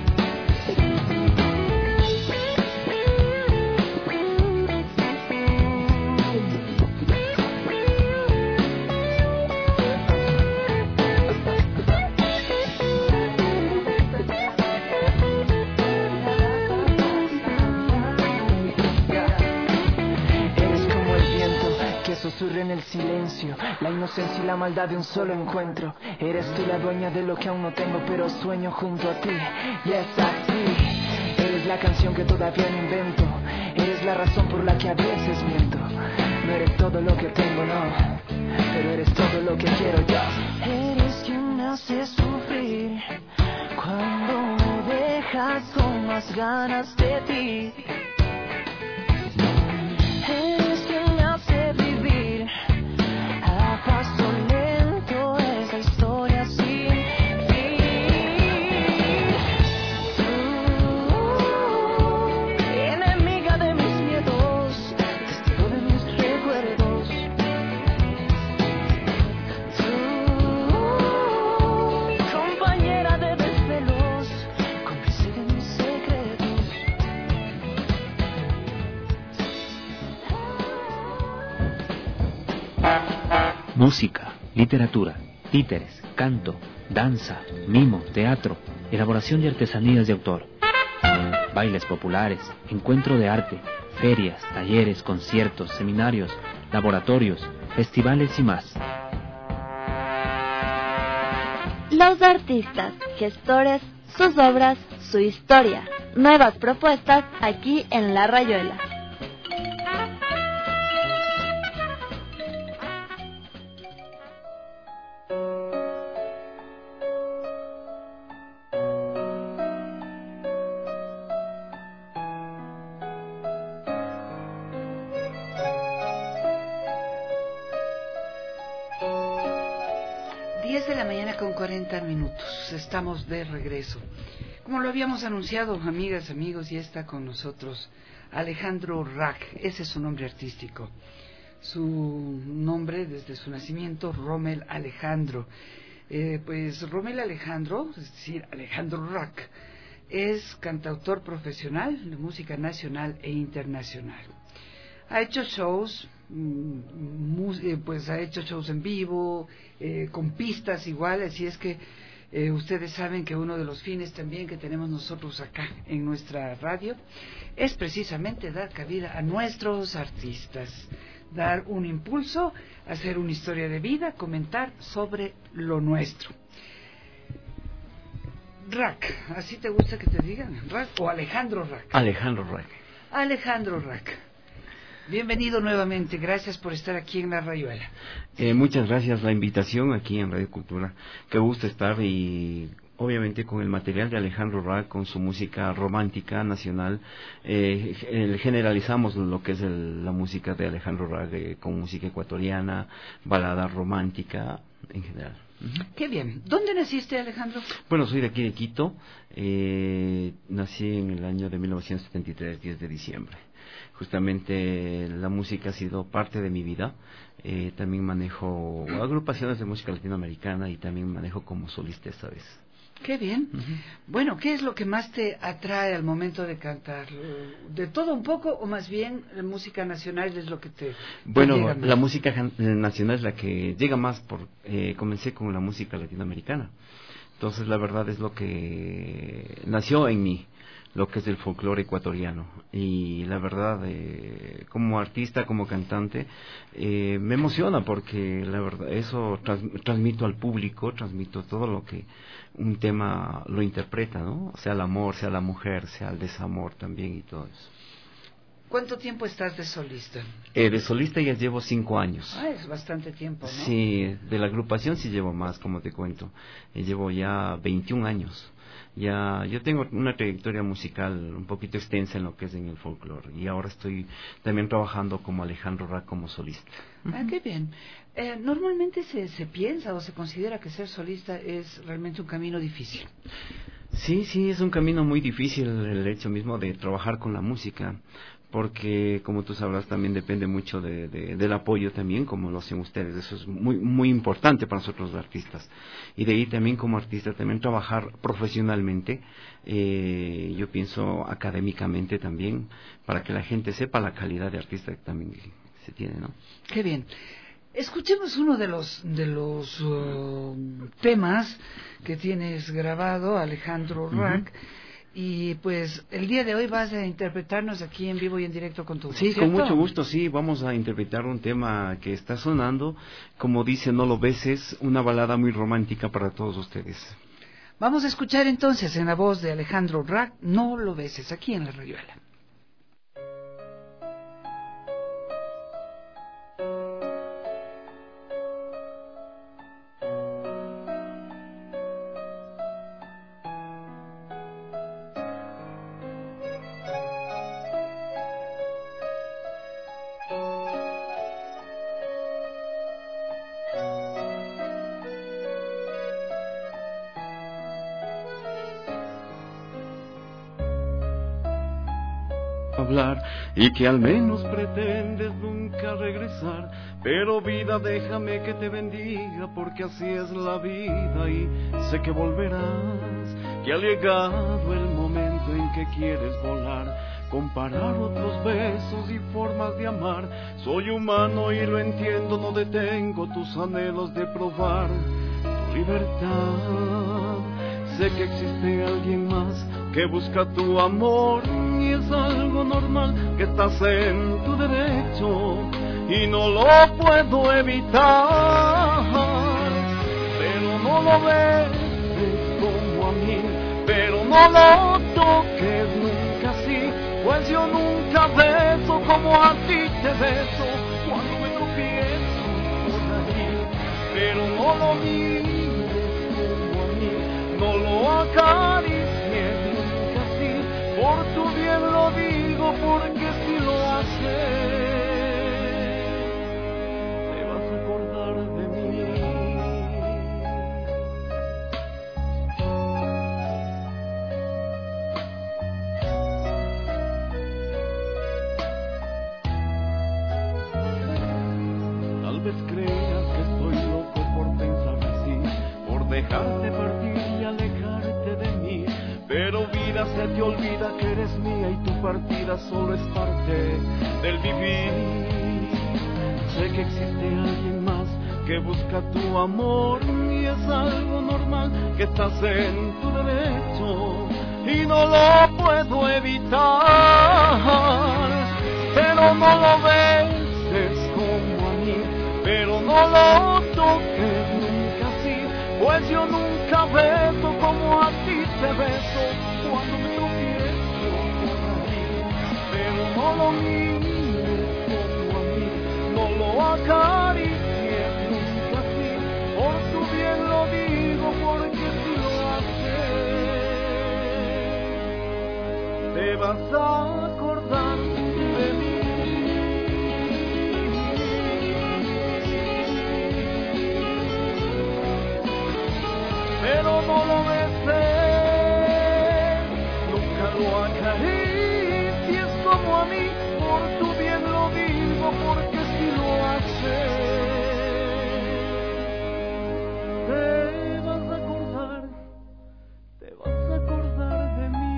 Eres como el viento que susurra en el silencio, la inocencia y la maldad de un solo encuentro. Eres tú la dueña de lo que aún no tengo, pero sueño junto a ti. Y es así, eres la canción que todavía no invento. Eres la razón por la que a veces miento. No eres todo lo que tengo, no, pero eres todo lo que quiero yo. Eres quien me hace sufrir cuando me dejas con más ganas de ti. Eres quien me hace vivir a paso lento esta historia sin fin. Tú, enemiga de mis miedos, testigo de mis recuerdos. Tú, compañera de desvelos, cómplice de mis secretos. Música, literatura, títeres, canto, danza, mimo, teatro, elaboración de artesanías de autor, bailes populares, encuentro de arte, ferias, talleres, conciertos, seminarios, laboratorios, festivales y más. Los artistas, gestores, sus obras, su historia. Nuevas propuestas aquí en La Rayuela. diez de la mañana con cuarenta minutos. Estamos de regreso. Como lo habíamos anunciado, amigas, amigos, ya está con nosotros Alejandro Rack. Ese es su nombre artístico. Su nombre desde su nacimiento, Rommel Alejandro. Eh, pues Rommel Alejandro, es decir, Alejandro Rack, es cantautor profesional de música nacional e internacional. Ha hecho shows, pues ha hecho shows en vivo, eh, con pistas igual, así es que eh, ustedes saben que uno de los fines también que tenemos nosotros acá en nuestra radio es precisamente dar cabida a nuestros artistas, dar un impulso, hacer una historia de vida, comentar sobre lo nuestro. Rack, ¿así te gusta que te digan? ¿Rack o Alejandro Rack? Alejandro Rack. Alejandro Rack. Bienvenido nuevamente, gracias por estar aquí en La Rayuela. Eh, muchas gracias la invitación aquí en Radio Cultura. Qué gusto estar y obviamente con el material de Alejandro Rack, con su música romántica nacional, eh, generalizamos lo que es el, la música de Alejandro Rack, eh, con música ecuatoriana, balada romántica en general. Uh-huh. Qué bien. ¿Dónde naciste, Alejandro? Bueno, soy de aquí de Quito. Eh, nací en el año de mil novecientos setenta y tres, diez de diciembre. Justamente la música ha sido parte de mi vida. Eh, también manejo agrupaciones de música latinoamericana y también manejo como solista esta vez. Qué bien. Uh-huh. Bueno, ¿qué es lo que más te atrae al momento de cantar? ¿De todo un poco o más bien la música nacional es lo que te, bueno, te llega más? La música nacional es la que llega más. Por eh, comencé con la música latinoamericana. Entonces, la verdad es lo que nació en mí, lo que es el folclore ecuatoriano. Y la verdad, eh, como artista, como cantante, eh, me emociona porque la verdad eso trans, transmito al público, transmito todo lo que un tema lo interpreta, ¿no? Sea el amor, sea la mujer, sea el desamor también y todo eso. ¿Cuánto tiempo estás de solista? Eh, de solista ya llevo cinco años. Ah, es bastante tiempo, ¿no? Sí, de la agrupación sí llevo más, como te cuento. Eh, llevo ya veintiún años. Ya, yo tengo una trayectoria musical un poquito extensa en lo que es en el folclore y ahora estoy también trabajando como Alejandro Rack como solista. Ah, qué bien. Eh, normalmente se, se piensa o se considera que ser solista es realmente un camino difícil. Sí, sí, es un camino muy difícil el hecho mismo de trabajar con la música, porque como tú sabrás también depende mucho de, de, del apoyo también, como lo hacen ustedes. Eso es muy muy importante para nosotros los artistas. Y de ahí también como artista también trabajar profesionalmente, eh, yo pienso académicamente también, para que la gente sepa la calidad de artista que también se tiene, ¿no? Qué bien. Escuchemos uno de los de los uh, temas que tienes grabado, Alejandro Rack. Uh-huh. Y pues el día de hoy vas a interpretarnos aquí en vivo y en directo con tu voz, Sí, ¿cierto? Con mucho gusto, sí, vamos a interpretar un tema que está sonando, como dice No lo beses, una balada muy romántica para todos ustedes. Vamos a escuchar entonces en la voz de Alejandro Rack, No lo beses, aquí en La Rayuela. Hablar y que al menos pretendes nunca regresar, pero vida déjame que te bendiga porque así es la vida y sé que volverás, que ha llegado el momento en que quieres volar, comparar otros besos y formas de amar. Soy humano y lo entiendo, no detengo tus anhelos de probar tu libertad. Sé que existe alguien más que busca tu amor y es algo normal, que estás en tu derecho y no lo puedo evitar. Pero no lo beses como a mí, pero no lo toques nunca así, pues yo nunca beso como a ti te beso cuando me tropiezo por ahí. Pero no lo mires como a mí, no lo acaricies nunca así, por tu bien lo digo, porque si lo haces te vas a acordar de mí. Tal vez creas que estoy loco por pensar así, por dejarte partir y alejarte de mí, pero vida, se te olvida que eres mía y tu partida solo es parte del vivir. Sé que existe alguien más que busca tu amor y es algo normal, que estás en tu derecho y no lo puedo evitar. Pero no lo beses como a mí, pero no lo toques nunca así, pues yo nunca beso como a ti te beso cuando me tropiezo por ahí. Pero no lo mires como a mí, no lo acaricies nunca así, por tu bien lo digo, porque si lo haces te vas a acordar de mí. Pero no lo beses, nunca lo acaricies como a mí, por tu bien lo digo, porque si lo haces, te vas a acordar, te vas a acordar de mí.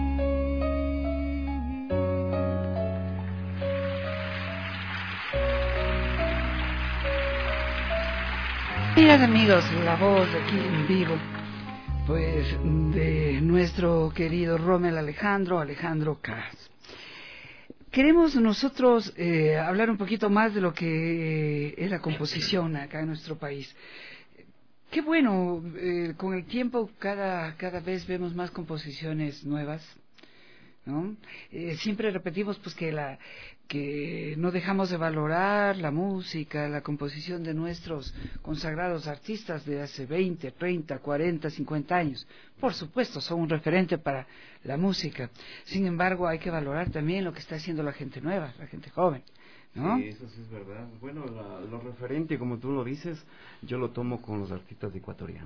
Mirad amigos, la voz aquí en vivo, pues de nuestro querido Rommel Alejandro, Alejandro Cas. Queremos nosotros eh, hablar un poquito más de lo que es la composición acá en nuestro país. Qué bueno, eh, con el tiempo cada, cada vez vemos más composiciones nuevas, ¿no? Eh, siempre repetimos pues que la que no dejamos de valorar la música, la composición de nuestros consagrados artistas de hace veinte, treinta, cuarenta, cincuenta años. Por supuesto, son un referente para la música. Sin embargo, hay que valorar también lo que está haciendo la gente nueva, la gente joven, ¿no? Sí, eso sí es verdad. Bueno, la, lo referente, como tú lo dices, yo lo tomo con los artistas ecuatorianos.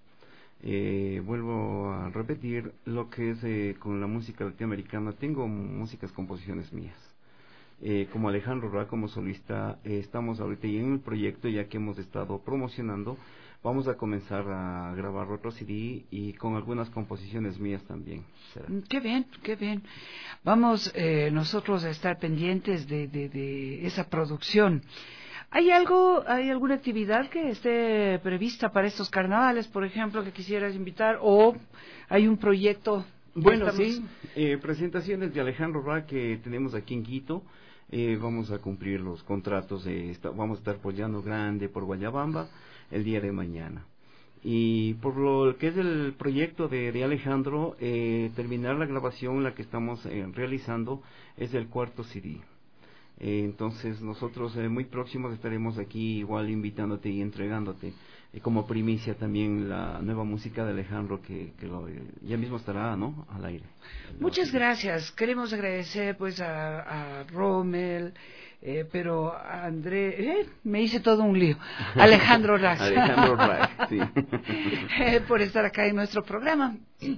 Eh, vuelvo a repetir lo que es eh, con la música latinoamericana. Tengo músicas, composiciones mías. Eh, como Alejandro Ra, como solista, eh, estamos ahorita y en el proyecto, ya que hemos estado promocionando, vamos a comenzar a grabar otro C D y con algunas composiciones mías también. ¿Será? Qué bien, qué bien. Vamos eh, nosotros a estar pendientes de, de, de esa producción. ¿Hay algo, hay alguna actividad que esté prevista para estos carnavales, por ejemplo, que quisieras invitar? ¿O hay un proyecto? Bueno, estamos... sí, eh, presentaciones de Alejandro Ra que tenemos aquí en Quito. Eh, vamos a cumplir los contratos, de esta, vamos a estar apoyando grande por Guayabamba el día de mañana. Y por lo que es el proyecto de, de Alejandro, eh, terminar la grabación, la que estamos eh, realizando, es el cuarto C D. Eh, entonces nosotros eh, muy próximos estaremos aquí igual invitándote y entregándote eh, como primicia también la nueva música de Alejandro que, que lo, eh, ya mismo estará, ¿no?, al aire. Muchas gracias. Queremos agradecer pues a, a Rommel, eh, pero a André, eh, me hice todo un lío. Alejandro Rax. Alejandro Rax, sí. eh, por estar acá en nuestro programa.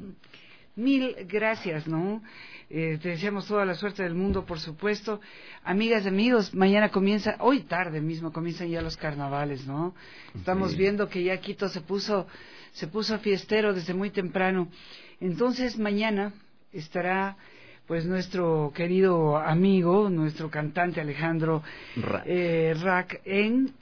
Mil gracias, ¿no? Eh, te deseamos toda la suerte del mundo, por supuesto. Amigas y amigos, mañana comienza, hoy tarde mismo comienzan ya los carnavales, ¿no? Estamos sí. viendo que ya Quito se puso, se puso fiestero desde muy temprano. Entonces mañana estará pues nuestro querido amigo, nuestro cantante Alejandro Rack, eh, Rack en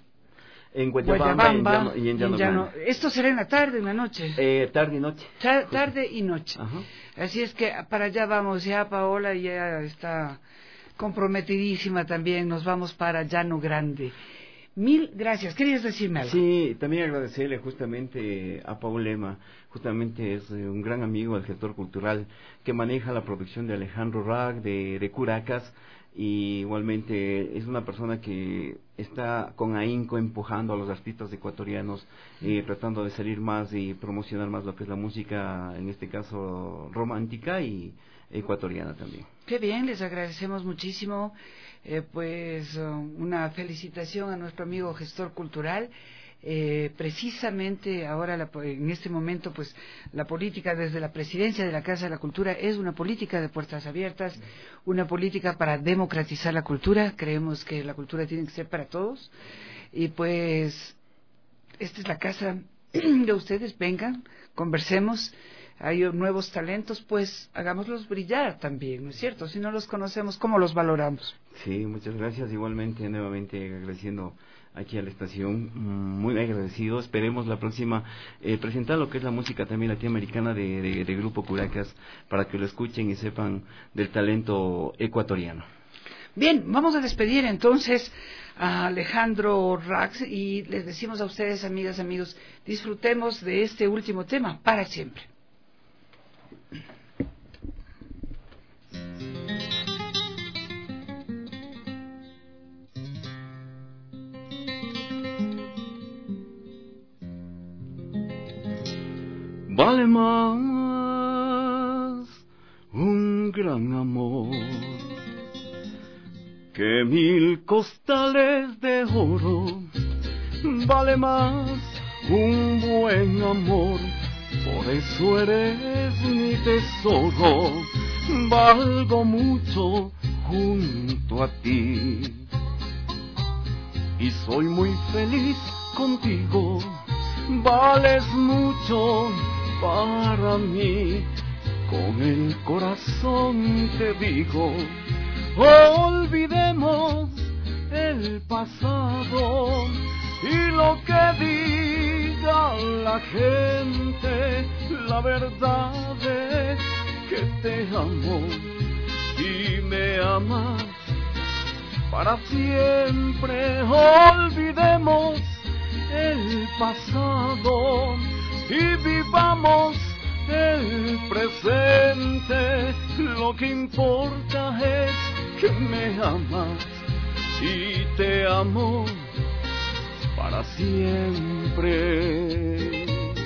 en Guayabamba, Guayabamba en Llano, y en Llano, en Llano. ¿Esto será en la tarde, en la noche? Eh, tarde y noche. Ta tarde y noche. Ajá. Así es que para allá vamos, ya Paola ya está comprometidísima también, nos vamos para Llano Grande. Mil gracias. ¿Querías decirme algo? Sí, también agradecerle justamente a Paul Lema, justamente es un gran amigo del sector cultural que maneja la producción de Alejandro Rack, de, de Curacas, y igualmente es una persona que está con ahínco empujando a los artistas ecuatorianos, eh, tratando de salir más y promocionar más lo que es la música, en este caso romántica y ecuatoriana también. Qué bien, les agradecemos muchísimo. Eh, pues uh, una felicitación a nuestro amigo gestor cultural. Eh, precisamente ahora la, en este momento pues la política desde la presidencia de la Casa de la Cultura es una política de puertas abiertas, una política para democratizar la cultura. Creemos que la cultura tiene que ser para todos y pues esta es la casa de ustedes, vengan, conversemos. Hay nuevos talentos, pues hagámoslos brillar también, ¿no es cierto? Si no los conocemos, ¿cómo los valoramos? Sí, muchas gracias. Igualmente, nuevamente agradeciendo aquí a la estación, muy agradecido. Esperemos la próxima eh, presentar lo que es la música también latinoamericana de, de, de Grupo Curacas, para que lo escuchen y sepan del talento ecuatoriano. Bien, vamos a despedir entonces a Alejandro Rax y les decimos a ustedes, amigas, amigos, disfrutemos de este último tema para siempre. Vale más un gran amor que mil costales de oro. Vale más un buen amor, por eso eres mi tesoro. Valgo mucho junto a ti y soy muy feliz contigo. Vales mucho para mí, con el corazón te digo. Olvidemos el pasado y lo que diga la gente. La verdad es que te amo y me amas para siempre. Olvidemos el pasado y vivamos el presente. Lo que importa es que me amas y te amo para siempre.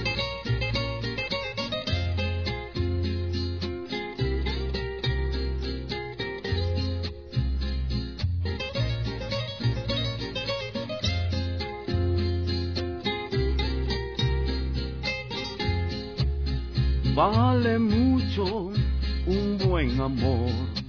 Vale mucho un buen amor,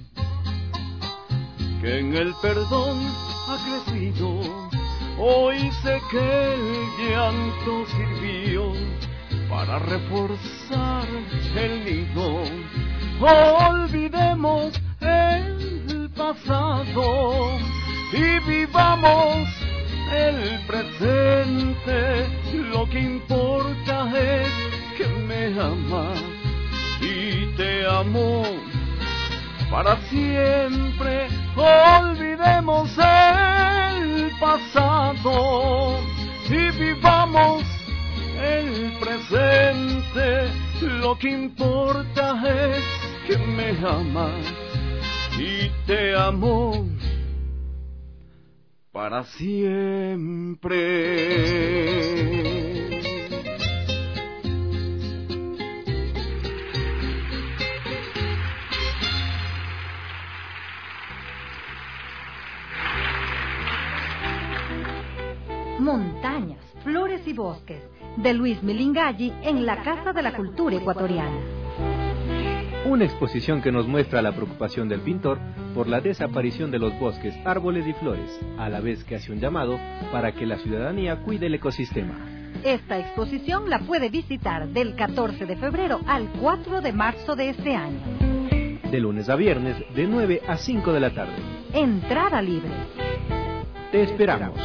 que en el perdón ha crecido. Hoy sé que el llanto sirvió para reforzar el nido. Olvidemos el pasado y vivamos el presente. Lo que importa es que me amas y te amo para siempre. Olvidemos el pasado y vivamos el presente. Lo que importa es que me amas y te amo para siempre. Montañas, flores y bosques, de Luis Milingalli en la Casa de la Cultura Ecuatoriana. Una exposición que nos muestra la preocupación del pintor por la desaparición de los bosques, árboles y flores, a la vez que hace un llamado para que la ciudadanía cuide el ecosistema. Esta exposición la puede visitar del catorce de febrero al cuatro de marzo de este año. De lunes a viernes, de nueve a cinco de la tarde. Entrada libre. Te esperamos.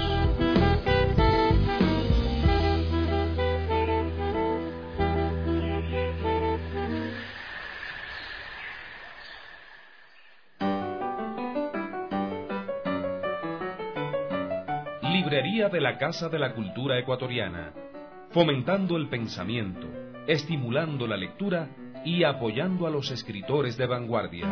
Librería de la Casa de la Cultura Ecuatoriana, fomentando el pensamiento, estimulando la lectura y apoyando a los escritores de vanguardia.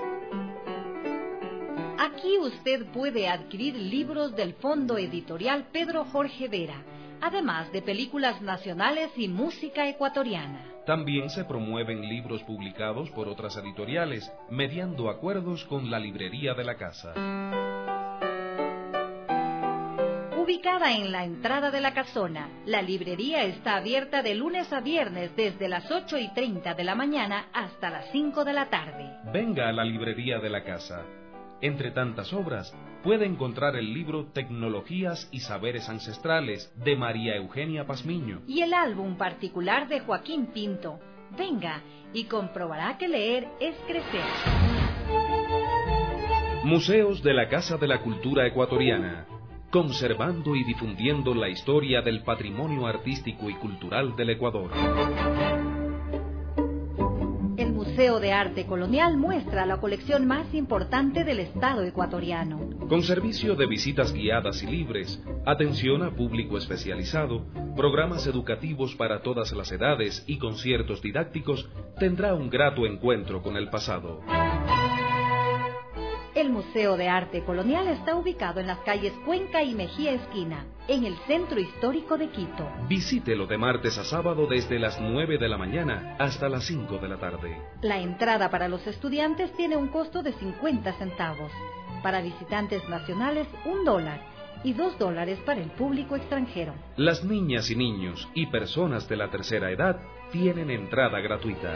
Aquí usted puede adquirir libros del Fondo Editorial Pedro Jorge Vera, además de películas nacionales y música ecuatoriana. También se promueven libros publicados por otras editoriales, mediando acuerdos con la Librería de la Casa. Ubicada en la entrada de la casona, la librería está abierta de lunes a viernes desde las ocho y treinta de la mañana hasta las cinco de la tarde. Venga a la Librería de la Casa. Entre tantas obras, puede encontrar el libro Tecnologías y Saberes Ancestrales de María Eugenia Pazmiño y el álbum particular de Joaquín Pinto. Venga y comprobará que leer es crecer. Museos de la Casa de la Cultura Ecuatoriana, conservando y difundiendo la historia del patrimonio artístico y cultural del Ecuador. El Museo de Arte Colonial muestra la colección más importante del Estado ecuatoriano. Con servicio de visitas guiadas y libres, atención a público especializado, programas educativos para todas las edades y conciertos didácticos, tendrá un grato encuentro con el pasado. El Museo de Arte Colonial está ubicado en las calles Cuenca y Mejía Esquina, en el centro histórico de Quito. Visítelo de martes a sábado desde las nueve de la mañana hasta las cinco de la tarde. La entrada para los estudiantes tiene un costo de cincuenta centavos. Para visitantes nacionales, un dólar. Y dos dólares para el público extranjero. Las niñas y niños y personas de la tercera edad tienen entrada gratuita.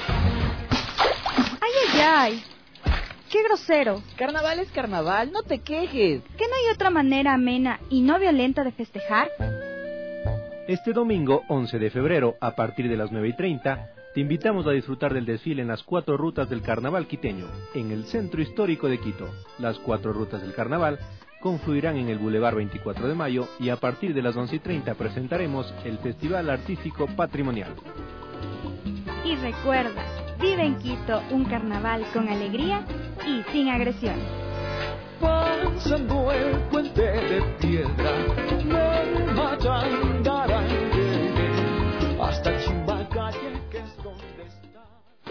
¡Ay, ay, ay! ¡Qué grosero! Carnaval es carnaval, no te quejes. ¿Que no hay otra manera amena y no violenta de festejar? Este domingo, once de febrero, a partir de las nueve y treinta, te invitamos a disfrutar del desfile en las cuatro rutas del carnaval quiteño, en el centro histórico de Quito. Las cuatro rutas del carnaval confluirán en el Boulevard veinticuatro de mayo y a partir de las once y treinta presentaremos el Festival Artístico Patrimonial. Y recuerda, vive en Quito un carnaval con alegría y sin agresión. Pasando el puente de piedra, me machangarán hasta Chimbacalle, que es donde está.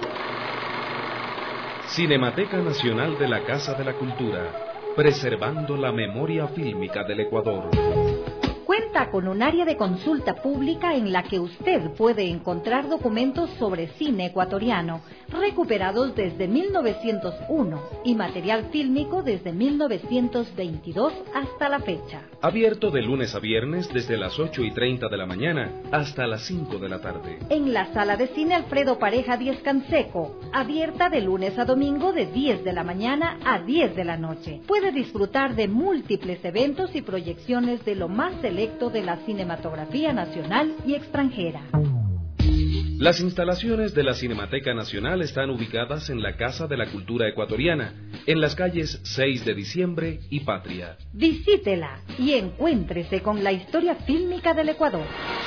Cinemateca Nacional de la Casa de la Cultura, preservando la memoria fílmica del Ecuador. Cuenta con un área de consulta pública en la que usted puede encontrar documentos sobre cine ecuatoriano, recuperados desde mil novecientos uno y material fílmico desde mil novecientos veintidós hasta la fecha. Abierto de lunes a viernes desde las ocho y treinta de la mañana hasta las cinco de la tarde. En la sala de cine Alfredo Pareja Díez Canseco, abierta de lunes a domingo de diez de la mañana a diez de la noche. Puede disfrutar de múltiples eventos y proyecciones de lo más selecto de la cinematografía nacional y extranjera. Las instalaciones de la Cinemateca Nacional están ubicadas en la Casa de la Cultura Ecuatoriana, en las calles seis de diciembre y Patria. Visítela y encuéntrese con la historia fílmica del Ecuador.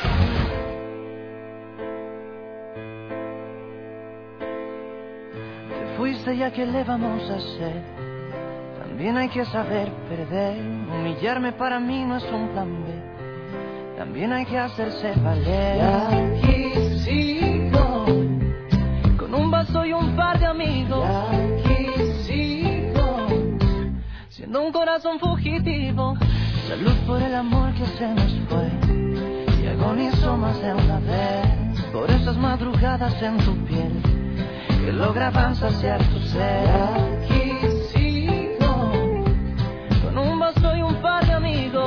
Te fuiste, ya que le vamos a hacer. También hay que saber perder. Humillarme para mí no es un plan B. También hay que hacerse valer. Y aquí sigo, con un vaso y un par de amigos. Y aquí sigo, siendo un corazón fugitivo. Salud por el amor que se nos fue y agonizo más de una vez. Por esas madrugadas en tu piel que lograban saciar tu ser. Y aquí sigo, con un vaso y un par de amigos.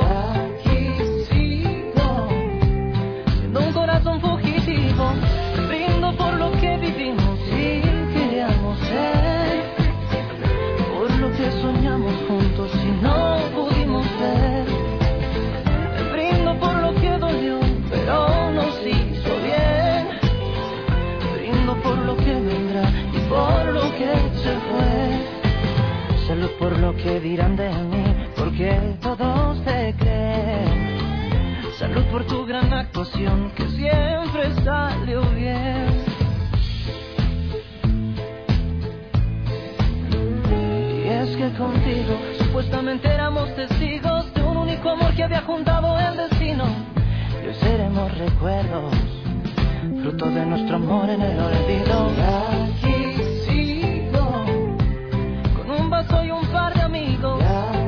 Un corazón fugitivo, brindo por lo que vivimos y queríamos ser, por lo que soñamos juntos y no pudimos ver. Brindo por lo que dolió, pero nos hizo bien. Brindo por lo que vendrá y por lo que se fue. Salud por lo que dirán de mí, porque todos te creen. Salud por tu gran actuación, que siempre salió bien. Y es que contigo supuestamente éramos testigos de un único amor que había juntado el destino. Y hoy seremos recuerdos, fruto de nuestro amor en el olvido. Y aquí sigo, con un vaso y un par de amigos.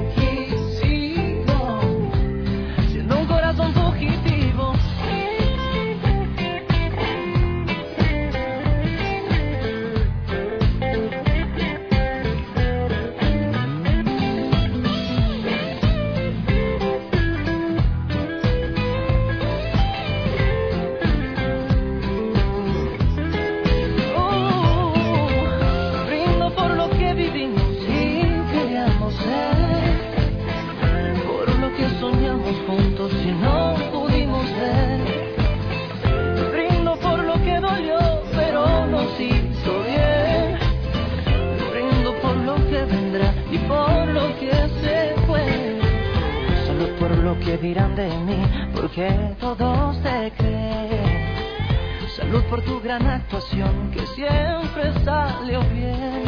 Juntos y no pudimos ver. Brindo por lo que dolió, pero nos hizo bien. Brindo por lo que vendrá y por lo que se fue. Salud por lo que dirán de mí, porque todos te creen. Salud por tu gran actuación, que siempre salió bien.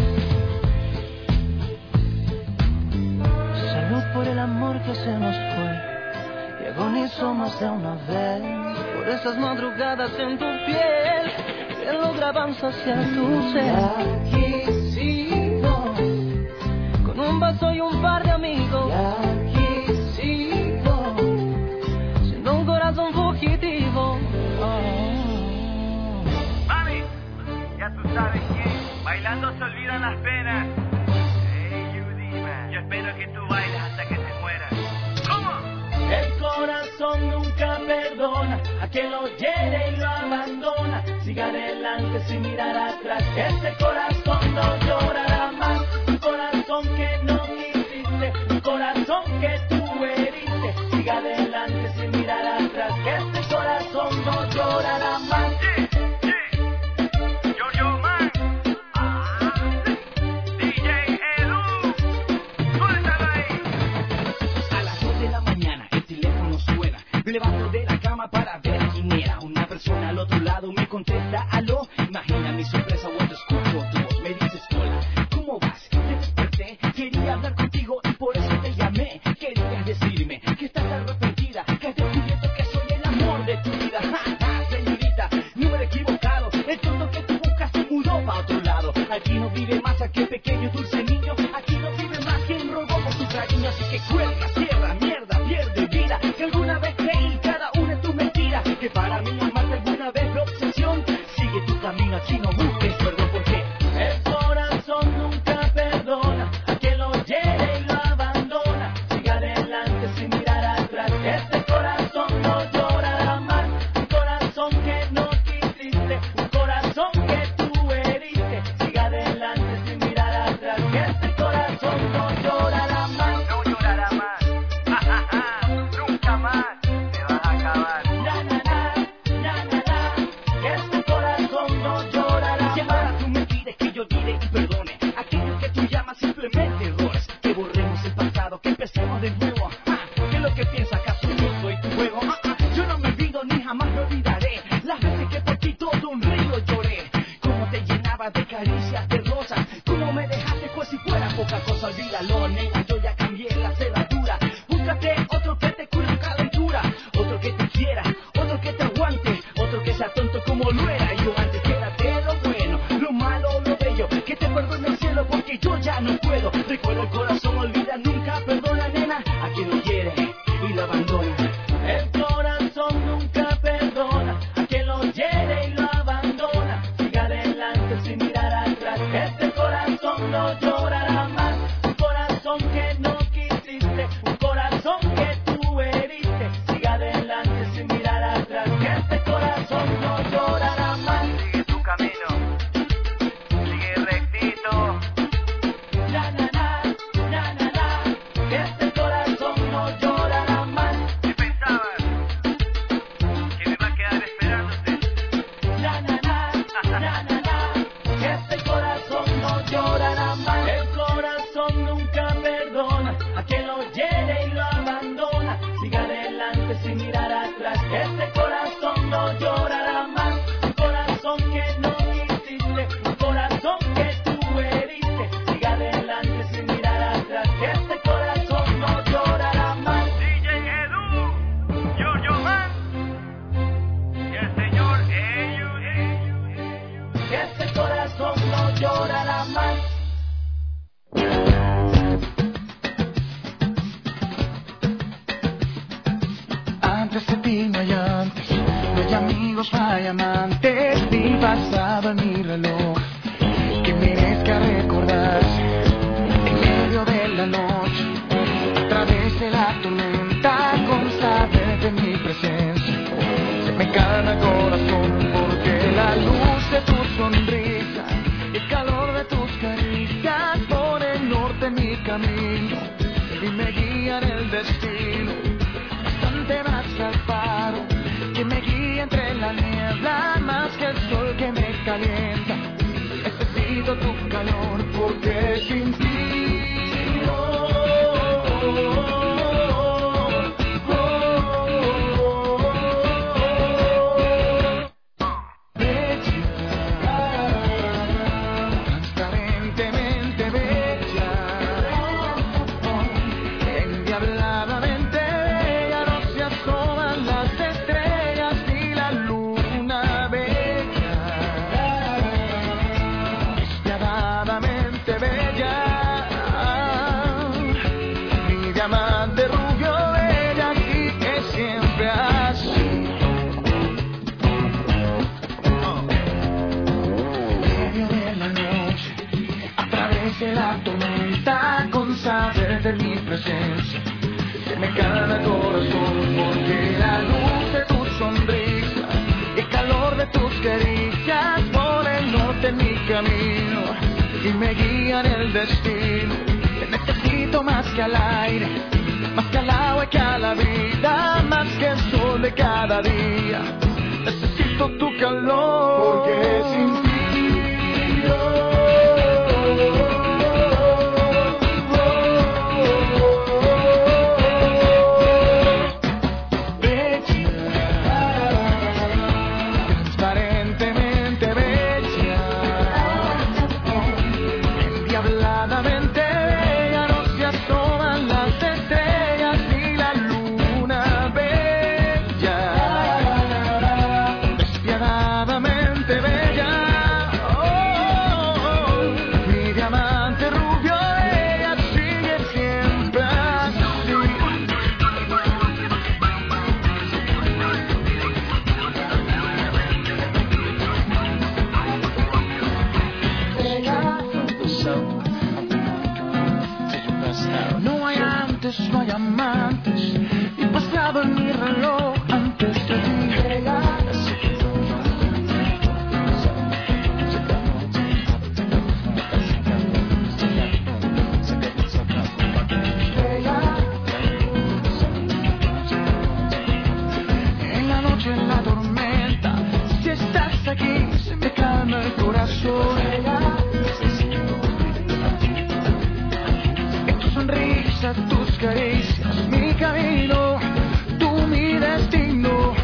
Salud por el amor que se nos fue y agonizó más de una vez. Por esas madrugadas en tu piel que lograban saciar tu ser. Aquí sigo, con un vaso y un par de amigos. Y aquí sigo, siendo un corazón fugitivo. Oh. Mami, ya tú sabes que bailando se olvidan las penas. Hey, you dime. Yo espero quiero que tú bailes hasta que te mueras. ¿Cómo? El corazón nunca perdona a quien lo hiere y lo abandona. Siga adelante sin mirar atrás. Este corazón no llorará más. Un corazón que no quisiste, un corazón que tú heriste. Siga adelante sin mirar atrás. Este corazón no llorará más. Me levanto de la cama para ver quién era. Una persona al otro lado me contesta, aló. Imagina mi sorpresa cuando escucho tu voz. Me dices, hola, ¿cómo vas? Te desperté, quería hablar contigo y por eso te llamé. Querías decirme que estás arrepentida, que has descubierto que soy el amor de tu vida. Ja, ja, señorita, no me he equivocado. El tonto que tú buscas se mudó para otro lado. Aquí no vive más aquel pequeño dulce niño. Aquí no vive más quien robó por su cariño. Así que cuelga, cierra, mierda, pierde vida. Que alguna vez que para mí amarte alguna vez fue obsesión. Sigue tu camino, así no busques perdón, porque el corazón nunca perdona a quien lo hiere y lo abandona. Siga adelante sin mirar atrás. Este corazón no llorará más. Un corazón que no quisiste, un corazón que tú heriste. Siga adelante sin mirar atrás. Este corazón no llorará más. No llorará más. Ja, ja, ja. Nunca más. Te vas a acabar. Simplemente errores, que borremos el pasado, que empecemos de nuevo. Ah, ¿qué es lo que piensas? ¿Acaso yo soy tu juego? Ah, ah, yo no me olvido ni jamás me olvidaré las veces que por ti todo un río lloré. Cómo te llenaba de caricias, de rosas, cómo me dejaste pues si fuera poca cosa. Olvídalo, nena, yo ya cambié la cerradura. Búscate otro que te cure calentura, otro que te quiera, otro que te aguante, otro que sea tonto como lo era yo antes. Quédate lo bueno, lo malo, lo bello, que te perdone el cielo porque yo ya no puedo. Recuerda el corazón, olvida, nunca perdona, nena, a quien lo quiere y lo abandona. El corazón nunca perdona a quien lo hiere y lo abandona. Siga adelante sin mirar atrás. Este corazón no llorará más. Un corazón que no quisiste, un corazón que tú heriste. Siga adelante sin mirar atrás. Este corazón no llorará más. Sigue tu camino, sigue rectito. Na, na, na, na, na, na. Este corazón no llorará más. ¿Qué pensabas? ¿Que me va a quedar esperándote? Na, na, na, na, na, na. Este corazón no llorará más. El corazón nunca perdona a quien lo hiere y lo abandona. Siga adelante sin mirar atrás. Este corazón no llorará más. Un corazón que no quisiste, un corazón que tú heriste. Siga adelante sin mirar atrás. Este corazón no llorará más. D J Edu, yo, yo, man. Y el señor ellos. Este corazón no llorará más. Antes de ti no hay antes, no hay amigos, no hay amantes, ni pasado en mi reloj que merezca recordarse en medio de la noche, a través de la tormenta constante de mi presencia. Se me calma el corazón porque la luz de tu sonrisa, el calor de tus caricias por el norte mi camino y me guían el destino. Bastante más al faro que me guía entre la niebla, más que el sol que me calienta. Necesito tu calor porque sin ti oh, oh, oh, oh, oh, oh. Bella, transparentemente bella, endiabladamente bella, no se asoman las estrellas ni la luna bella, despiadadamente bella. mi presencia, que me calma el corazón, porque la luz de tu sonrisa, el calor de tus caricias ponen norte en mi camino y me guían el destino. Te necesito más que al aire, más que al agua y que a la vida, más que el sol de cada día. Necesito tu calor, porque sin ti yo no hay amantes y pasaba en mi reloj antes de ti. En la noche, en la tormenta, si estás aquí, se me calma el corazón. En tu sonrisa, tus caricias, mi camino, tú mi destino.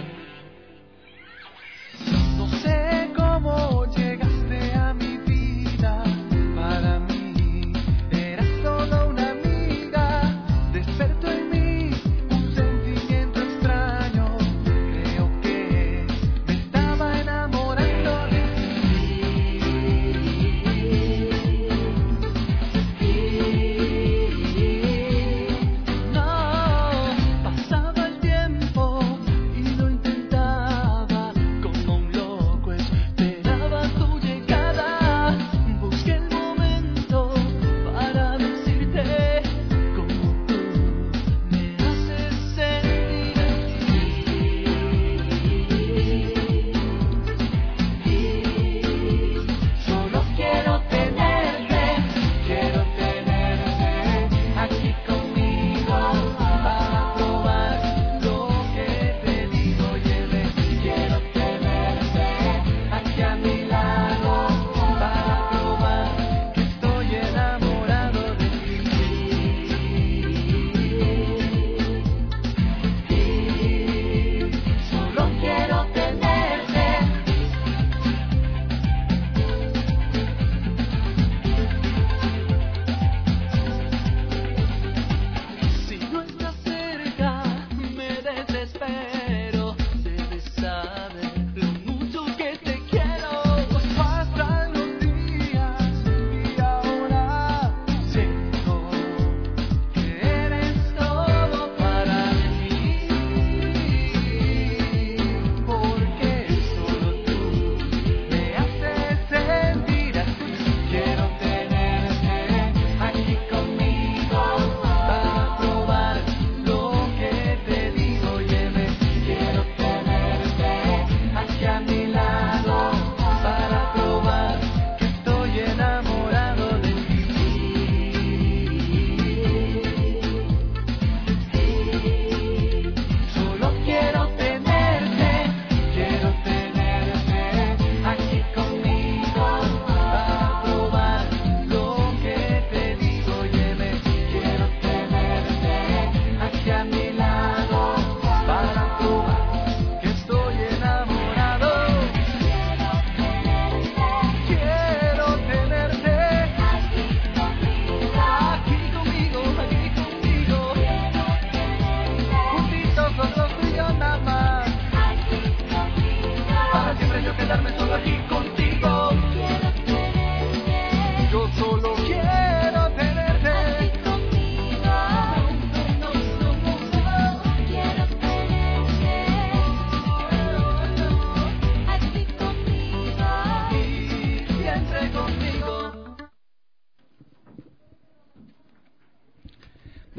No sé cómo llegaste a mi vida.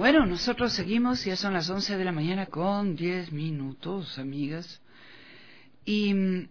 Bueno, nosotros seguimos, ya son las once de la mañana con diez minutos, amigas. Y mm,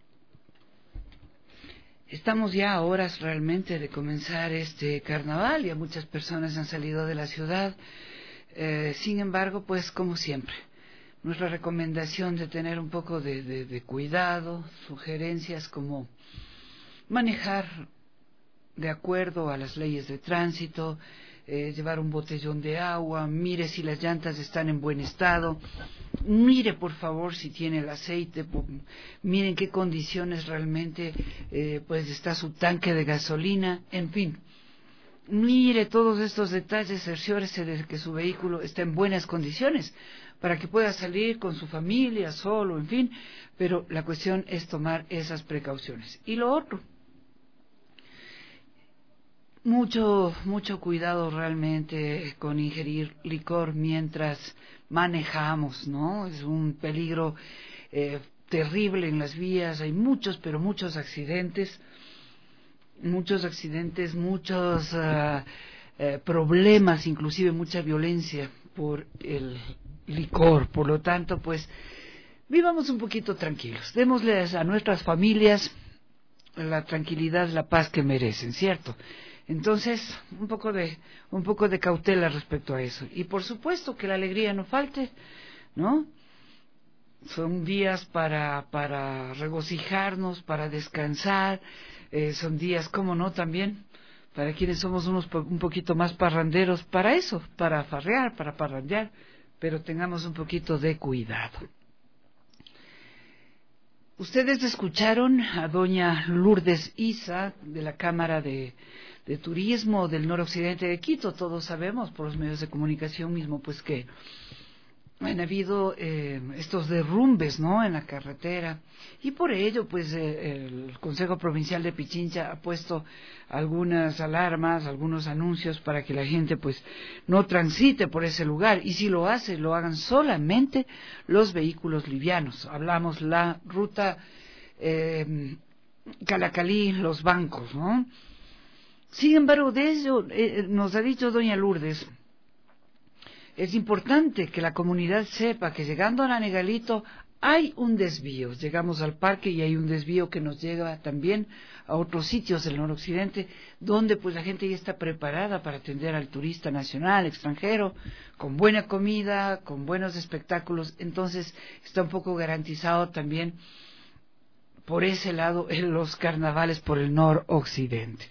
estamos ya a horas realmente de comenzar este carnaval. Ya muchas personas han salido de la ciudad. Eh, sin embargo, pues como siempre, nuestra recomendación de tener un poco de, de, de cuidado, sugerencias como manejar de acuerdo a las leyes de tránsito, eh, llevar un botellón de agua, mire si las llantas están en buen estado, mire por favor si tiene el aceite, por, miren qué condiciones realmente eh, pues está su tanque de gasolina, en fin, mire todos estos detalles, cerciórese de que su vehículo está en buenas condiciones para que pueda salir con su familia, solo, en fin, pero la cuestión es tomar esas precauciones. Y lo otro, Mucho, mucho cuidado realmente con ingerir licor mientras manejamos, ¿no? Es un peligro eh, terrible en las vías, hay muchos, pero muchos accidentes, muchos accidentes, muchos uh, eh, problemas, inclusive mucha violencia por el licor. Por lo tanto, pues, vivamos un poquito tranquilos, démosles a nuestras familias la tranquilidad, la paz que merecen, ¿cierto? Entonces, un poco de un poco de cautela respecto a eso. Y por supuesto que la alegría no falte, ¿no? Son días para para regocijarnos, para descansar, eh, son días, cómo no, también, para quienes somos unos po un poquito más parranderos, para eso, para farrear, para parrandear, pero tengamos un poquito de cuidado. Ustedes escucharon a doña Lourdes Isa, de la Cámara de de Turismo del noroccidente de Quito. Todos sabemos por los medios de comunicación mismo pues que han habido eh, estos derrumbes, ¿no?, en la carretera, y por ello pues eh, el Consejo Provincial de Pichincha ha puesto algunas alarmas, algunos anuncios para que la gente pues no transite por ese lugar, y si lo hace, lo hagan solamente los vehículos livianos. Hablamos la ruta eh, Calacalí, Los Bancos, ¿no? Sin embargo, de ello eh, nos ha dicho doña Lourdes, es importante que la comunidad sepa que llegando a Nanegalito hay un desvío. Llegamos al parque y hay un desvío que nos lleva también a otros sitios del noroccidente, donde pues la gente ya está preparada para atender al turista nacional, extranjero, con buena comida, con buenos espectáculos. Entonces está un poco garantizado también por ese lado en los carnavales por el noroccidente.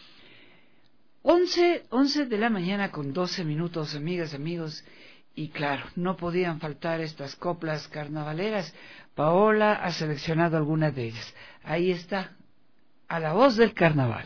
Once, once de la mañana con doce minutos, amigas, amigos, y claro, no podían faltar estas coplas carnavaleras. Paola ha seleccionado algunas de ellas. Ahí está, a la voz del carnaval.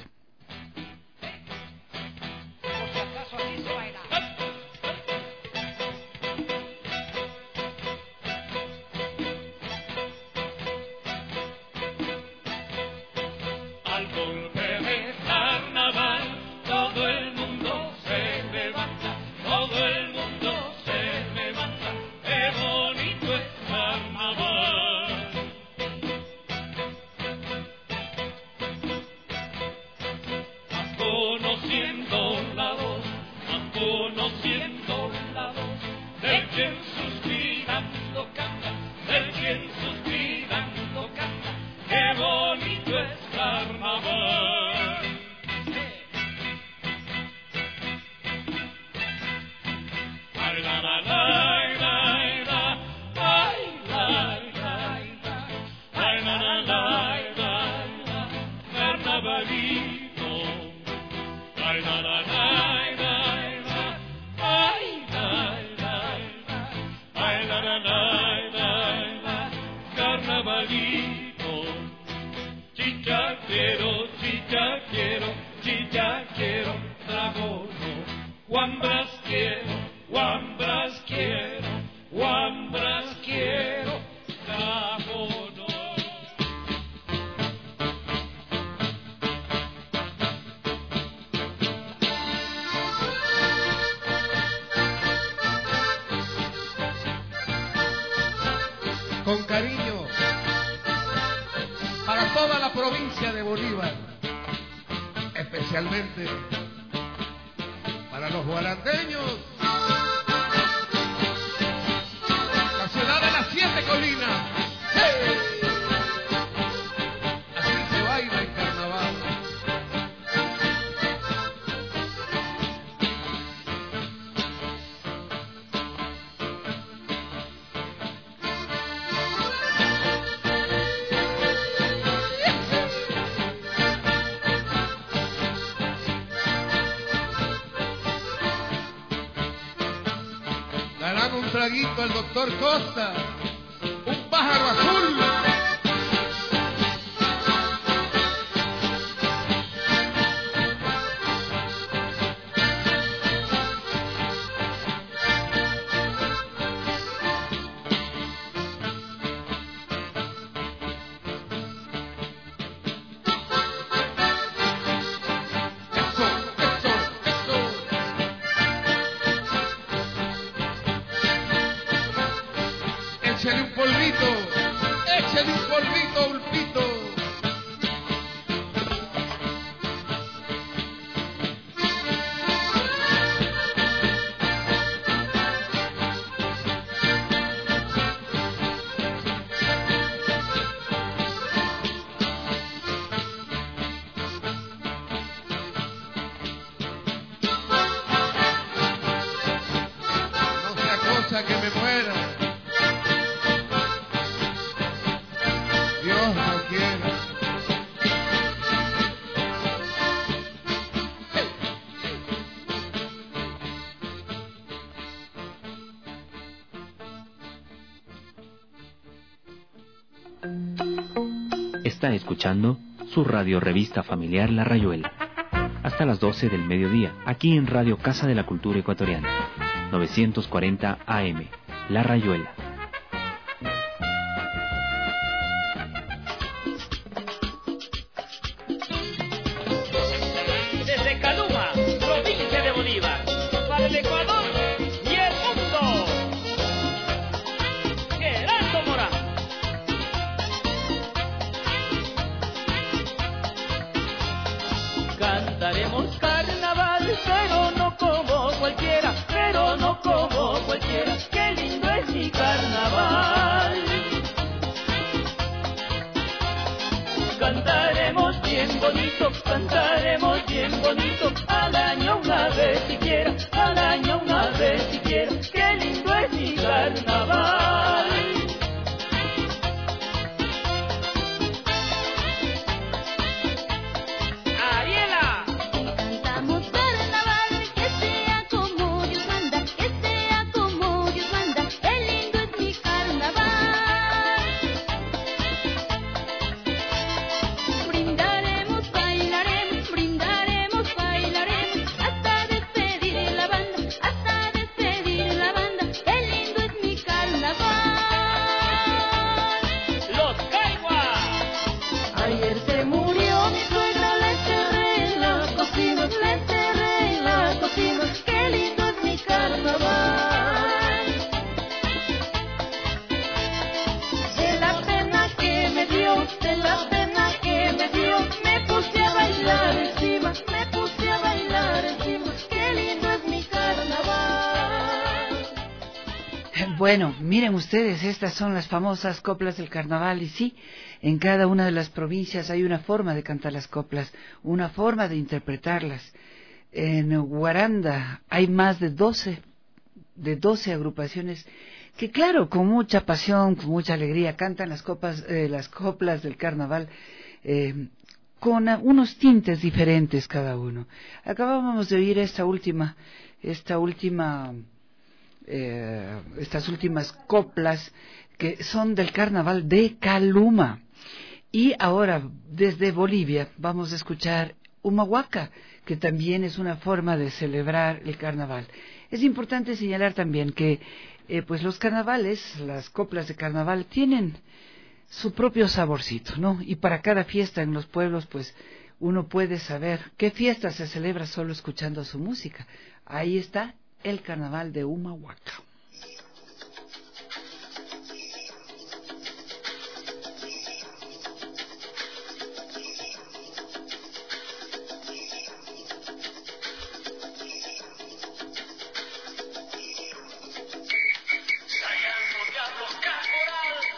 Con cariño para toda la provincia de Bolívar, especialmente para los guarandeños. Molina. ¡Hey! Así se baila el carnaval. Darán un traguito al doctor Costa, un pájaro azul. Échale un polvito, échale un polvito a Ulpito. No sea cosa que me muera. Dios no quiera. Está escuchando su radio revista familiar La Rayuela. Hasta las doce del mediodía, aquí en Radio Casa de la Cultura Ecuatoriana. novecientos cuarenta A M. La Rayuela. Desde Caluma, provincia de Bolívar, para el Ecuador y el mundo. Gerardo Morán. Cantaremos carnaval, pero no como cualquiera, pero no como cualquiera. Qué lindo es mi carnaval. Cantaremos bien bonito, cantaremos bien bonito, al año una vez siquiera, al año una vez siquiera. Qué lindo es mi carnaval. Ariela. Cantamos carnaval, que sea como Dios manda, que sea como Dios manda. Qué lindo es mi carnaval. Brindaremos, bailaremos, brindaremos, bailaremos, hasta despedir la banda, hasta despedir la banda. Qué lindo es mi carnaval. Los Caiguas. Ayer se murió mi suegra, le enterré en la cocina, le enterré en la cocina. Qué lindo es mi carnaval. De la pena que me dio, de la pena que me dio, me puse a bailar encima, me puse a bailar encima. Qué lindo es mi carnaval. Bueno, miren ustedes, estas son las famosas coplas del carnaval y sí, en cada una de las provincias hay una forma de cantar las coplas, una forma de interpretarlas. En Guaranda hay más de doce, de doce agrupaciones que, claro, con mucha pasión, con mucha alegría, cantan las copas, eh, las coplas del carnaval eh, con uh, unos tintes diferentes cada uno. Acabábamos de oír esta última, esta última, eh, estas últimas coplas que son del carnaval de Caluma. Y ahora, desde Bolivia, vamos a escuchar Humahuaca, que también es una forma de celebrar el carnaval. Es importante señalar también que eh, pues los carnavales, las coplas de carnaval, tienen su propio saborcito, ¿no? Y para cada fiesta en los pueblos, pues uno puede saber qué fiesta se celebra solo escuchando su música. Ahí está el carnaval de Humahuaca. Diablo caporal,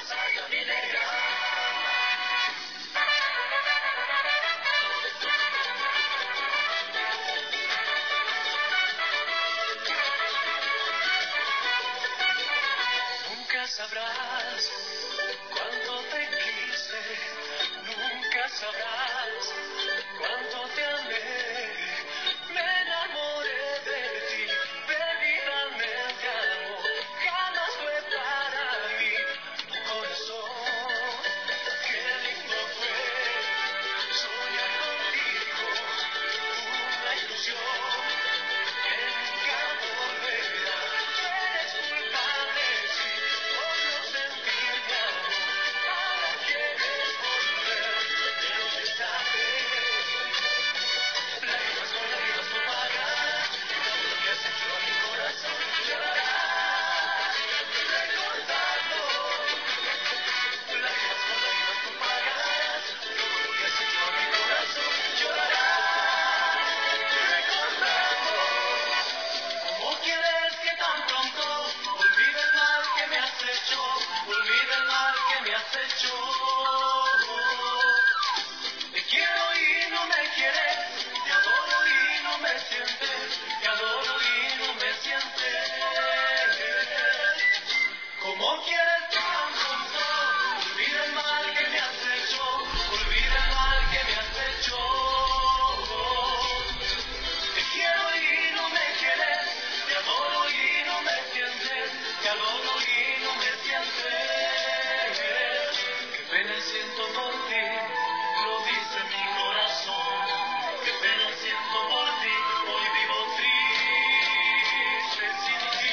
Nunca sabrás cuánto te quise, nunca sabrás cuánto te amé, me enamoré de ti, perdidamente amo, jamás fue para mí tu corazón, qué lindo fue soñar contigo, una ilusión que nunca volverá, eres culpable, sí, por no sentir mi amor, ahora quieres volver, pero se sabe, lágrimas con lágrimas no pagarás, y todo lo que has hecho a mi corazón llorarás, recordando, lágrimas con lágrimas no pagarás, todo lo que has hecho a mi corazón llorarás, recordando. ¿Cómo quieres que tan pronto olvide el mal que me has hecho? Olvide el mal que me has hecho. Te quiero y no me quieres, te adoro y no me sientes, te adoro y no me sientes. ¿Cómo quieres que tan pronto olvide el mal que me has hecho? Olvide el mal que me has hecho. Te quiero y no me quieres, te adoro y no me sientes, te adoro y no me sientes. Qué pena siento por ti, lo dice mi corazón. Qué pena siento por ti, hoy vivo triste sin ti.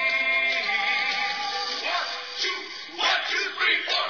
One, two, one, two, three, four.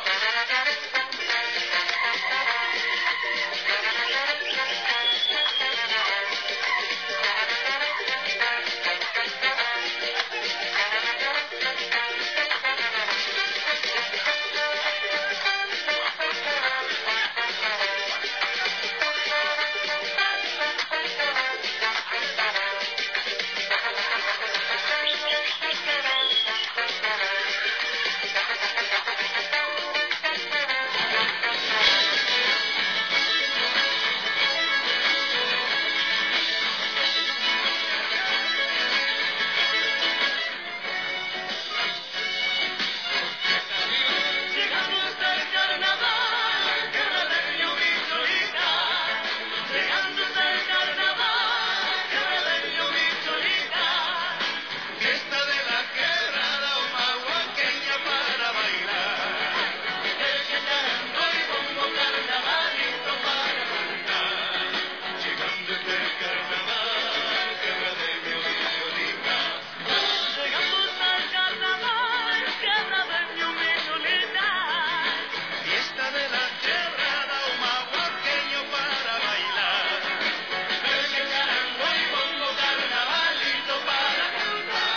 Llegamos al carnaval, carnaval mi solita. Llegamos al carnaval, carnaval mi solita. Fiesta de la quebrada, una huaqueña para bailar. El que tarango y bombo, carnavalito para cantar. Llegando este carnaval, carnaval mi solita. Llegamos al carnaval, carnaval mi solita. Fiesta de la quebrada, un huaqueño para bailar. El que tarango y bombo, carnavalito para cantar.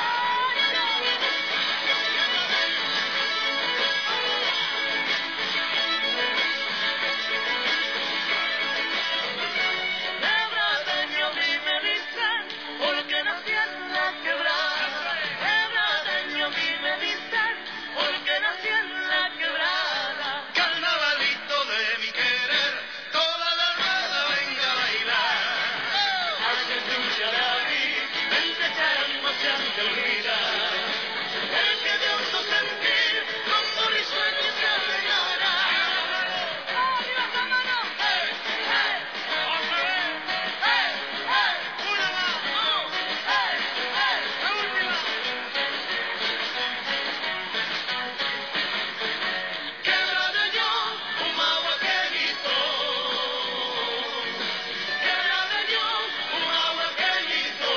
Quebradeño, mi me dicen, porque nací en la quebrada. Quebradeño, mi me dicen, porque nací en la quebrada. Carnavalito de mi querer, toda la hermana venga a bailar. Hace tu chararí, vente charango, se han de olvidar. El que dio tu sentir, con amor y sueño se alegrará. ¡Arriba esa mano! ¡Hey, hey! ¡Otra vez! ¡Hey, hey! ¡Una más! ¡Vamos! ¡Hey, hey! ¡La última! Quebradeño, un huaqueñito. Quebradeño, un huaqueñito.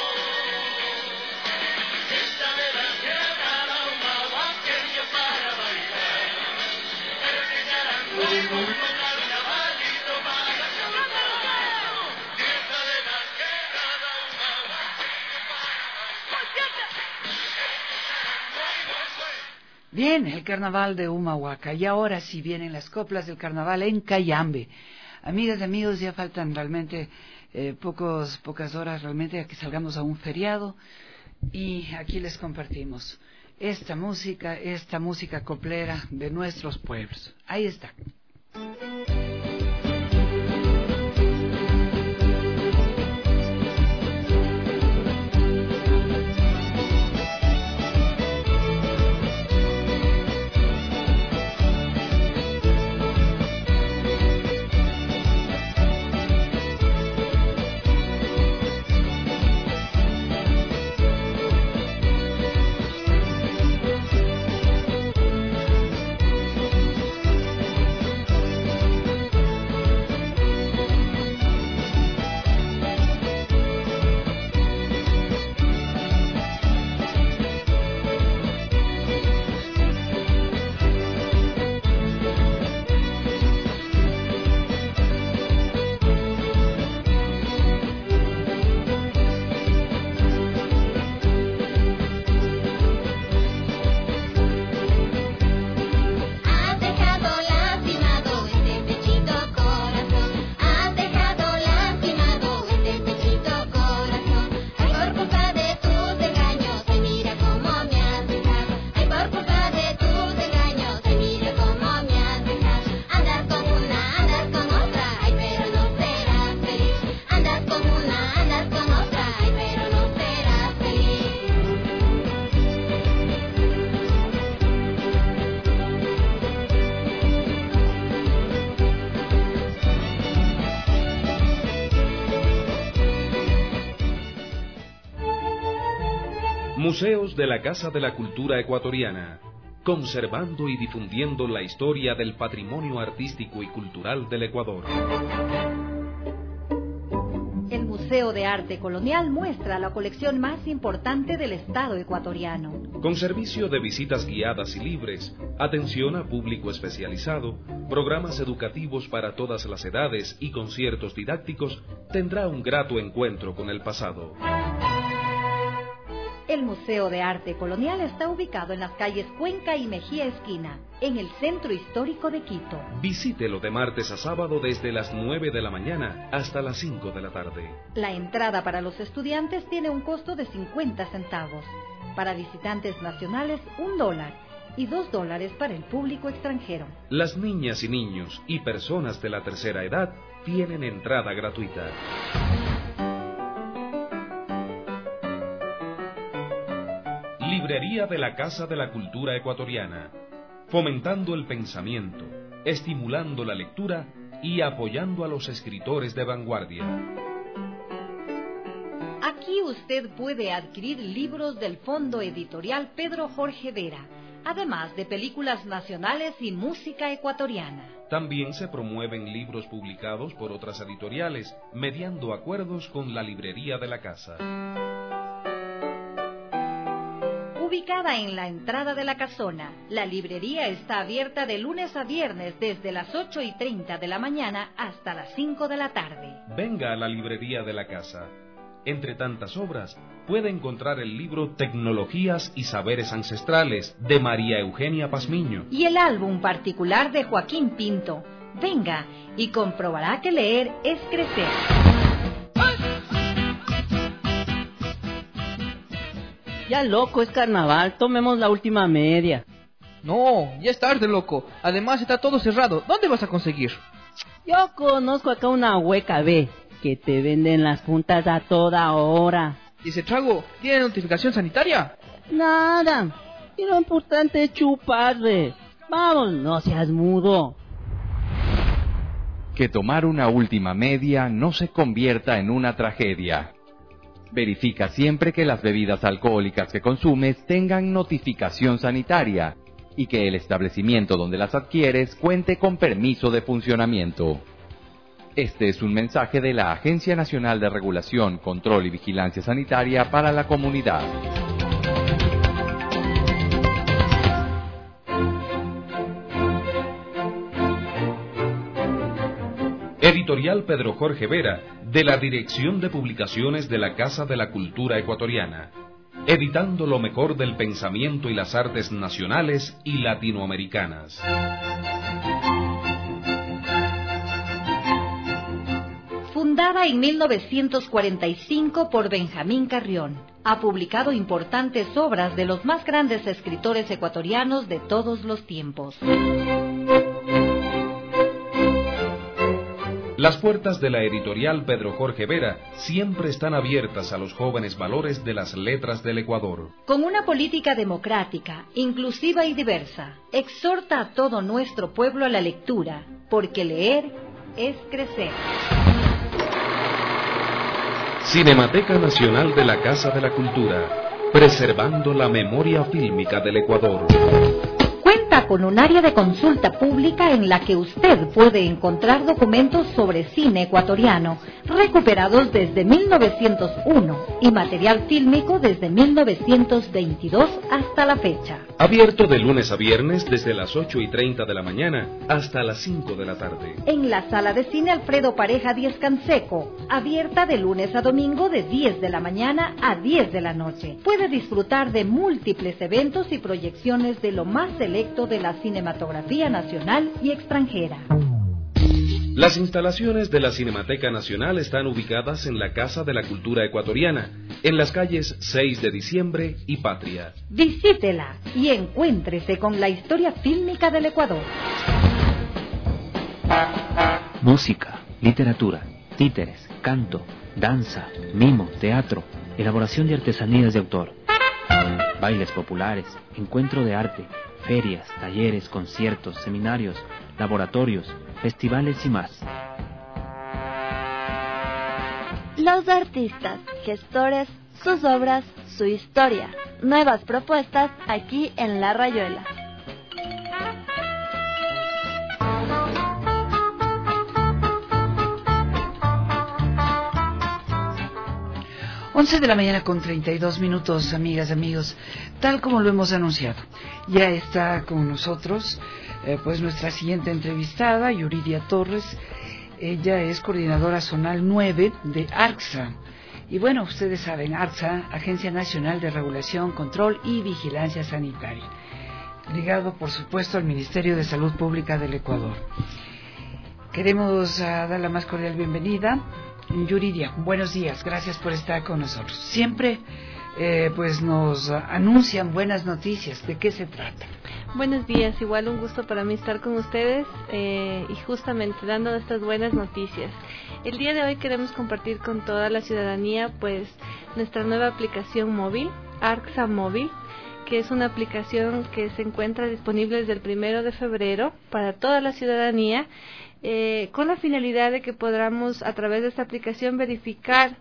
Fiesta de la quebrada, un huaqueño para bailar. El que tarango y bombo, carnavalito para cantar. Fiesta de la quebrada, un huaqueño para bailar. Bien, el carnaval de Humahuaca. Y ahora sí vienen las coplas del carnaval en Cayambe. Amigas y amigos, ya faltan realmente eh, pocos, pocas horas realmente a que salgamos a un feriado. Y aquí les compartimos. esta música, esta música coplera de nuestros pueblos. Ahí está. Museos de la Casa de la Cultura Ecuatoriana, conservando y difundiendo la historia del patrimonio artístico y cultural del Ecuador. El Museo de Arte Colonial muestra la colección más importante del Estado ecuatoriano. Con servicio de visitas guiadas y libres, atención a público especializado, programas educativos para todas las edades y conciertos didácticos, tendrá un grato encuentro con el pasado. El Museo de Arte Colonial está ubicado en las calles Cuenca y Mejía Esquina, en el centro histórico de Quito. Visítelo de martes a sábado desde las nueve de la mañana hasta las cinco de la tarde. La entrada para los estudiantes tiene un costo de cincuenta centavos. Para visitantes nacionales, un dólar. Y dos dólares para el público extranjero. Las niñas y niños y personas de la tercera edad tienen entrada gratuita. Librería de la Casa de la Cultura Ecuatoriana, fomentando el pensamiento, estimulando la lectura y apoyando a los escritores de vanguardia. Aquí usted puede adquirir libros del Fondo Editorial Pedro Jorge Vera, además de películas nacionales y música ecuatoriana. También se promueven libros publicados por otras editoriales, mediando acuerdos con la Librería de la Casa. Ubicada en la entrada de la casona, la librería está abierta de lunes a viernes desde las ocho y treinta de la mañana hasta las cinco de la tarde. Venga a la Librería de la Casa. Entre tantas obras, puede encontrar el libro Tecnologías y Saberes Ancestrales, de María Eugenia Pazmiño. Y el álbum particular de Joaquín Pinto. Venga y comprobará que leer es crecer. Ya loco, es carnaval, tomemos la última media. No, ya es tarde, loco. Además está todo cerrado. ¿Dónde vas a conseguir? Yo conozco acá una hueca B, que te venden las puntas a toda hora. ¿Y ese trago tiene notificación sanitaria? Nada, y lo importante es chuparle. Vamos, no seas mudo. Que tomar una última media no se convierta en una tragedia. Verifica siempre que las bebidas alcohólicas que consumes tengan notificación sanitaria y que el establecimiento donde las adquieres cuente con permiso de funcionamiento. Este es un mensaje de la Agencia Nacional de Regulación, Control y Vigilancia Sanitaria para la comunidad. Editorial Pedro Jorge Vera, de la Dirección de Publicaciones de la Casa de la Cultura Ecuatoriana, editando lo mejor del pensamiento y las artes nacionales y latinoamericanas. Fundada en mil novecientos cuarenta y cinco por Benjamín Carrión, ha publicado importantes obras de los más grandes escritores ecuatorianos de todos los tiempos. Las puertas de la editorial Pedro Jorge Vera siempre están abiertas a los jóvenes valores de las letras del Ecuador. Con una política democrática, inclusiva y diversa, exhorta a todo nuestro pueblo a la lectura, porque leer es crecer. Cinemateca Nacional de la Casa de la Cultura, preservando la memoria fílmica del Ecuador. Cuenta con un área de consulta pública en la que usted puede encontrar documentos sobre cine ecuatoriano, recuperados desde mil novecientos uno y material fílmico desde mil novecientos veintidós hasta la fecha. Abierto de lunes a viernes desde las ocho y treinta de la mañana hasta las cinco de la tarde. En la sala de cine Alfredo Pareja Díez Canseco, abierta de lunes a domingo de diez de la mañana a diez de la noche. Puede disfrutar de múltiples eventos y proyecciones de lo más selecto de la cinematografía nacional y extranjera. Las instalaciones de la Cinemateca Nacional están ubicadas en la Casa de la Cultura Ecuatoriana, en las calles seis de diciembre y Patria. Visítela y encuéntrese con la historia fílmica del Ecuador. Música, literatura, títeres, canto, danza, mimo, teatro, elaboración de artesanías de autor, bailes populares, encuentro de arte, ferias, talleres, conciertos, seminarios, laboratorios, festivales y más. Los artistas, gestores, sus obras, su historia. Nuevas propuestas aquí en La Rayuela. once de la mañana con treinta y dos minutos, amigas, amigos, tal como lo hemos anunciado. Ya está con nosotros eh, pues nuestra siguiente entrevistada, Yuridia Torres. Ella es coordinadora zonal nueve de ARCSA. Y bueno, ustedes saben, ARCSA, Agencia Nacional de Regulación, Control y Vigilancia Sanitaria, ligado por supuesto al Ministerio de Salud Pública del Ecuador. Queremos uh, dar la más cordial bienvenida. Yuridia, buenos días, gracias por estar con nosotros. Siempre eh, pues nos anuncian buenas noticias. ¿De qué se trata? Buenos días, igual un gusto para mí estar con ustedes eh, y justamente dando estas buenas noticias. El día de hoy queremos compartir con toda la ciudadanía pues nuestra nueva aplicación móvil, ARCSA Móvil, que es una aplicación que se encuentra disponible desde el primero de febrero para toda la ciudadanía, eh, con la finalidad de que podamos a través de esta aplicación verificar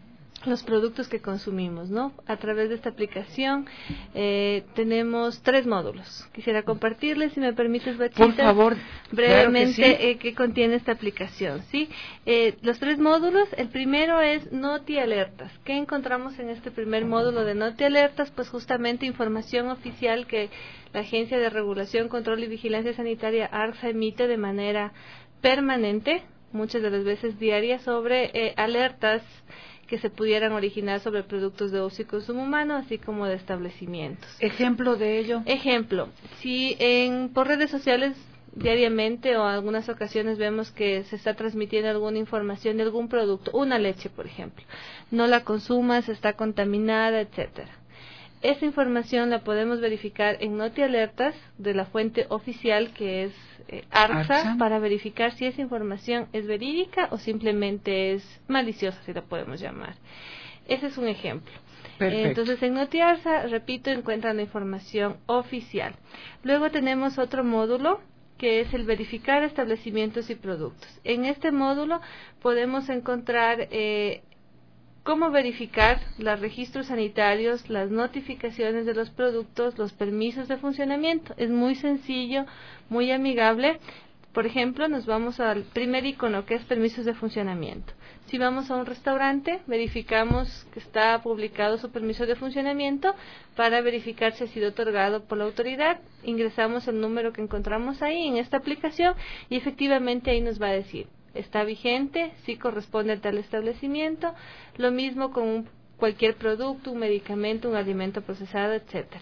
los productos que consumimos, ¿no? A través de esta aplicación eh, tenemos tres módulos. Quisiera compartirles, si me permites, Bachita, por favor, brevemente, claro que sí. eh, que contiene esta aplicación, ¿sí? Eh, los tres módulos, el primero es Noti Alertas. ¿Qué encontramos en este primer módulo de Noti Alertas? Pues justamente información oficial que la Agencia de Regulación, Control y Vigilancia Sanitaria, ARCSA, emite de manera permanente, muchas de las veces diarias, sobre eh, alertas que se pudieran originar sobre productos de uso y consumo humano, así como de establecimientos. ¿Ejemplo de ello? Ejemplo, si en por redes sociales diariamente o en algunas ocasiones vemos que se está transmitiendo alguna información de algún producto, una leche, por ejemplo, no la consumas, está contaminada, etcétera. Esa información la podemos verificar en Noti Alertas de la fuente oficial, que es eh, ARCSA, ARCSA, para verificar si esa información es verídica o simplemente es maliciosa, si la podemos llamar. Ese es un ejemplo. Perfecto. Entonces, en Noti ARCSA, repito, encuentran la información oficial. Luego tenemos otro módulo, que es el verificar establecimientos y productos. En este módulo podemos encontrar eh, cómo verificar los registros sanitarios, las notificaciones de los productos, los permisos de funcionamiento. Es muy sencillo, muy amigable. Por ejemplo, nos vamos al primer icono, que es permisos de funcionamiento. Si vamos a un restaurante, verificamos que está publicado su permiso de funcionamiento para verificar si ha sido otorgado por la autoridad. Ingresamos el número que encontramos ahí en esta aplicación y efectivamente ahí nos va a decir: está vigente, sí corresponde a tal establecimiento. Lo mismo con un, cualquier producto, un medicamento, un alimento procesado, etcétera.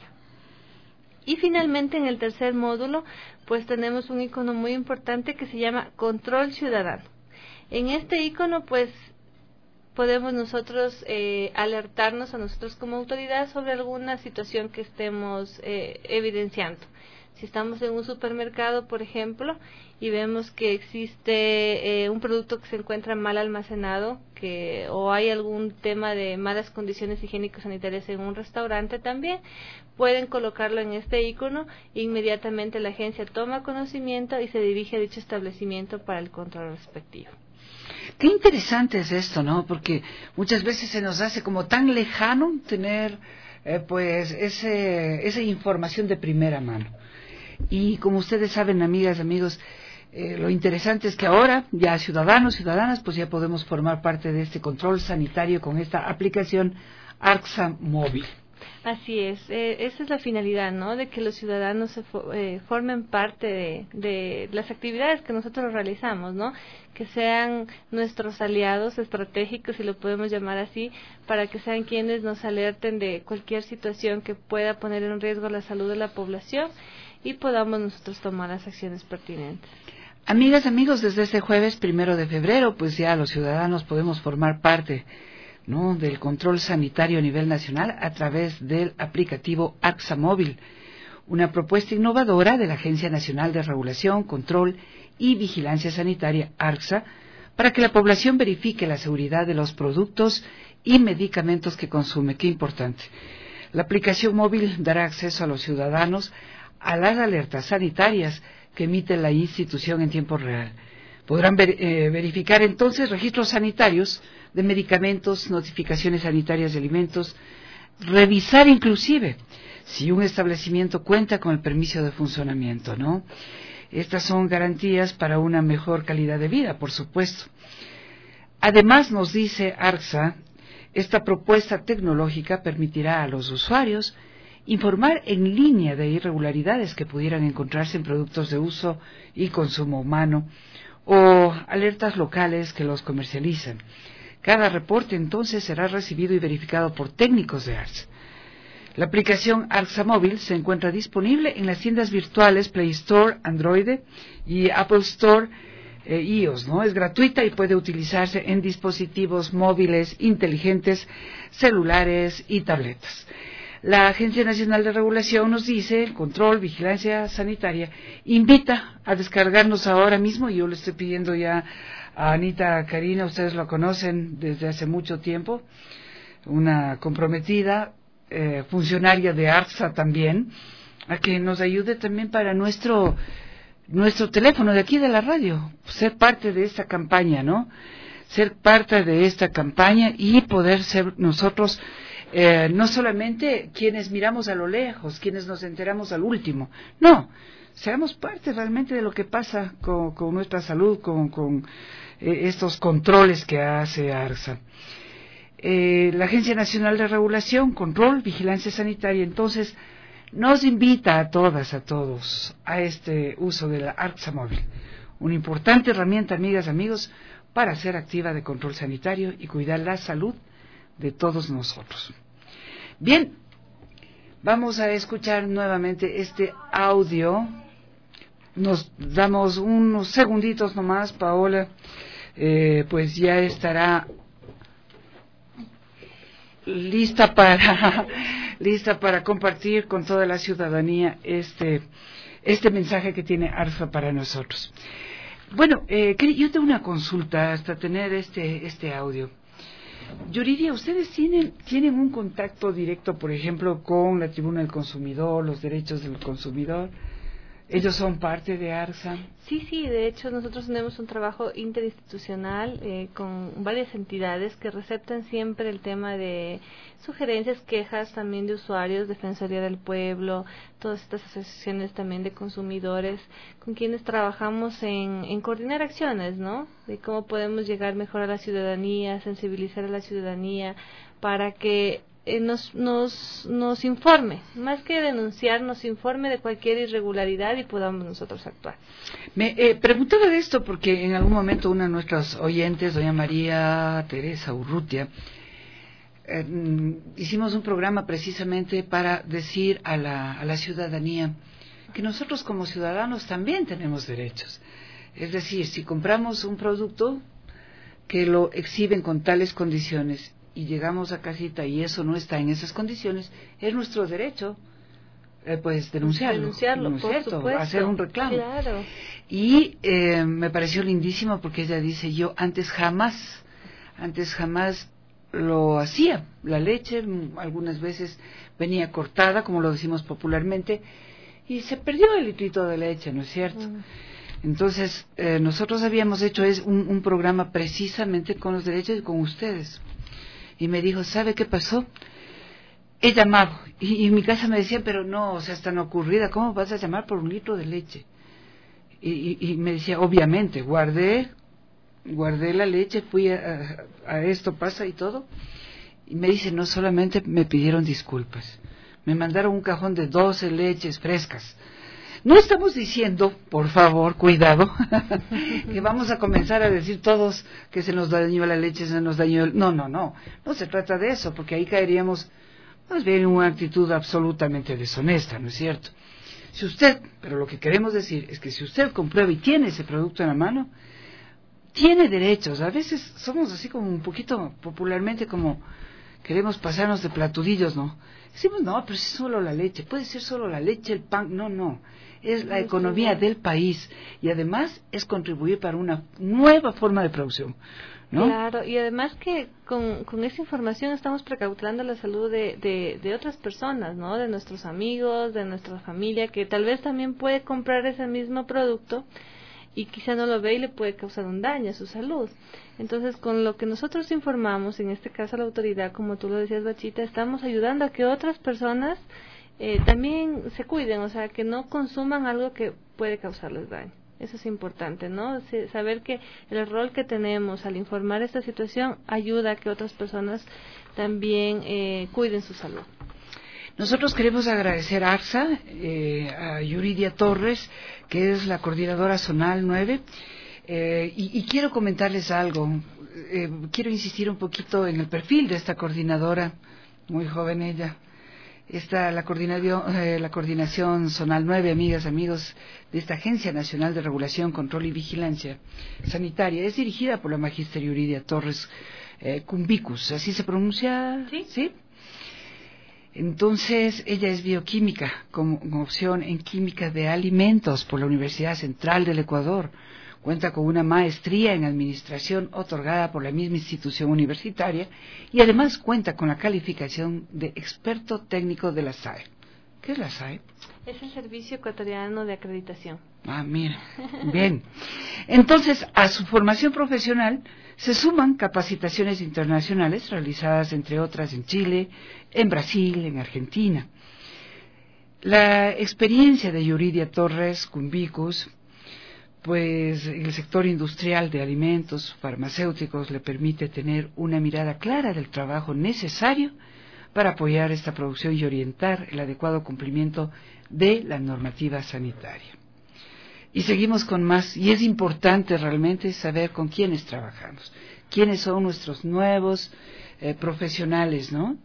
Y finalmente, en el tercer módulo, pues tenemos un icono muy importante que se llama Control Ciudadano. En este icono, pues, podemos nosotros eh, alertarnos a nosotros como autoridad sobre alguna situación que estemos eh, evidenciando. Si estamos en un supermercado, por ejemplo, y vemos que existe eh, un producto que se encuentra mal almacenado, que o hay algún tema de malas condiciones higiénico-sanitarias en un restaurante también, pueden colocarlo en este icono e inmediatamente la agencia toma conocimiento y se dirige a dicho establecimiento para el control respectivo. Qué interesante es esto, ¿no? Porque muchas veces se nos hace como tan lejano tener eh, pues ese, esa información de primera mano. Y como ustedes saben, amigas, amigos, eh, lo interesante es que ahora ya ciudadanos, ciudadanas, pues ya podemos formar parte de este control sanitario con esta aplicación ARCSA Móvil. Así es, eh, esa es la finalidad, ¿no? De que los ciudadanos se fo eh, formen parte de, de las actividades que nosotros realizamos, ¿no? Que sean nuestros aliados estratégicos, si lo podemos llamar así, para que sean quienes nos alerten de cualquier situación que pueda poner en riesgo la salud de la población y podamos nosotros tomar las acciones pertinentes. Amigas, amigos, desde este jueves primero de febrero, pues ya los ciudadanos podemos formar parte, ¿no?, del control sanitario a nivel nacional a través del aplicativo ARCSA Móvil, una propuesta innovadora de la Agencia Nacional de Regulación, Control y Vigilancia Sanitaria, ARCSA, para que la población verifique la seguridad de los productos y medicamentos que consume. Qué importante. La aplicación móvil dará acceso a los ciudadanos a las alertas sanitarias que emite la institución en tiempo real. Podrán ver, eh, verificar entonces registros sanitarios de medicamentos, notificaciones sanitarias de alimentos, revisar inclusive si un establecimiento cuenta con el permiso de funcionamiento, ¿no? Estas son garantías para una mejor calidad de vida, por supuesto. Además, nos dice ARCSA, esta propuesta tecnológica permitirá a los usuarios informar en línea de irregularidades que pudieran encontrarse en productos de uso y consumo humano o alertas locales que los comercializan. Cada reporte entonces será recibido y verificado por técnicos de ARCSA. La aplicación ARCSA Móvil se encuentra disponible en las tiendas virtuales Play Store, Android y Apple Store eh, iOS, ¿no? Es gratuita y puede utilizarse en dispositivos móviles inteligentes, celulares y tabletas. La Agencia Nacional de Regulación nos dice, Control, Vigilancia Sanitaria, invita a descargarnos ahora mismo. Yo le estoy pidiendo ya a Anita Karina, ustedes lo conocen desde hace mucho tiempo, una comprometida eh, funcionaria de ARCSA también, a que nos ayude también para nuestro nuestro teléfono de aquí de la radio, ser parte de esta campaña, ¿no? Ser parte de esta campaña y poder ser nosotros Eh, no solamente quienes miramos a lo lejos, quienes nos enteramos al último, no, seamos parte realmente de lo que pasa con, con nuestra salud, con, con eh, estos controles que hace ARCSA. Eh, la Agencia Nacional de Regulación, Control, Vigilancia Sanitaria, entonces, nos invita a todas, a todos, a este uso de la ARCSA Móvil, una importante herramienta, amigas, amigos, para ser activa de control sanitario y cuidar la salud de todos nosotros. Bien, vamos a escuchar nuevamente este audio. Nos damos unos segunditos nomás, Paola, eh, pues ya estará lista para lista para compartir con toda la ciudadanía este este mensaje que tiene ARCSA para nosotros. Bueno, eh, yo tengo una consulta hasta tener este este audio. Yuridia, ¿ustedes tienen, tienen un contacto directo, por ejemplo, con la Tribuna del Consumidor, los derechos del consumidor? ¿Ellos son parte de ARCSA? Sí, sí, de hecho nosotros tenemos un trabajo interinstitucional eh, con varias entidades que receptan siempre el tema de sugerencias, quejas también de usuarios, Defensoría del Pueblo, todas estas asociaciones también de consumidores, con quienes trabajamos en, en coordinar acciones, ¿no? De cómo podemos llegar mejor a la ciudadanía, sensibilizar a la ciudadanía para que Eh, nos, nos, nos informe, más que denunciar, nos informe de cualquier irregularidad y podamos nosotros actuar. Me eh, preguntaba de esto porque en algún momento una de nuestras oyentes, doña María Teresa Urrutia, eh, hicimos un programa precisamente para decir a la, a la ciudadanía que nosotros como ciudadanos también tenemos derechos. Es decir, si compramos un producto, que lo exhiben con tales condiciones y llegamos a casita y eso no está en esas condiciones, es nuestro derecho eh, pues denunciarlo, denunciarlo ¿no es por cierto? supuesto, Hacer un reclamo. Claro. Y eh, me pareció lindísimo porque ella dice, yo antes jamás, antes jamás lo hacía. La leche algunas veces venía cortada, como lo decimos popularmente, y se perdió el litrito de leche, ¿no es cierto? Mm. Entonces, eh, nosotros habíamos hecho es un, un programa precisamente con los derechos y con ustedes. Y me dijo, ¿sabe qué pasó? He llamado. Y, y en mi casa me decían, pero no, o sea, es tan ocurrida, ¿cómo vas a llamar por un litro de leche? Y, y, y me decía, obviamente, guardé, guardé la leche, fui a, a, a esto, pasa y todo. Y me dice, no solamente me pidieron disculpas, me mandaron un cajón de doce leches frescas. No estamos diciendo, por favor, cuidado, que vamos a comenzar a decir todos que se nos dañó la leche, se nos dañó el... No, no, no, no se trata de eso, porque ahí caeríamos más bien en una actitud absolutamente deshonesta, ¿no es cierto? Si usted, pero lo que queremos decir es que si usted comprueba y tiene ese producto en la mano, tiene derechos. A veces somos así como un poquito popularmente como queremos pasarnos de platudillos, ¿no? Decimos, no, pero es solo la leche, puede ser solo la leche, el pan, no, no, es la economía del país y además es contribuir para una nueva forma de producción, ¿no? Claro, y además que con, con esa información estamos precautelando la salud de, de, de otras personas, ¿no? De nuestros amigos, de nuestra familia, que tal vez también puede comprar ese mismo producto y quizá no lo ve y le puede causar un daño a su salud. Entonces, con lo que nosotros informamos, en este caso a la autoridad, como tú lo decías, Bachita, estamos ayudando a que otras personas eh, también se cuiden, o sea, que no consuman algo que puede causarles daño. Eso es importante, ¿no? Saber que el rol que tenemos al informar esta situación ayuda a que otras personas también eh, cuiden su salud. Nosotros queremos agradecer a ARSA, eh, a Yuridia Torres, que es la coordinadora zonal nueve, eh, y, y quiero comentarles algo. Eh, quiero insistir un poquito en el perfil de esta coordinadora, muy joven ella. Esta, la coordinación, eh, la coordinación zonal nueve, amigas, amigos, de esta Agencia Nacional de Regulación, Control y Vigilancia Sanitaria, es dirigida por la Magister Yuridia Torres eh, Cumbicus, ¿así se pronuncia? Sí. ¿Sí? Entonces, ella es bioquímica, con, con opción en química de alimentos por la Universidad Central del Ecuador. Cuenta con una maestría en administración otorgada por la misma institución universitaria y además cuenta con la calificación de experto técnico de la S A E. ¿Qué es la S A E? Es el Servicio Ecuatoriano de Acreditación. Ah, mira, bien. Entonces, a su formación profesional se suman capacitaciones internacionales realizadas, entre otras, en Chile, en Brasil, en Argentina. La experiencia de Yuridia Torres Cumbicus, pues en el sector industrial de alimentos farmacéuticos, le permite tener una mirada clara del trabajo necesario para apoyar esta producción y orientar el adecuado cumplimiento de la normativa sanitaria. Y seguimos con más, y es importante realmente saber con quiénes trabajamos, quiénes son nuestros nuevos eh, profesionales, ¿no?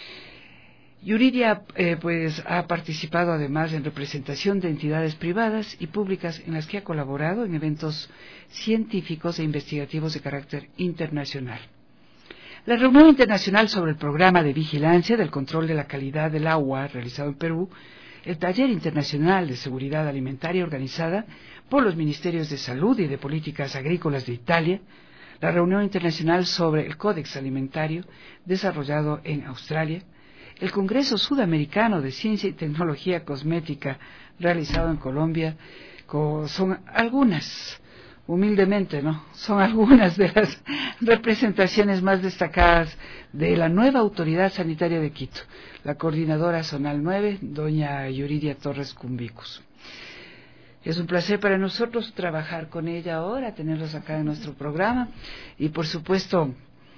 Yuridia eh, pues ha participado además en representación de entidades privadas y públicas en las que ha colaborado en eventos científicos e investigativos de carácter internacional. La reunión internacional sobre el programa de vigilancia del control de la calidad del agua realizado en Perú, el taller internacional de seguridad alimentaria organizada por los Ministerios de Salud y de Políticas Agrícolas de Italia, la reunión internacional sobre el Códex Alimentario desarrollado en Australia, el Congreso Sudamericano de Ciencia y Tecnología Cosmética realizado en Colombia, son algunas, humildemente, ¿no? Son algunas de las representaciones más destacadas de la nueva Autoridad Sanitaria de Quito, la coordinadora zonal nueve, doña Yuridia Torres Cumbicus. Es un placer para nosotros trabajar con ella ahora, tenerlos acá en nuestro programa y, por supuesto,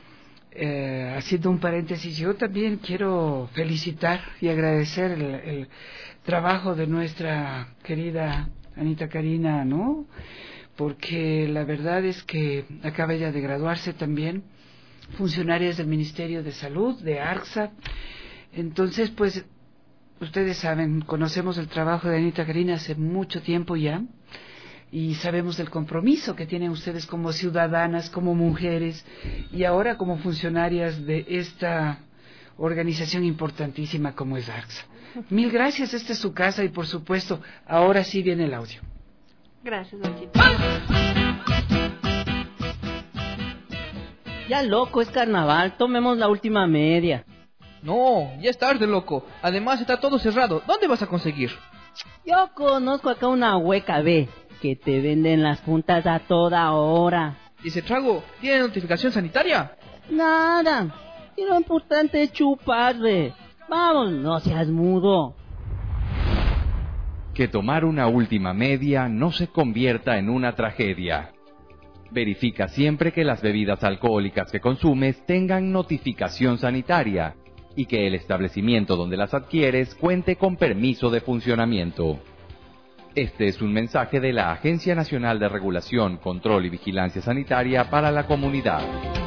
Eh, haciendo un paréntesis, yo también quiero felicitar y agradecer el, el trabajo de nuestra querida Anita Karina, ¿no? Porque la verdad es que acaba ella de graduarse también, funcionarias del Ministerio de Salud, de ARSA. Entonces, pues, ustedes saben, conocemos el trabajo de Anita Karina hace mucho tiempo ya. y sabemos del compromiso que tienen ustedes como ciudadanas, como mujeres y ahora como funcionarias de esta organización importantísima como es ARCSA. Mil gracias, esta es su casa y por supuesto ahora sí viene el audio. Gracias, Dochito. Ya loco, es carnaval, tomemos la última media. No, ya es tarde, loco. Además está todo cerrado. ¿Dónde vas a conseguir? Yo conozco acá una hueca B, que te venden las puntas a toda hora. ¿Y ese trago tiene notificación sanitaria? Nada, y lo importante es chuparle. Vamos, no seas mudo. Que tomar una última media no se convierta en una tragedia. Verifica siempre que las bebidas alcohólicas que consumes tengan notificación sanitaria y que el establecimiento donde las adquieres cuente con permiso de funcionamiento. Este es un mensaje de la Agencia Nacional de Regulación, Control y Vigilancia Sanitaria para la comunidad.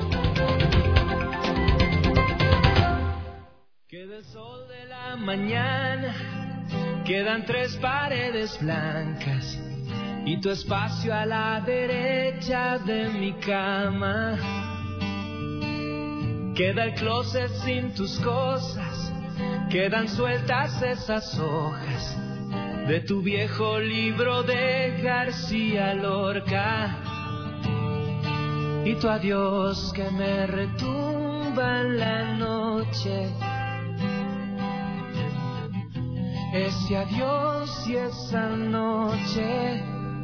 Queda el sol de la mañana, quedan tres paredes blancas y tu espacio a la derecha de mi cama. Queda el closet sin tus cosas, quedan sueltas esas hojas de tu viejo libro de García Lorca. Y tu adiós que me retumba en la noche, ese adiós y esa noche.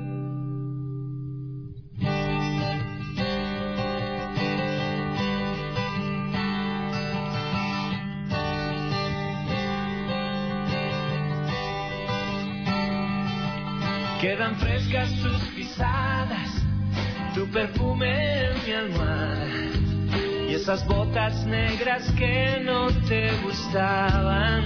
Quedan frescas tus pisadas, tu perfume en mi almohada y esas botas negras que no te gustaban.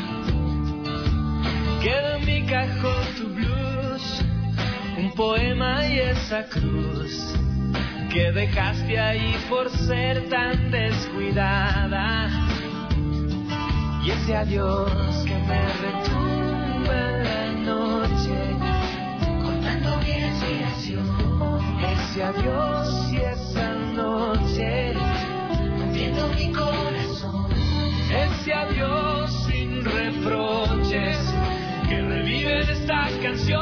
Queda en mi cajón tu blues, un poema y esa cruz que dejaste ahí por ser tan descuidada. Y ese adiós que me retumba en la noche, cortando mi respiración. Ese adiós y esa noche, rompiendo mi corazón. Ese adiós sin reproches que revive esta canción.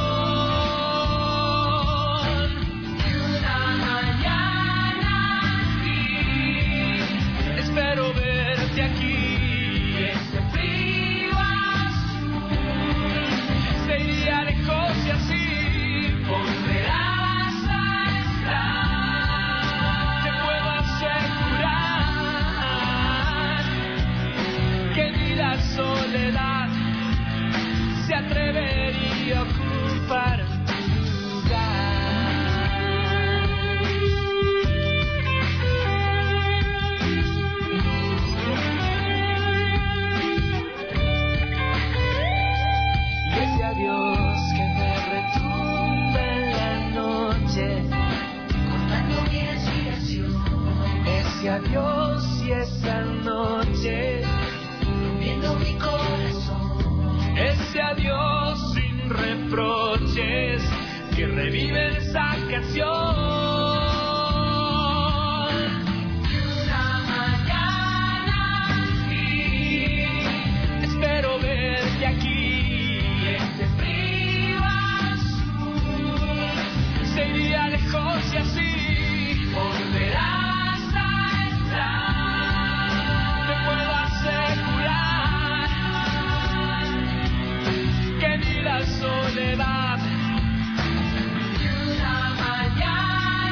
Una mañana aquí, espero verte aquí. Ese frío azul se iría lejos y así volverás a estar. Te puedo asegurar que ni la soledad se atrevería a ocupar tu lugar. Y ese adiós que me retumba en la noche, cortando mi respiración. Ese adiós y esa noche, rompiendo mi corazón. Ese adiós sin reproches que revive esa canción. Una mañana aquí, espero verte aquí. Ese frío azul se iría lejos y así volverás a estar. Te puedo asegurar que ni la soledad. Y una mañana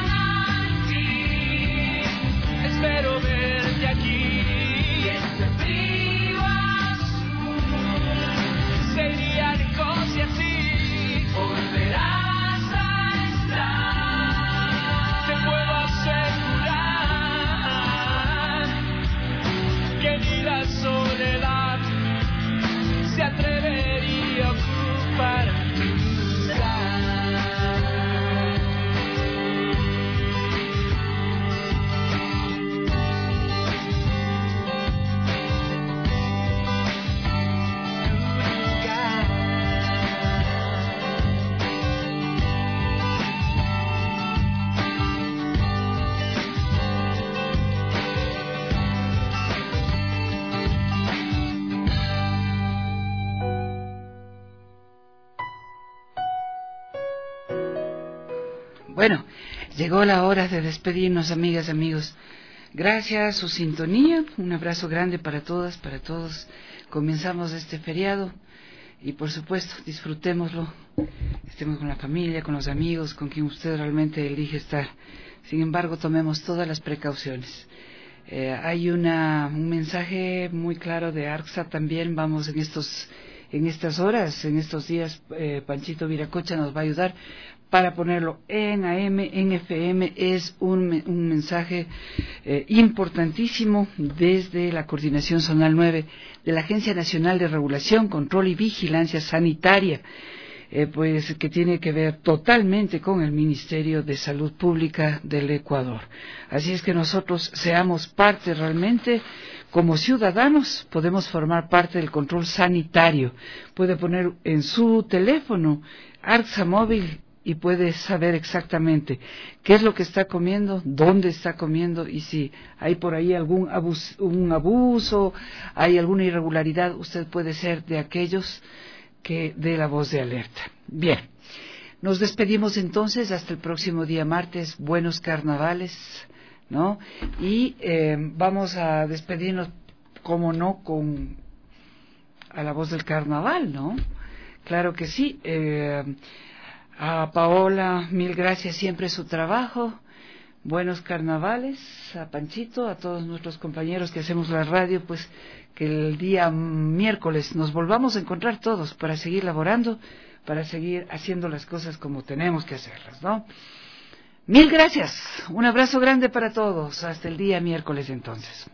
Bueno, llegó la hora de despedirnos, amigas, amigos. Gracias a su sintonía, un abrazo grande para todas, para todos. Comenzamos este feriado y por supuesto disfrutémoslo, estemos con la familia, con los amigos, con quien usted realmente elige estar. Sin embargo, tomemos todas las precauciones. Eh, hay una, un mensaje muy claro de ARCSA también. Vamos en estos, en estas horas, en estos días, eh, Panchito Viracocha nos va a ayudar para ponerlo en A M, en F M. Es un, un mensaje eh, importantísimo desde la Coordinación Zonal nueve de la Agencia Nacional de Regulación, Control y Vigilancia Sanitaria. Eh, pues que tiene que ver totalmente con el Ministerio de Salud Pública del Ecuador. Así es que nosotros seamos parte realmente, como ciudadanos, podemos formar parte del control sanitario. Puede poner en su teléfono ARCSA móvil y puede saber exactamente qué es lo que está comiendo, dónde está comiendo y si hay por ahí algún abuso, un abuso, hay alguna irregularidad, usted puede ser de aquellos que dé la voz de alerta. Bien, nos despedimos entonces hasta el próximo día martes. Buenos carnavales, ¿no? Y eh, vamos a despedirnos, como no, con a la voz del carnaval, ¿no? Claro que sí. Eh, a Paola, mil gracias, siempre su trabajo. Buenos carnavales, a Panchito, a todos nuestros compañeros que hacemos la radio, pues que el día miércoles nos volvamos a encontrar todos para seguir laborando, para seguir haciendo las cosas como tenemos que hacerlas, ¿no? Mil gracias, un abrazo grande para todos, hasta el día miércoles entonces.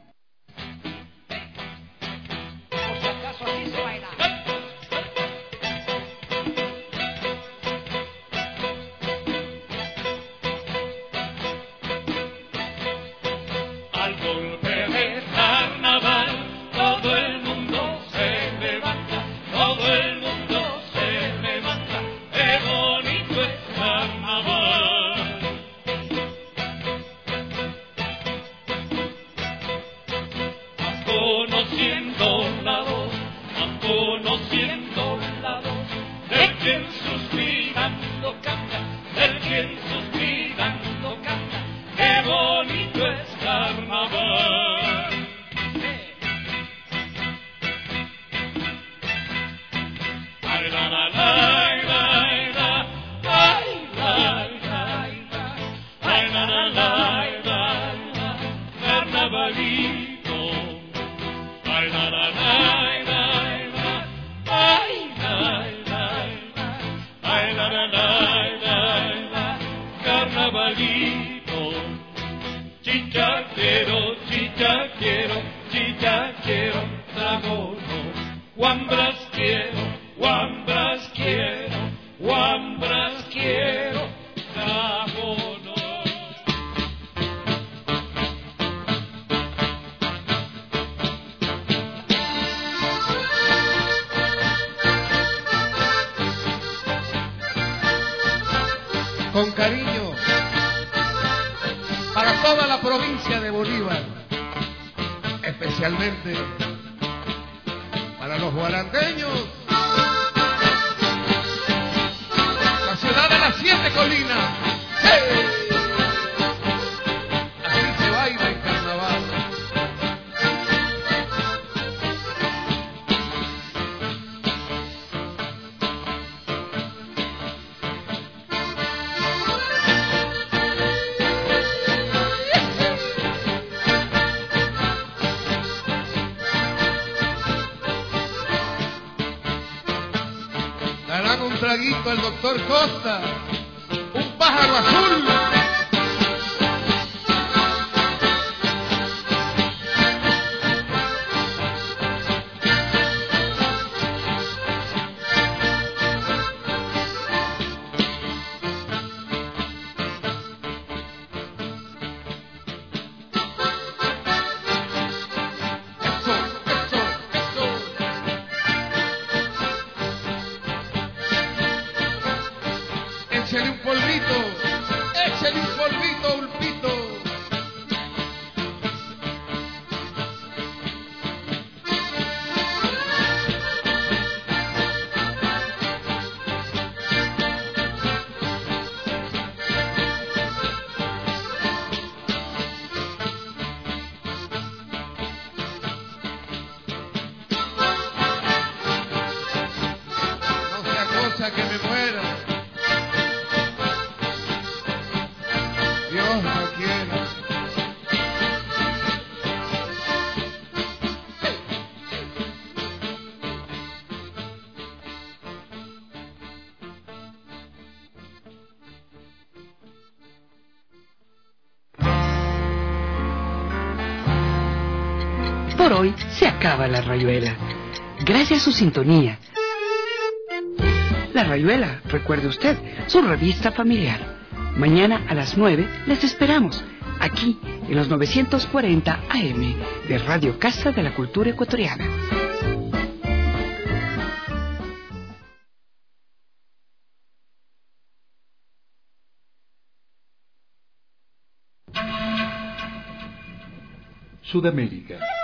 Con cariño para toda la provincia de Bolívar, especialmente para los guarandeños, la ciudad de las siete colinas. ¡Hey! Así se baila en carnaval. Un traguito al doctor Costa, un pájaro azul. Échale un polvito, échale un polvito, Ulpito. Por hoy se acaba La Rayuela. Gracias a su sintonía. La Rayuela, recuerde usted, su revista familiar. Mañana a las nueve les esperamos, aquí en los novecientos cuarenta A M de Radio Casa de la Cultura Ecuatoriana. Sudamérica.